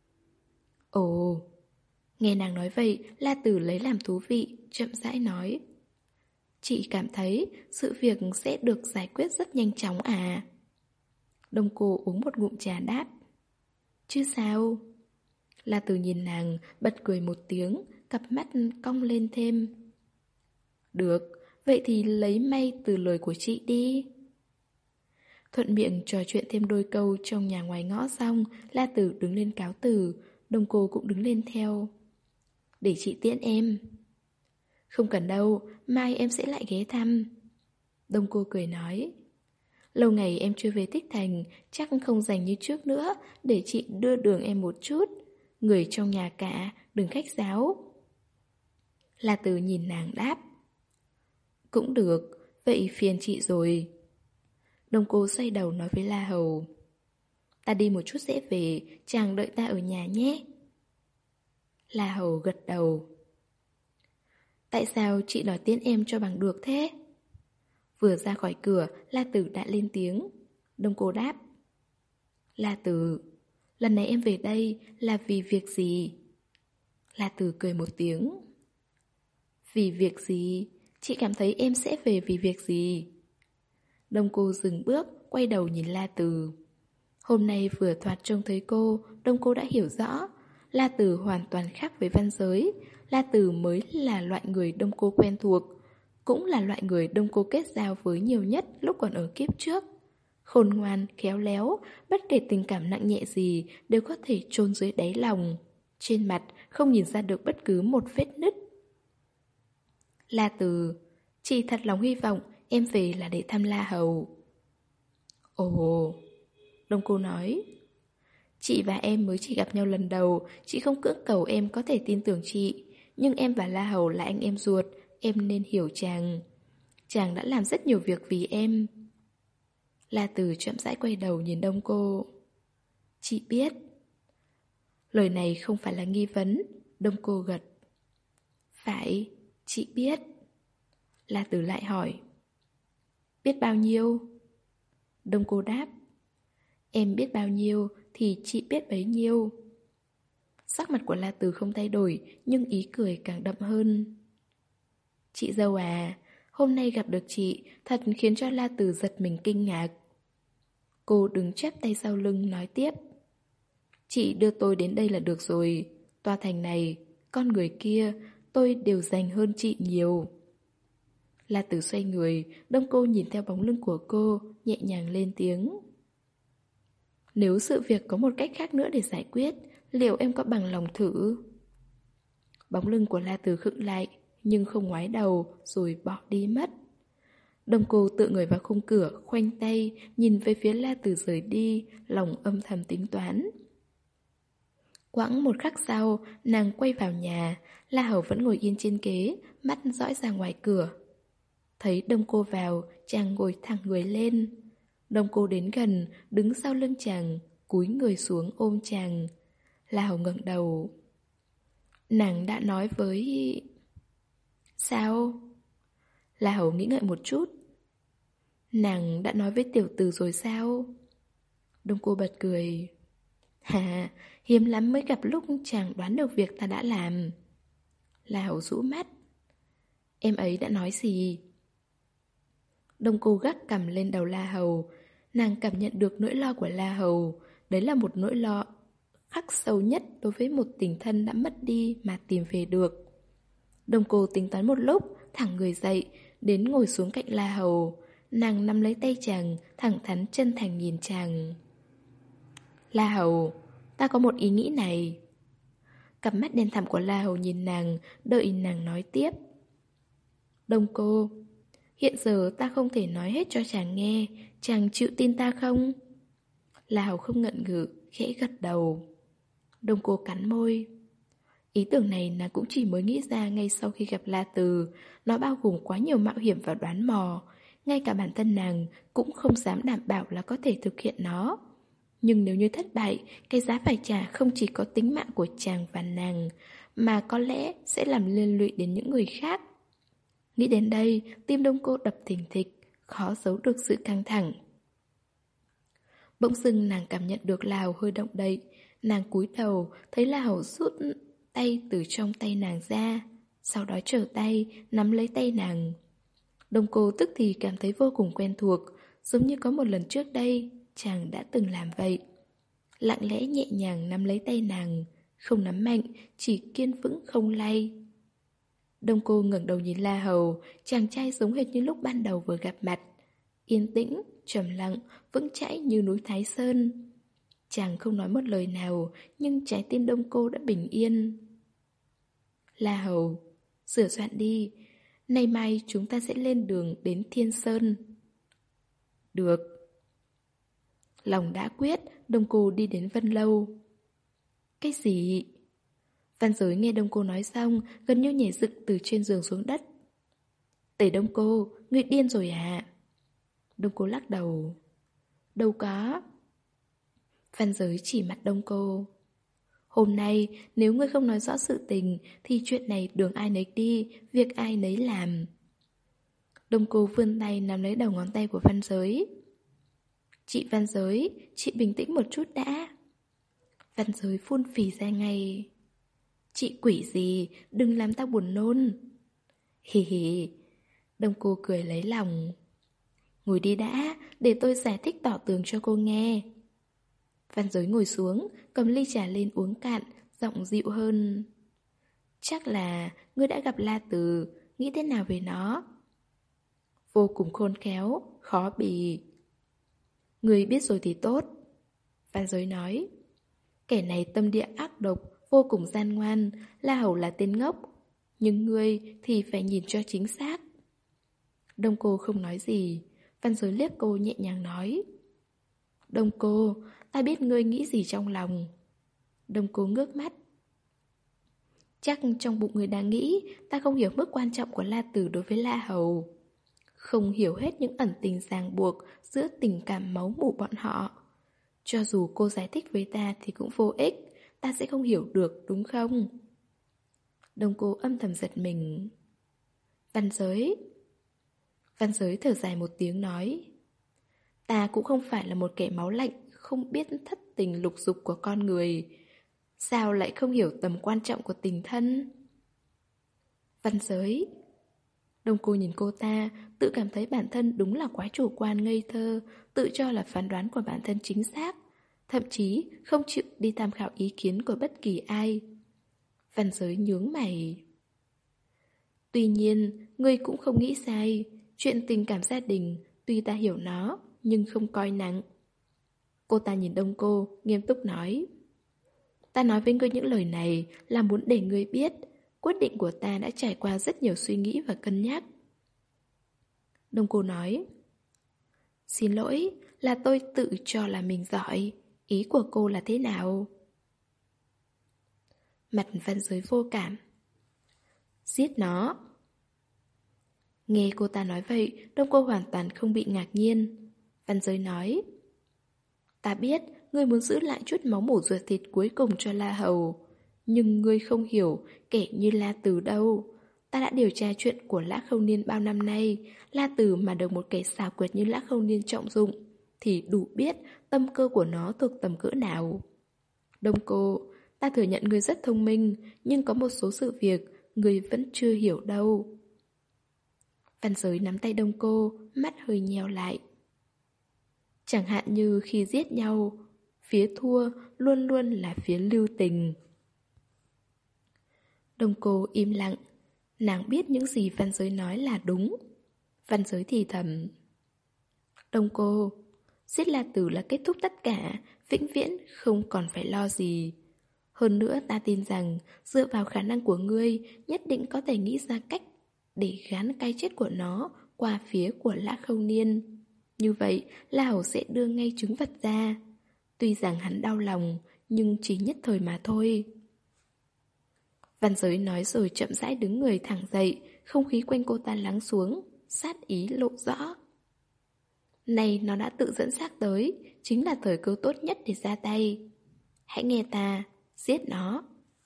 Ồ, nghe nàng nói vậy, La Tử lấy làm thú vị, chậm rãi nói. Chị cảm thấy sự việc sẽ được giải quyết rất nhanh chóng à? Đông Cô uống một ngụm trà đáp. Chứ sao? La Tử nhìn nàng, bật cười một tiếng, cặp mắt cong lên thêm. Được, vậy thì lấy may từ lời của chị đi. Thuận miệng trò chuyện thêm đôi câu trong nhà ngoài ngõ xong, La Tử đứng lên cáo từ, Đông Cô cũng đứng lên theo. Để chị tiễn em. Không cần đâu, mai em sẽ lại ghé thăm. Đông Cô cười nói. Lâu ngày em chưa về Tích Thành, chắc không rảnh như trước nữa, để chị đưa đường em một chút. Người trong nhà cả, đừng khách sáo. La Từ nhìn nàng đáp. Cũng được, vậy phiền chị rồi. Đông Cô xoay đầu nói với La Hầu. Ta đi một chút sẽ về, chàng đợi ta ở nhà nhé. La Hầu gật đầu. Tại sao chị nói tiễn em cho bằng được thế? Vừa ra khỏi cửa, La Tử đã lên tiếng. Đông Cô đáp. La Tử, lần này em về đây là vì việc gì? La Tử cười một tiếng. Vì việc gì? Chị cảm thấy em sẽ về vì việc gì? Đông Cô dừng bước, quay đầu nhìn La Tử. Hôm nay vừa thoạt trông thấy cô, Đông Cô đã hiểu rõ. La Tử hoàn toàn khác với Văn Giới. La Tử mới là loại người Đông Cô quen thuộc, cũng là loại người Đông Cô kết giao với nhiều nhất lúc còn ở kiếp trước. Khôn ngoan, khéo léo, bất kể tình cảm nặng nhẹ gì đều có thể chôn dưới đáy lòng. Trên mặt không nhìn ra được bất cứ một vết nứt. La Từ, chị thật lòng hy vọng em về là để thăm La Hầu. Ồ, Đông Cô nói. Chị và em mới chỉ gặp nhau lần đầu, chị không cưỡng cầu em có thể tin tưởng chị. Nhưng em và La Hầu là anh em ruột, em nên hiểu chàng. Chàng đã làm rất nhiều việc vì em. La Từ chậm rãi quay đầu nhìn Đông Cô. Chị biết. Lời này không phải là nghi vấn. Đông Cô gật. Phải, chị biết. La Từ lại hỏi. Biết bao nhiêu? Đông Cô đáp. Em biết bao nhiêu thì chị biết bấy nhiêu. Sắc mặt của La Từ không thay đổi, nhưng ý cười càng đậm hơn. Chị dâu à, hôm nay gặp được chị thật khiến cho La Từ giật mình kinh ngạc. Cô đứng chắp tay sau lưng nói tiếp. Chị đưa tôi đến đây là được rồi. Tòa thành này, con người kia, tôi đều dành hơn chị nhiều. La Tử xoay người, Đông Cô nhìn theo bóng lưng của cô, nhẹ nhàng lên tiếng. Nếu sự việc có một cách khác nữa để giải quyết, liệu em có bằng lòng thử? Bóng lưng của La Tử khựng lại, nhưng không ngoái đầu, rồi bỏ đi mất. Đông Cô tựa người vào khung cửa, khoanh tay, nhìn về phía La Tử rời đi, lòng âm thầm tính toán. Quãng một khắc sau, nàng quay vào nhà, La Hầu vẫn ngồi yên trên ghế, mắt dõi ra ngoài cửa. Thấy Đông Cô vào, chàng ngồi thẳng người lên. Đông Cô đến gần, đứng sau lưng chàng, cúi người xuống ôm chàng. La Hầu ngẩng đầu. Nàng đã nói với... Sao? La Hầu nghĩ ngợi một chút. Nàng đã nói với tiểu tử rồi sao? Đông Cô bật cười. Hà, hiếm lắm mới gặp lúc chàng đoán được việc ta đã làm. La Hầu rũ mắt. Em ấy đã nói gì? Đông Cô gác cằm lên đầu La Hầu. Nàng cảm nhận được nỗi lo của La Hầu. Đấy là một nỗi lo khắc sâu nhất đối với một tình thân đã mất đi mà tìm về được. Đông Cô tính toán một lúc, thẳng người dậy, đến ngồi xuống cạnh La Hầu. Nàng nắm lấy tay chàng, thẳng thắn chân thành nhìn chàng. La Hầu, ta có một ý nghĩ này. Cặp mắt đen thẳm của La Hầu nhìn nàng, đợi nàng nói tiếp. Đông Cô, hiện giờ ta không thể nói hết cho chàng nghe, chàng chịu tin ta không? La Hầu không ngận ngừ, khẽ gật đầu. Đông Cô cắn môi. Ý tưởng này nàng cũng chỉ mới nghĩ ra ngay sau khi gặp La Từ. Nó bao gồm quá nhiều mạo hiểm và đoán mò. Ngay cả bản thân nàng cũng không dám đảm bảo là có thể thực hiện nó. Nhưng nếu như thất bại, cái giá phải trả không chỉ có tính mạng của chàng và nàng, mà có lẽ sẽ làm liên lụy đến những người khác. Nghĩ đến đây, tim Đông Cô đập thình thịch, khó giấu được sự căng thẳng. Bỗng dưng nàng cảm nhận được La Hầu hơi động đậy. Nàng cúi đầu, thấy La Hầu rút tay từ trong tay nàng ra, sau đó trở tay, nắm lấy tay nàng. Đông Cô tức thì cảm thấy vô cùng quen thuộc, giống như có một lần trước đây, chàng đã từng làm vậy. Lặng lẽ nhẹ nhàng nắm lấy tay nàng, không nắm mạnh, chỉ kiên vững không lay. Đông Cô ngẩng đầu nhìn La Hầu, chàng trai giống hệt như lúc ban đầu vừa gặp mặt. Yên tĩnh, trầm lặng, vững chãi như núi Thái Sơn. Chàng không nói một lời nào, nhưng trái tim Đông Cô đã bình yên. La Hầu, sửa soạn đi, nay mai chúng ta sẽ lên đường đến Thiên Sơn. Được. Lòng đã quyết, Đông Cô đi đến Vân Lâu. Cái gì? Văn Giới nghe Đông Cô nói xong, gần như nhảy dựng từ trên giường xuống đất. Tề Đông Cô, ngươi điên rồi à? Đông Cô lắc đầu. Đâu có. Văn Giới chỉ mặt Đông Cô. Hôm nay, nếu ngươi không nói rõ sự tình, thì chuyện này đường ai nấy đi, việc ai nấy làm. Đông Cô vươn tay nắm lấy đầu ngón tay của Văn Giới. Chị Văn Giới, chị bình tĩnh một chút đã. Văn Giới phun phì ra ngay. Chị quỷ gì, đừng làm tao buồn nôn. Hì hì. Đông Cô cười lấy lòng. Ngồi đi đã, để tôi giải thích tỏ tường cho cô nghe. Văn Giới ngồi xuống, cầm ly trà lên uống cạn, giọng dịu hơn. Chắc là ngươi đã gặp La Từ, nghĩ thế nào về nó? Vô cùng khôn khéo, khó bì. Ngươi biết rồi thì tốt. Văn Giới nói. Kẻ này tâm địa ác độc, vô cùng gian ngoan, La Hầu là tên ngốc. Nhưng ngươi thì phải nhìn cho chính xác. Đông Cô không nói gì. Văn Giới liếc cô nhẹ nhàng nói. Đông Cô, ta biết ngươi nghĩ gì trong lòng. Đông Cô ngước mắt. Chắc trong bụng ngươi đang nghĩ ta không hiểu mức quan trọng của La Tử đối với La Hầu. Không hiểu hết những ẩn tình ràng buộc giữa tình cảm máu mủ bọn họ. Cho dù cô giải thích với ta thì cũng vô ích, ta sẽ không hiểu được, đúng không? Đông Cô âm thầm giật mình. Văn Giới. Văn Giới thở dài một tiếng nói. Ta cũng không phải là một kẻ máu lạnh, không biết thất tình lục dục của con người. Sao lại không hiểu tầm quan trọng của tình thân? Văn Giới. Đông Cô nhìn cô ta, tự cảm thấy bản thân đúng là quá chủ quan ngây thơ, tự cho là phán đoán của bản thân chính xác, thậm chí không chịu đi tham khảo ý kiến của bất kỳ ai. Văn Giới nhướng mày. Tuy nhiên, ngươi cũng không nghĩ sai, chuyện tình cảm gia đình, tuy ta hiểu nó, nhưng không coi nặng. Cô ta nhìn Đông Cô, nghiêm túc nói. Ta nói với ngươi những lời này là muốn để ngươi biết, quyết định của ta đã trải qua rất nhiều suy nghĩ và cân nhắc. Đông Cô nói. Xin lỗi, là tôi tự cho là mình giỏi. Ý của cô là thế nào? Mặt Văn Giới vô cảm. Giết nó. Nghe cô ta nói vậy, Đông Cô hoàn toàn không bị ngạc nhiên. Văn Giới nói. Ta biết, ngươi muốn giữ lại chút máu mủ ruột thịt cuối cùng cho La Hầu. Nhưng ngươi không hiểu kẻ như La Từ đâu. Ta đã điều tra chuyện của Lã Khâu Niên bao năm nay. La Từ mà được một kẻ xảo quyệt như Lã Khâu Niên trọng dụng thì đủ biết tâm cơ của nó thuộc tầm cỡ nào. Đông Cô, ta thừa nhận ngươi rất thông minh, nhưng có một số sự việc ngươi vẫn chưa hiểu đâu. Văn Giới nắm tay Đông Cô, mắt hơi nheo lại. Chẳng hạn như khi giết nhau, phía thua luôn luôn là phía lưu tình. Đông Cô im lặng. Nàng biết những gì Văn Giới nói là đúng. Văn Giới thì thầm. Đông Cô, giết La Tử là kết thúc tất cả, vĩnh viễn không còn phải lo gì. Hơn nữa ta tin rằng dựa vào khả năng của ngươi nhất định có thể nghĩ ra cách để gán cái chết của nó qua phía của Lã Khâu Niên. Như vậy La Hầu sẽ đưa ngay trứng vật ra. Tuy rằng hắn đau lòng, nhưng chỉ nhất thời mà thôi. Văn Giới nói rồi chậm rãi đứng người thẳng dậy, không khí quanh cô ta lắng xuống, sát ý lộ rõ. Này nó đã tự dẫn xác tới, chính là thời cơ tốt nhất để ra tay. Hãy nghe ta, giết nó.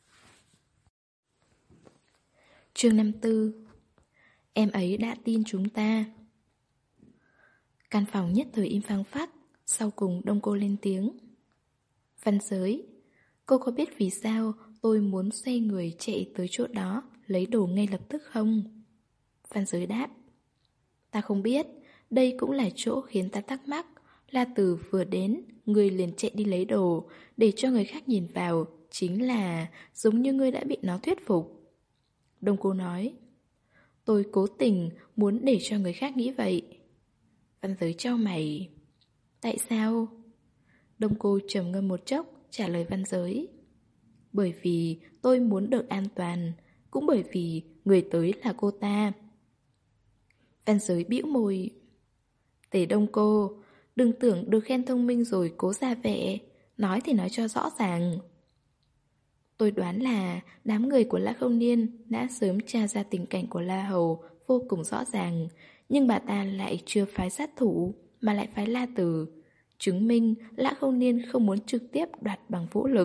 Chương năm tư. Em ấy đã tin chúng ta. Căn phòng nhất thời im phăng phắc, sau cùng Đông Cô lên tiếng. Văn Giới, cô có biết vì sao tôi muốn xoay người chạy tới chỗ đó, lấy đồ ngay lập tức không? Văn Giới đáp. Ta không biết, đây cũng là chỗ khiến ta thắc mắc. La Từ vừa đến, người liền chạy đi lấy đồ, để cho người khác nhìn vào, chính là giống như ngươi đã bị nó thuyết phục. Đông Cô nói. Tôi cố tình muốn để cho người khác nghĩ vậy. Văn Giới chau mày. Tại sao? Đông Cô trầm ngâm một chốc, trả lời Văn Giới. Bởi vì tôi muốn được an toàn, cũng bởi vì người tới là cô ta. Văn Giới bĩu môi. Tề Đông Cô, Đừng tưởng được khen thông minh rồi cố ra vẻ. Nói thì nói cho rõ ràng. Tôi đoán là đám người của Lã Không Niên đã sớm tra ra tình cảnh của La Hầu vô cùng rõ ràng, nhưng bà ta lại chưa phái sát thủ, mà lại phái La Tử, chứng minh Lã Không Niên không muốn trực tiếp đoạt bằng vũ lực.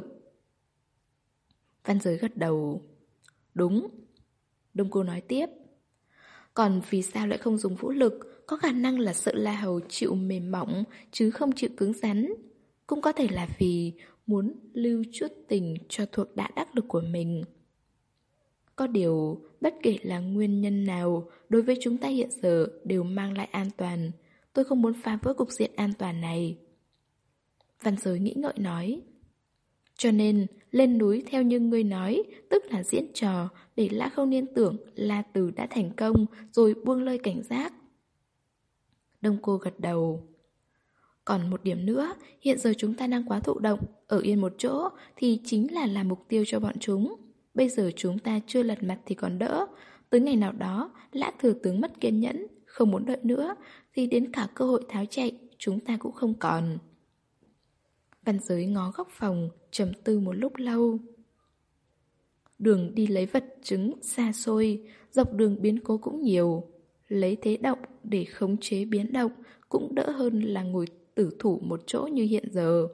Văn Giới gật đầu. Đúng. Đông Cô nói tiếp. Còn vì sao lại không dùng vũ lực? Có khả năng là sợ La Hầu chịu mềm mỏng chứ không chịu cứng rắn. Cũng có thể là vì muốn lưu chút tình cho thuộc hạ đắc lực của mình. Có điều, bất kể là nguyên nhân nào, đối với chúng ta hiện giờ đều mang lại an toàn. Tôi không muốn phá vỡ cục diện an toàn này. Văn Giới nghĩ ngợi nói. Cho nên, lên núi theo như ngươi nói, tức là diễn trò, để Lã Không Niên tưởng La Tử đã thành công, rồi buông lơi cảnh giác. Đông Cô gật đầu. Còn một điểm nữa, hiện giờ chúng ta đang quá thụ động, ở yên một chỗ thì chính là làm mục tiêu cho bọn chúng. Bây giờ chúng ta chưa lật mặt thì còn đỡ. Tới ngày nào đó, Lã thừa tướng mất kiên nhẫn, không muốn đợi nữa, thì đến cả cơ hội tháo chạy, chúng ta cũng không còn. Văn Giới ngó góc phòng, trầm tư một lúc lâu. Đường đi lấy vật chứng xa xôi, dọc đường biến cố cũng nhiều. Lấy thế động để khống chế biến động cũng đỡ hơn là ngồi tử thủ một chỗ như hiện giờ.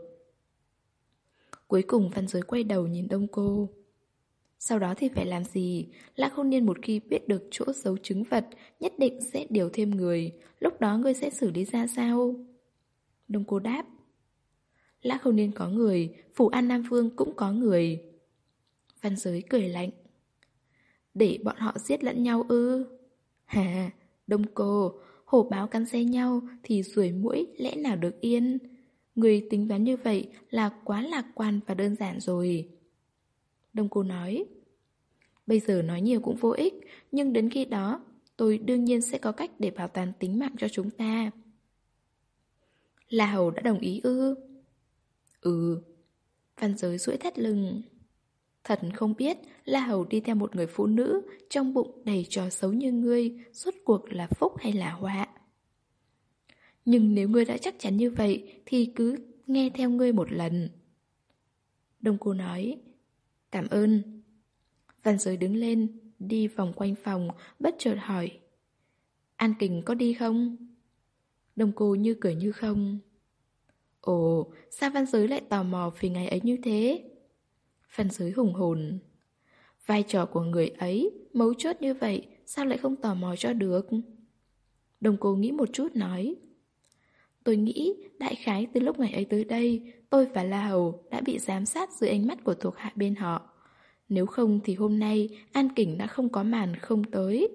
Cuối cùng Văn Giới quay đầu nhìn Đông Cô. Sau đó thì phải làm gì? Lã Không Niên một khi biết được chỗ giấu chứng vật, nhất định sẽ điều thêm người. Lúc đó ngươi sẽ xử lý ra sao? Đông Cô đáp. Lã Không Niên có người, Phủ An Nam Vương cũng có người. Văn Giới cười lạnh. Để bọn họ giết lẫn nhau ư? Hà, Đông Cô, hổ báo cắn xé nhau thì ruồi muỗi lẽ nào được yên? Người tính toán như vậy là quá lạc quan và đơn giản rồi. Đông Cô nói. Bây giờ nói nhiều cũng vô ích, nhưng đến khi đó tôi đương nhiên sẽ có cách để bảo toàn tính mạng cho chúng ta. La Hầu đã đồng ý ư? Ừ. Văn Giới duỗi thắt lưng. Thật không biết La Hầu đi theo một người phụ nữ trong bụng đầy trò xấu như ngươi, rốt cuộc là phúc hay là họa? Nhưng nếu ngươi đã chắc chắn như vậy thì cứ nghe theo ngươi một lần. Đông Cô nói. Cảm ơn. Văn Giới đứng lên, đi vòng quanh phòng, bất chợt hỏi. An Kình có đi không? Đông Cô như cười như không. Ồ, sao Văn Giới lại tò mò vì ngày ấy như thế? Văn Giới hùng hồn. Vai trò của người ấy, mấu chốt như vậy, sao lại không tò mò cho được? Đông Cô nghĩ một chút nói. Tôi nghĩ, đại khái từ lúc ngày ấy tới đây, tôi và La Hầu đã bị giám sát dưới ánh mắt của thuộc hạ bên họ. Nếu không thì hôm nay An Kình đã không có màn không tới.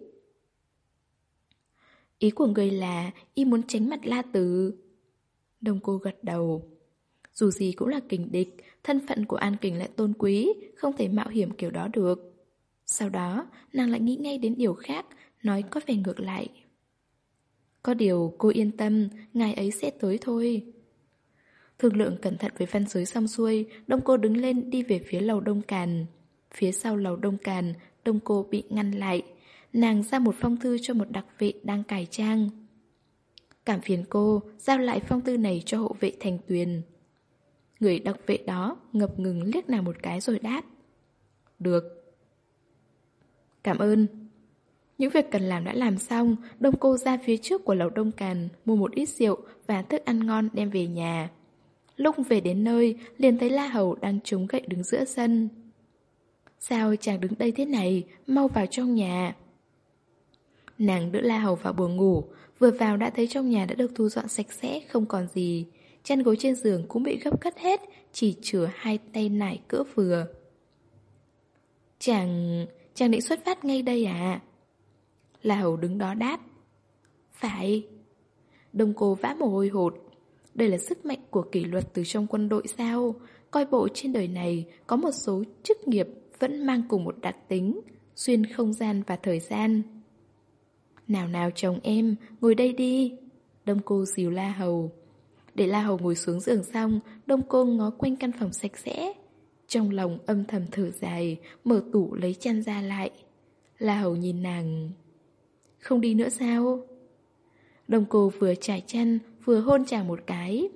Ý của người là y muốn tránh mặt La Tử. Đông Cô gật đầu. Dù gì cũng là kình địch, thân phận của An Kình lại tôn quý, không thể mạo hiểm kiểu đó được. Sau đó, nàng lại nghĩ ngay đến điều khác, nói có vẻ ngược lại. Có điều cô yên tâm, ngày ấy sẽ tới thôi. Thương lượng cẩn thận với Văn Giới xong xuôi, Đông Cô đứng lên đi về phía lầu Đông Càn. Phía sau lầu Đông Càn, Đông Cô bị ngăn lại. Nàng ra một phong thư cho một đặc vệ đang cải trang. Cảm phiền cô, giao lại phong thư này cho hộ vệ Thành Tuyền. Người đặc vệ đó ngập ngừng liếc nàng một cái rồi đáp. Được. Cảm ơn. Những việc cần làm đã làm xong, Đông Cô ra phía trước của lầu Đông Càn, mua một ít rượu và thức ăn ngon đem về nhà. Lúc về đến nơi, liền thấy La Hầu đang chống gậy đứng giữa sân. Sao chàng đứng đây thế này, mau vào trong nhà. Nàng đỡ La Hầu vào buồng ngủ, vừa vào đã thấy trong nhà đã được thu dọn sạch sẽ, không còn gì. Chăn gối trên giường cũng bị gấp cất hết, chỉ chứa hai tay nải cỡ vừa. Chàng... chàng định xuất phát ngay đây à? La Hầu đứng đó đáp. Phải. Đông Cô vã mồ hôi hột. Đây là sức mạnh của kỷ luật từ trong quân đội sao? Coi bộ trên đời này có một số chức nghiệp vẫn mang cùng một đặc tính, xuyên không gian và thời gian. Nào nào chồng em, ngồi đây đi. Đông Cô dìu La Hầu. Để La Hầu ngồi xuống giường xong, Đông Cô ngó quanh căn phòng sạch sẽ. Trong lòng âm thầm thở dài, mở tủ lấy chăn ra lại. La Hầu nhìn nàng. Không đi nữa sao? Đông Cô vừa trải chăn, vừa hôn chàng một cái.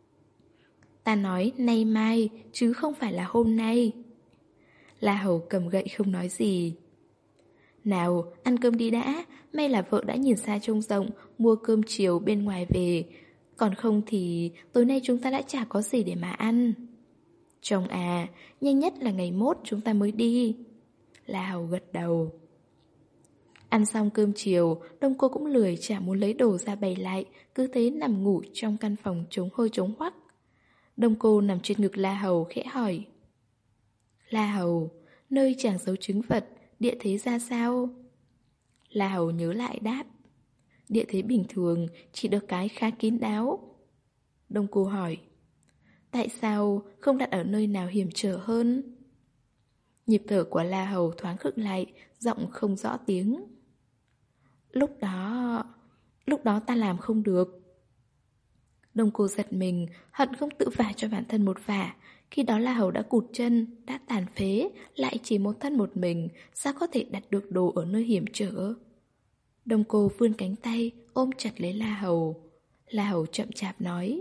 Ta nói nay mai, chứ không phải là hôm nay. La Hầu cầm gậy không nói gì. Nào, ăn cơm đi đã, may là vợ đã nhìn xa trông rộng, mua cơm chiều bên ngoài về. Còn không thì tối nay chúng ta đã chả có gì để mà ăn. Chồng à, nhanh nhất là ngày mốt chúng ta mới đi. La Hầu gật đầu. Ăn xong cơm chiều, Đông Cô cũng lười chả muốn lấy đồ ra bày lại, cứ thế nằm ngủ trong căn phòng trống hôi trống hoắc. Đông Cô nằm trên ngực La Hầu khẽ hỏi. La Hầu, nơi chàng giấu trứng vật, địa thế ra sao? La Hầu nhớ lại đáp. Địa thế bình thường, chỉ được cái khá kín đáo. Đông Cô hỏi. Tại sao không đặt ở nơi nào hiểm trở hơn? Nhịp thở của La Hầu thoáng khựng lại, giọng không rõ tiếng. Lúc đó... Lúc đó ta làm không được. Đông Cô giật mình, hận không tự vả cho bản thân một vả. Khi đó La Hầu đã cụt chân, đã tàn phế, lại chỉ một thân một mình, sao có thể đặt được đồ ở nơi hiểm trở? Đông Cô vươn cánh tay, ôm chặt lấy La Hầu. La Hầu chậm chạp nói.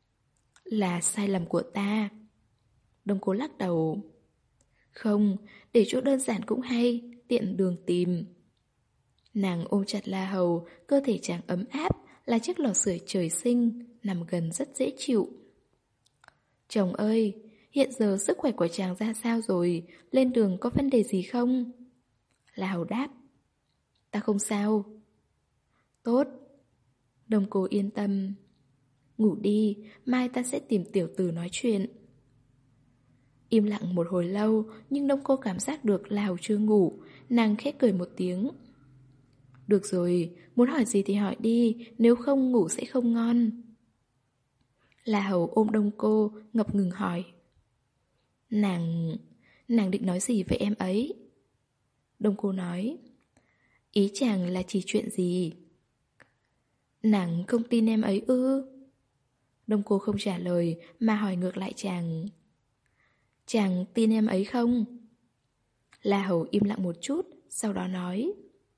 Là sai lầm của ta. Đông Cô lắc đầu. Không, để chỗ đơn giản cũng hay, tiện đường tìm. Nàng ôm chặt La Hầu, cơ thể chàng ấm áp, là chiếc lò sưởi trời sinh, nằm gần rất dễ chịu. Chồng ơi, hiện giờ sức khỏe của chàng ra sao rồi, lên đường có vấn đề gì không? La Hầu đáp. Ta không sao. Tốt. Đông Cô yên tâm. Ngủ đi, mai ta sẽ tìm tiểu tử nói chuyện. Im lặng một hồi lâu, nhưng Đông Cô cảm giác được La Hầu chưa ngủ, nàng khẽ cười một tiếng. Được rồi, muốn hỏi gì thì hỏi đi, nếu không ngủ sẽ không ngon. La Hầu ôm Đông Cô, ngập ngừng hỏi. Nàng... nàng định nói gì với em ấy? Đông Cô nói. Ý chàng là chỉ chuyện gì? Nàng không tin em ấy ư? Đông Cô không trả lời, mà hỏi ngược lại chàng. Chàng tin em ấy không? La Hầu im lặng một chút, sau đó nói.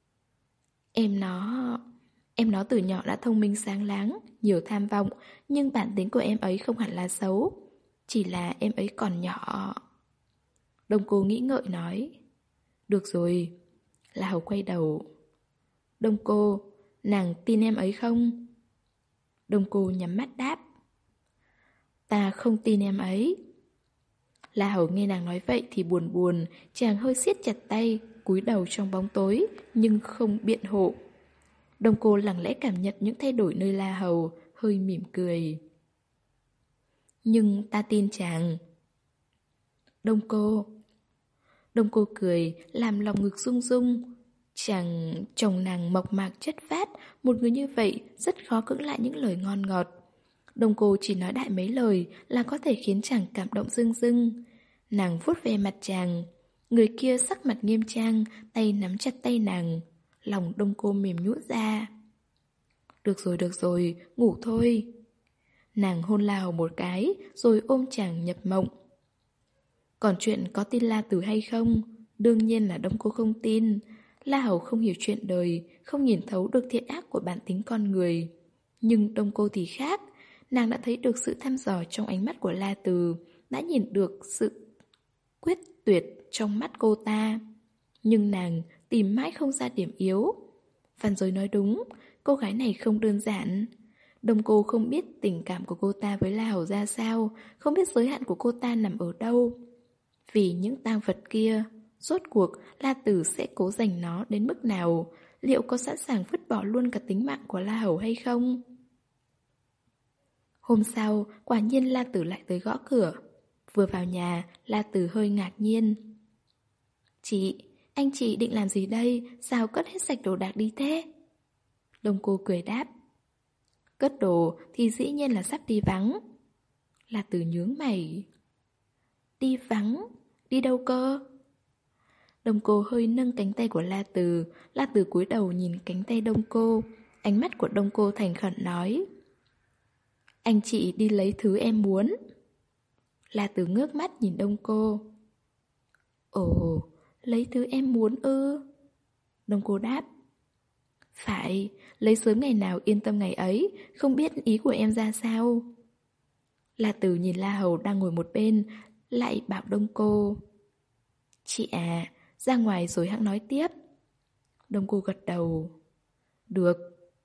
Em nó... Em nó từ nhỏ đã thông minh sáng láng, nhiều tham vọng, nhưng bản tính của em ấy không hẳn là xấu. Chỉ là em ấy còn nhỏ. Đông Cô nghĩ ngợi nói. Được rồi. La Hầu quay đầu. Đông Cô, nàng tin em ấy không? Đông Cô nhắm mắt đáp. Ta không tin em ấy. La Hầu nghe nàng nói vậy thì buồn buồn, chàng hơi siết chặt tay, cúi đầu trong bóng tối, nhưng không biện hộ. Đông Cô lặng lẽ cảm nhận những thay đổi nơi La Hầu, hơi mỉm cười. Nhưng ta tin chàng. Đông Cô. Đông Cô cười, làm lòng ngực rung rung. Chàng, chồng nàng mộc mạc chất phát, một người như vậy rất khó cưỡng lại những lời ngon ngọt. Đông Cô chỉ nói đại mấy lời là có thể khiến chàng cảm động rưng rưng. Nàng vuốt ve mặt chàng. Người kia sắc mặt nghiêm trang, tay nắm chặt tay nàng. Lòng Đông Cô mềm nhũn ra. Được rồi, được rồi, ngủ thôi. Nàng hôn La Hầu một cái, rồi ôm chàng nhập mộng. Còn chuyện có tin La Tử hay không? Đương nhiên là Đông Cô không tin. La Hầu không hiểu chuyện đời, không nhìn thấu được thiện ác của bản tính con người. Nhưng Đông Cô thì khác. Nàng đã thấy được sự thăm dò trong ánh mắt của La Tử, đã nhìn được sự quyết tuyệt trong mắt cô ta. Nhưng nàng tìm mãi không ra điểm yếu. Phan Dối nói đúng, cô gái này không đơn giản. Đông Cô không biết tình cảm của cô ta với La Hầu ra sao, không biết giới hạn của cô ta nằm ở đâu. Vì những tang vật kia, rốt cuộc La Tử sẽ cố giành nó đến mức nào, liệu có sẵn sàng vứt bỏ luôn cả tính mạng của La Hầu hay không? Hôm sau, quả nhiên La Tử lại tới gõ cửa. Vừa vào nhà, La Tử hơi ngạc nhiên. Chị, anh chị định làm gì đây? Sao cất hết sạch đồ đạc đi thế? Đông Cô cười đáp. Cất đồ thì dĩ nhiên là sắp đi vắng. La Tử nhướng mày. Đi vắng? Đi đâu cơ? Đông Cô hơi nâng cánh tay của La Tử. La Tử cúi đầu nhìn cánh tay Đông Cô. Ánh mắt của Đông Cô thành khẩn nói. Anh chị đi lấy thứ em muốn. La Tử ngước mắt nhìn Đông Cô. Ồ, lấy thứ em muốn ư? Đông Cô đáp. Phải, lấy sớm ngày nào yên tâm ngày ấy, không biết ý của em ra sao. La Từ nhìn La Hầu đang ngồi một bên, lại bảo Đông Cô. Chị à, ra ngoài rồi hẵng nói tiếp. Đông Cô gật đầu. Được.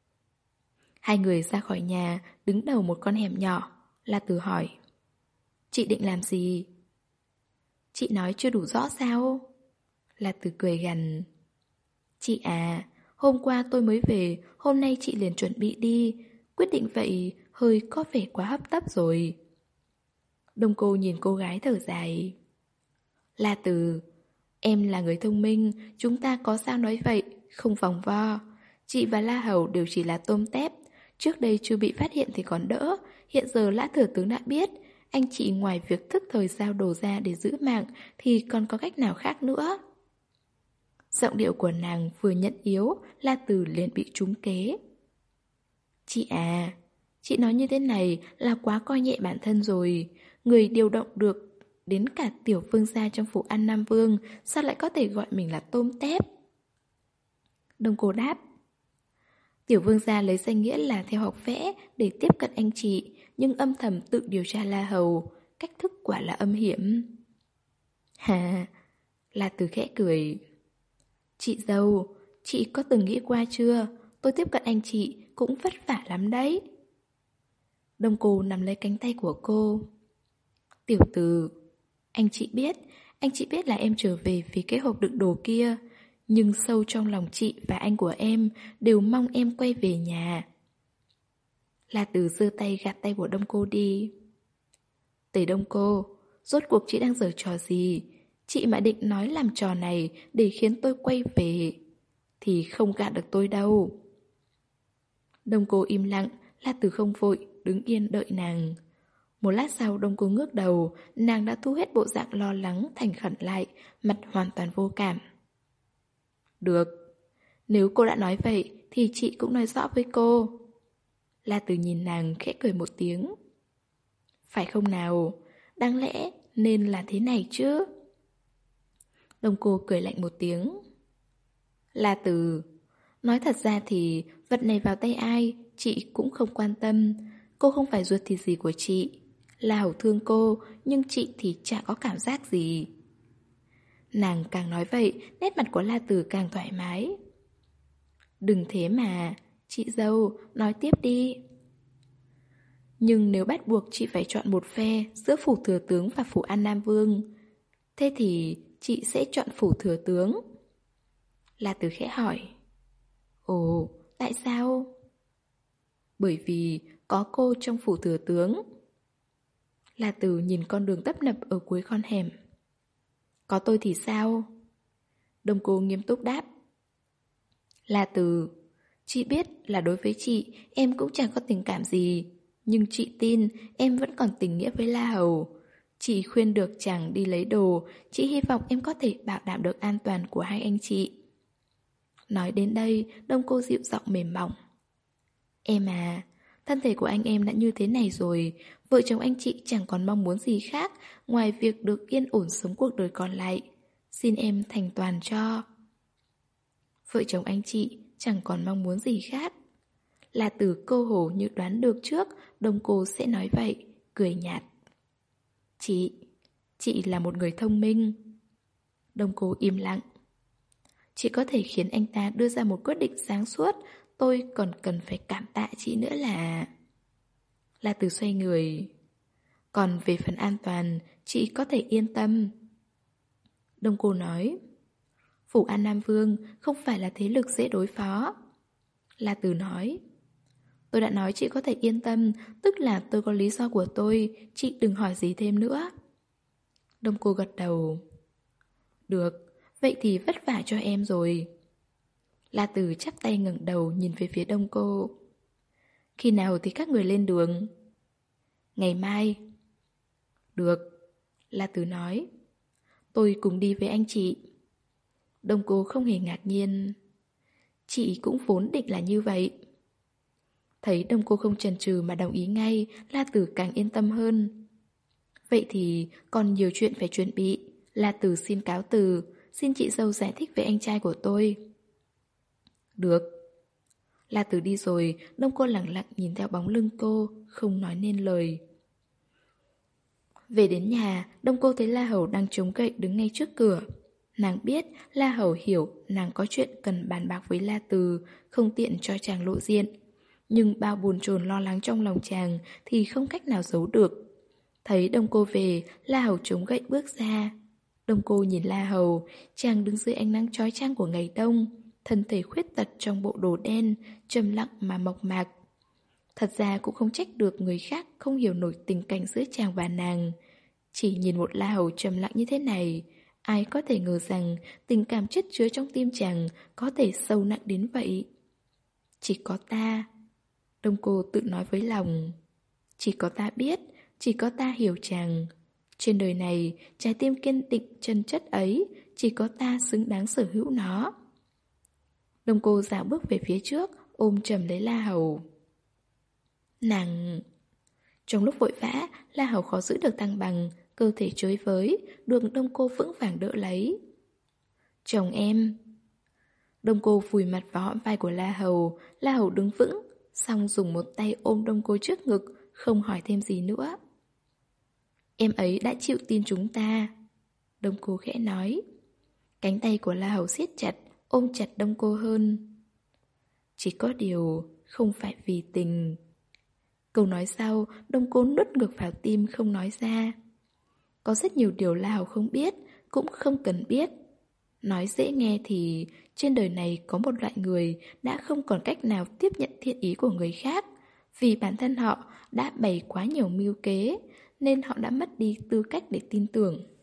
Hai người ra khỏi nhà, đứng đầu một con hẻm nhỏ. La Từ hỏi. Chị định làm gì? Chị nói chưa đủ rõ sao? La Từ cười gằn. Chị à, hôm qua tôi mới về, hôm nay chị liền chuẩn bị đi. Quyết định vậy hơi có vẻ quá hấp tấp rồi. Đông Cô nhìn cô gái thở dài. La Từ, em là người thông minh, chúng ta có sao nói vậy, không vòng vo. Chị và La Hầu đều chỉ là tôm tép. Trước đây chưa bị phát hiện thì còn đỡ. Hiện giờ Lã Thừa Tướng đã biết, anh chị ngoài việc thức thời giao đồ ra để giữ mạng thì còn có cách nào khác nữa. Giọng điệu của nàng vừa nhận yếu, La Từ liền bị trúng kế. Chị à, chị nói như thế này là quá coi nhẹ bản thân rồi. Người điều động được đến cả tiểu vương gia trong phủ An Nam Vương, sao lại có thể gọi mình là tôm tép? Đông Cô đáp. Tiểu vương gia lấy danh nghĩa là theo học vẽ để tiếp cận anh chị, nhưng âm thầm tự điều tra La Hầu, cách thức quả là âm hiểm. Hà, La Từ khẽ cười. Chị dâu, chị có từng nghĩ qua chưa? Tôi tiếp cận anh chị cũng vất vả lắm đấy. Đông Cô nắm lấy cánh tay của cô. Tiểu Từ, anh chị biết, anh chị biết là em trở về vì cái hộp đựng đồ kia, nhưng sâu trong lòng chị và anh của em đều mong em quay về nhà. La Từ giơ tay gạt tay của Đông Cô đi. Tề Đông Cô, rốt cuộc chị đang giở trò gì? Chị mà định nói làm trò này để khiến tôi quay về thì không gạt được tôi đâu. Đông Cô im lặng, La Từ không vội, đứng yên đợi nàng. Một lát sau Đông Cô ngước đầu, nàng đã thu hết bộ dạng lo lắng thành khẩn lại, mặt hoàn toàn vô cảm. Được, nếu cô đã nói vậy thì chị cũng nói rõ với cô. La Từ nhìn nàng khẽ cười một tiếng. Phải không nào, đáng lẽ nên là thế này chứ. Đông Cô cười lạnh một tiếng. La Từ, nói thật ra thì vật này vào tay ai chị cũng không quan tâm. Cô không phải ruột thịt gì của chị. La Hầu thương cô, nhưng chị thì chả có cảm giác gì. Nàng càng nói vậy, nét mặt của La Từ càng thoải mái. Đừng thế mà, chị dâu, nói tiếp đi. Nhưng nếu bắt buộc chị phải chọn một phe giữa phủ thừa tướng và phủ An Nam Vương, thế thì chị sẽ chọn phủ thừa tướng. La Từ khẽ hỏi. Ồ, tại sao? Bởi vì có cô trong phủ thừa tướng. La Từ nhìn con đường tấp nập ở cuối con hẻm. Có tôi thì sao? Đông Cô nghiêm túc đáp. La Từ, chị biết là đối với chị em cũng chẳng có tình cảm gì, nhưng chị tin em vẫn còn tình nghĩa với La Hầu. Chị khuyên được chàng đi lấy đồ, chị hy vọng em có thể bảo đảm được an toàn của hai anh chị. Nói đến đây, Đông Cô dịu giọng mềm mỏng. Em à, thân thể của anh em đã như thế này rồi, vợ chồng anh chị chẳng còn mong muốn gì khác ngoài việc được yên ổn sống cuộc đời còn lại. Xin em thành toàn cho. Vợ chồng anh chị chẳng còn mong muốn gì khác. Là từ cơ hồ như đoán được trước Đông Cô sẽ nói vậy, cười nhạt. Chị, chị là một người thông minh. Đông Cô im lặng. Chị có thể khiến anh ta đưa ra một quyết định sáng suốt, tôi còn cần phải cảm tạ chị nữa là... La Từ xoay người. Còn về phần an toàn, chị có thể yên tâm. Đông Cô nói. Phủ An Nam Vương không phải là thế lực dễ đối phó. La Từ nói. Tôi đã nói chị có thể yên tâm, tức là tôi có lý do của tôi, chị đừng hỏi gì thêm nữa. Đông Cô gật đầu. Được, vậy thì vất vả cho em rồi. La Từ chắp tay ngẩng đầu nhìn về phía Đông Cô. Khi nào thì các người lên đường? Ngày mai. Được, La Từ nói. Tôi cùng đi với anh chị. Đông Cô không hề ngạc nhiên. Chị cũng vốn định là như vậy. Thấy Đông Cô không chần chừ mà đồng ý ngay, La Từ càng yên tâm hơn. Vậy thì còn nhiều chuyện phải chuẩn bị. La Từ xin cáo từ, xin chị dâu giải thích với anh trai của tôi. Được. La Từ đi rồi, Đông Cô lặng lặng nhìn theo bóng lưng cô, không nói nên lời. Về đến nhà, Đông Cô thấy La Hầu đang chống gậy đứng ngay trước cửa. Nàng biết La Hầu hiểu nàng có chuyện cần bàn bạc với La Từ, không tiện cho chàng lộ diện. Nhưng bao bồn chồn lo lắng trong lòng chàng thì không cách nào giấu được. Thấy Đông Cô về, La Hầu chống gậy bước ra. Đông Cô nhìn La Hầu, chàng đứng dưới ánh nắng chói chang của ngày đông, thân thể khuyết tật trong bộ đồ đen, trầm lặng mà mộc mạc. Thật ra cũng không trách được người khác không hiểu nổi tình cảnh giữa chàng và nàng. Chỉ nhìn một La Hầu trầm lặng như thế này, ai có thể ngờ rằng tình cảm chất chứa trong tim chàng có thể sâu nặng đến vậy. Chỉ có ta, Đông Cô tự nói với lòng. Chỉ có ta biết, chỉ có ta hiểu chàng. Trên đời này, trái tim kiên định chân chất ấy, chỉ có ta xứng đáng sở hữu nó. Đông Cô dạo bước về phía trước, ôm chầm lấy La Hầu. Nàng... Trong lúc vội vã, La Hầu khó giữ được thăng bằng, cơ thể chới với, được Đông Cô vững vàng đỡ lấy. Chồng em. Đông Cô vùi mặt vào hõm vai của La Hầu, La Hầu đứng vững, xong dùng một tay ôm Đông Cô trước ngực, không hỏi thêm gì nữa. Em ấy đã chịu tin chúng ta. Đông Cô khẽ nói. Cánh tay của La Hầu siết chặt, ôm chặt Đông Cô hơn. Chỉ có điều, không phải vì tình. Câu nói sau, Đông Cô nuốt ngược vào tim không nói ra. Có rất nhiều điều La Hầu không biết, cũng không cần biết. Nói dễ nghe thì trên đời này có một loại người đã không còn cách nào tiếp nhận thiện ý của người khác. Vì bản thân họ đã bày quá nhiều mưu kế, nên họ đã mất đi tư cách để tin tưởng.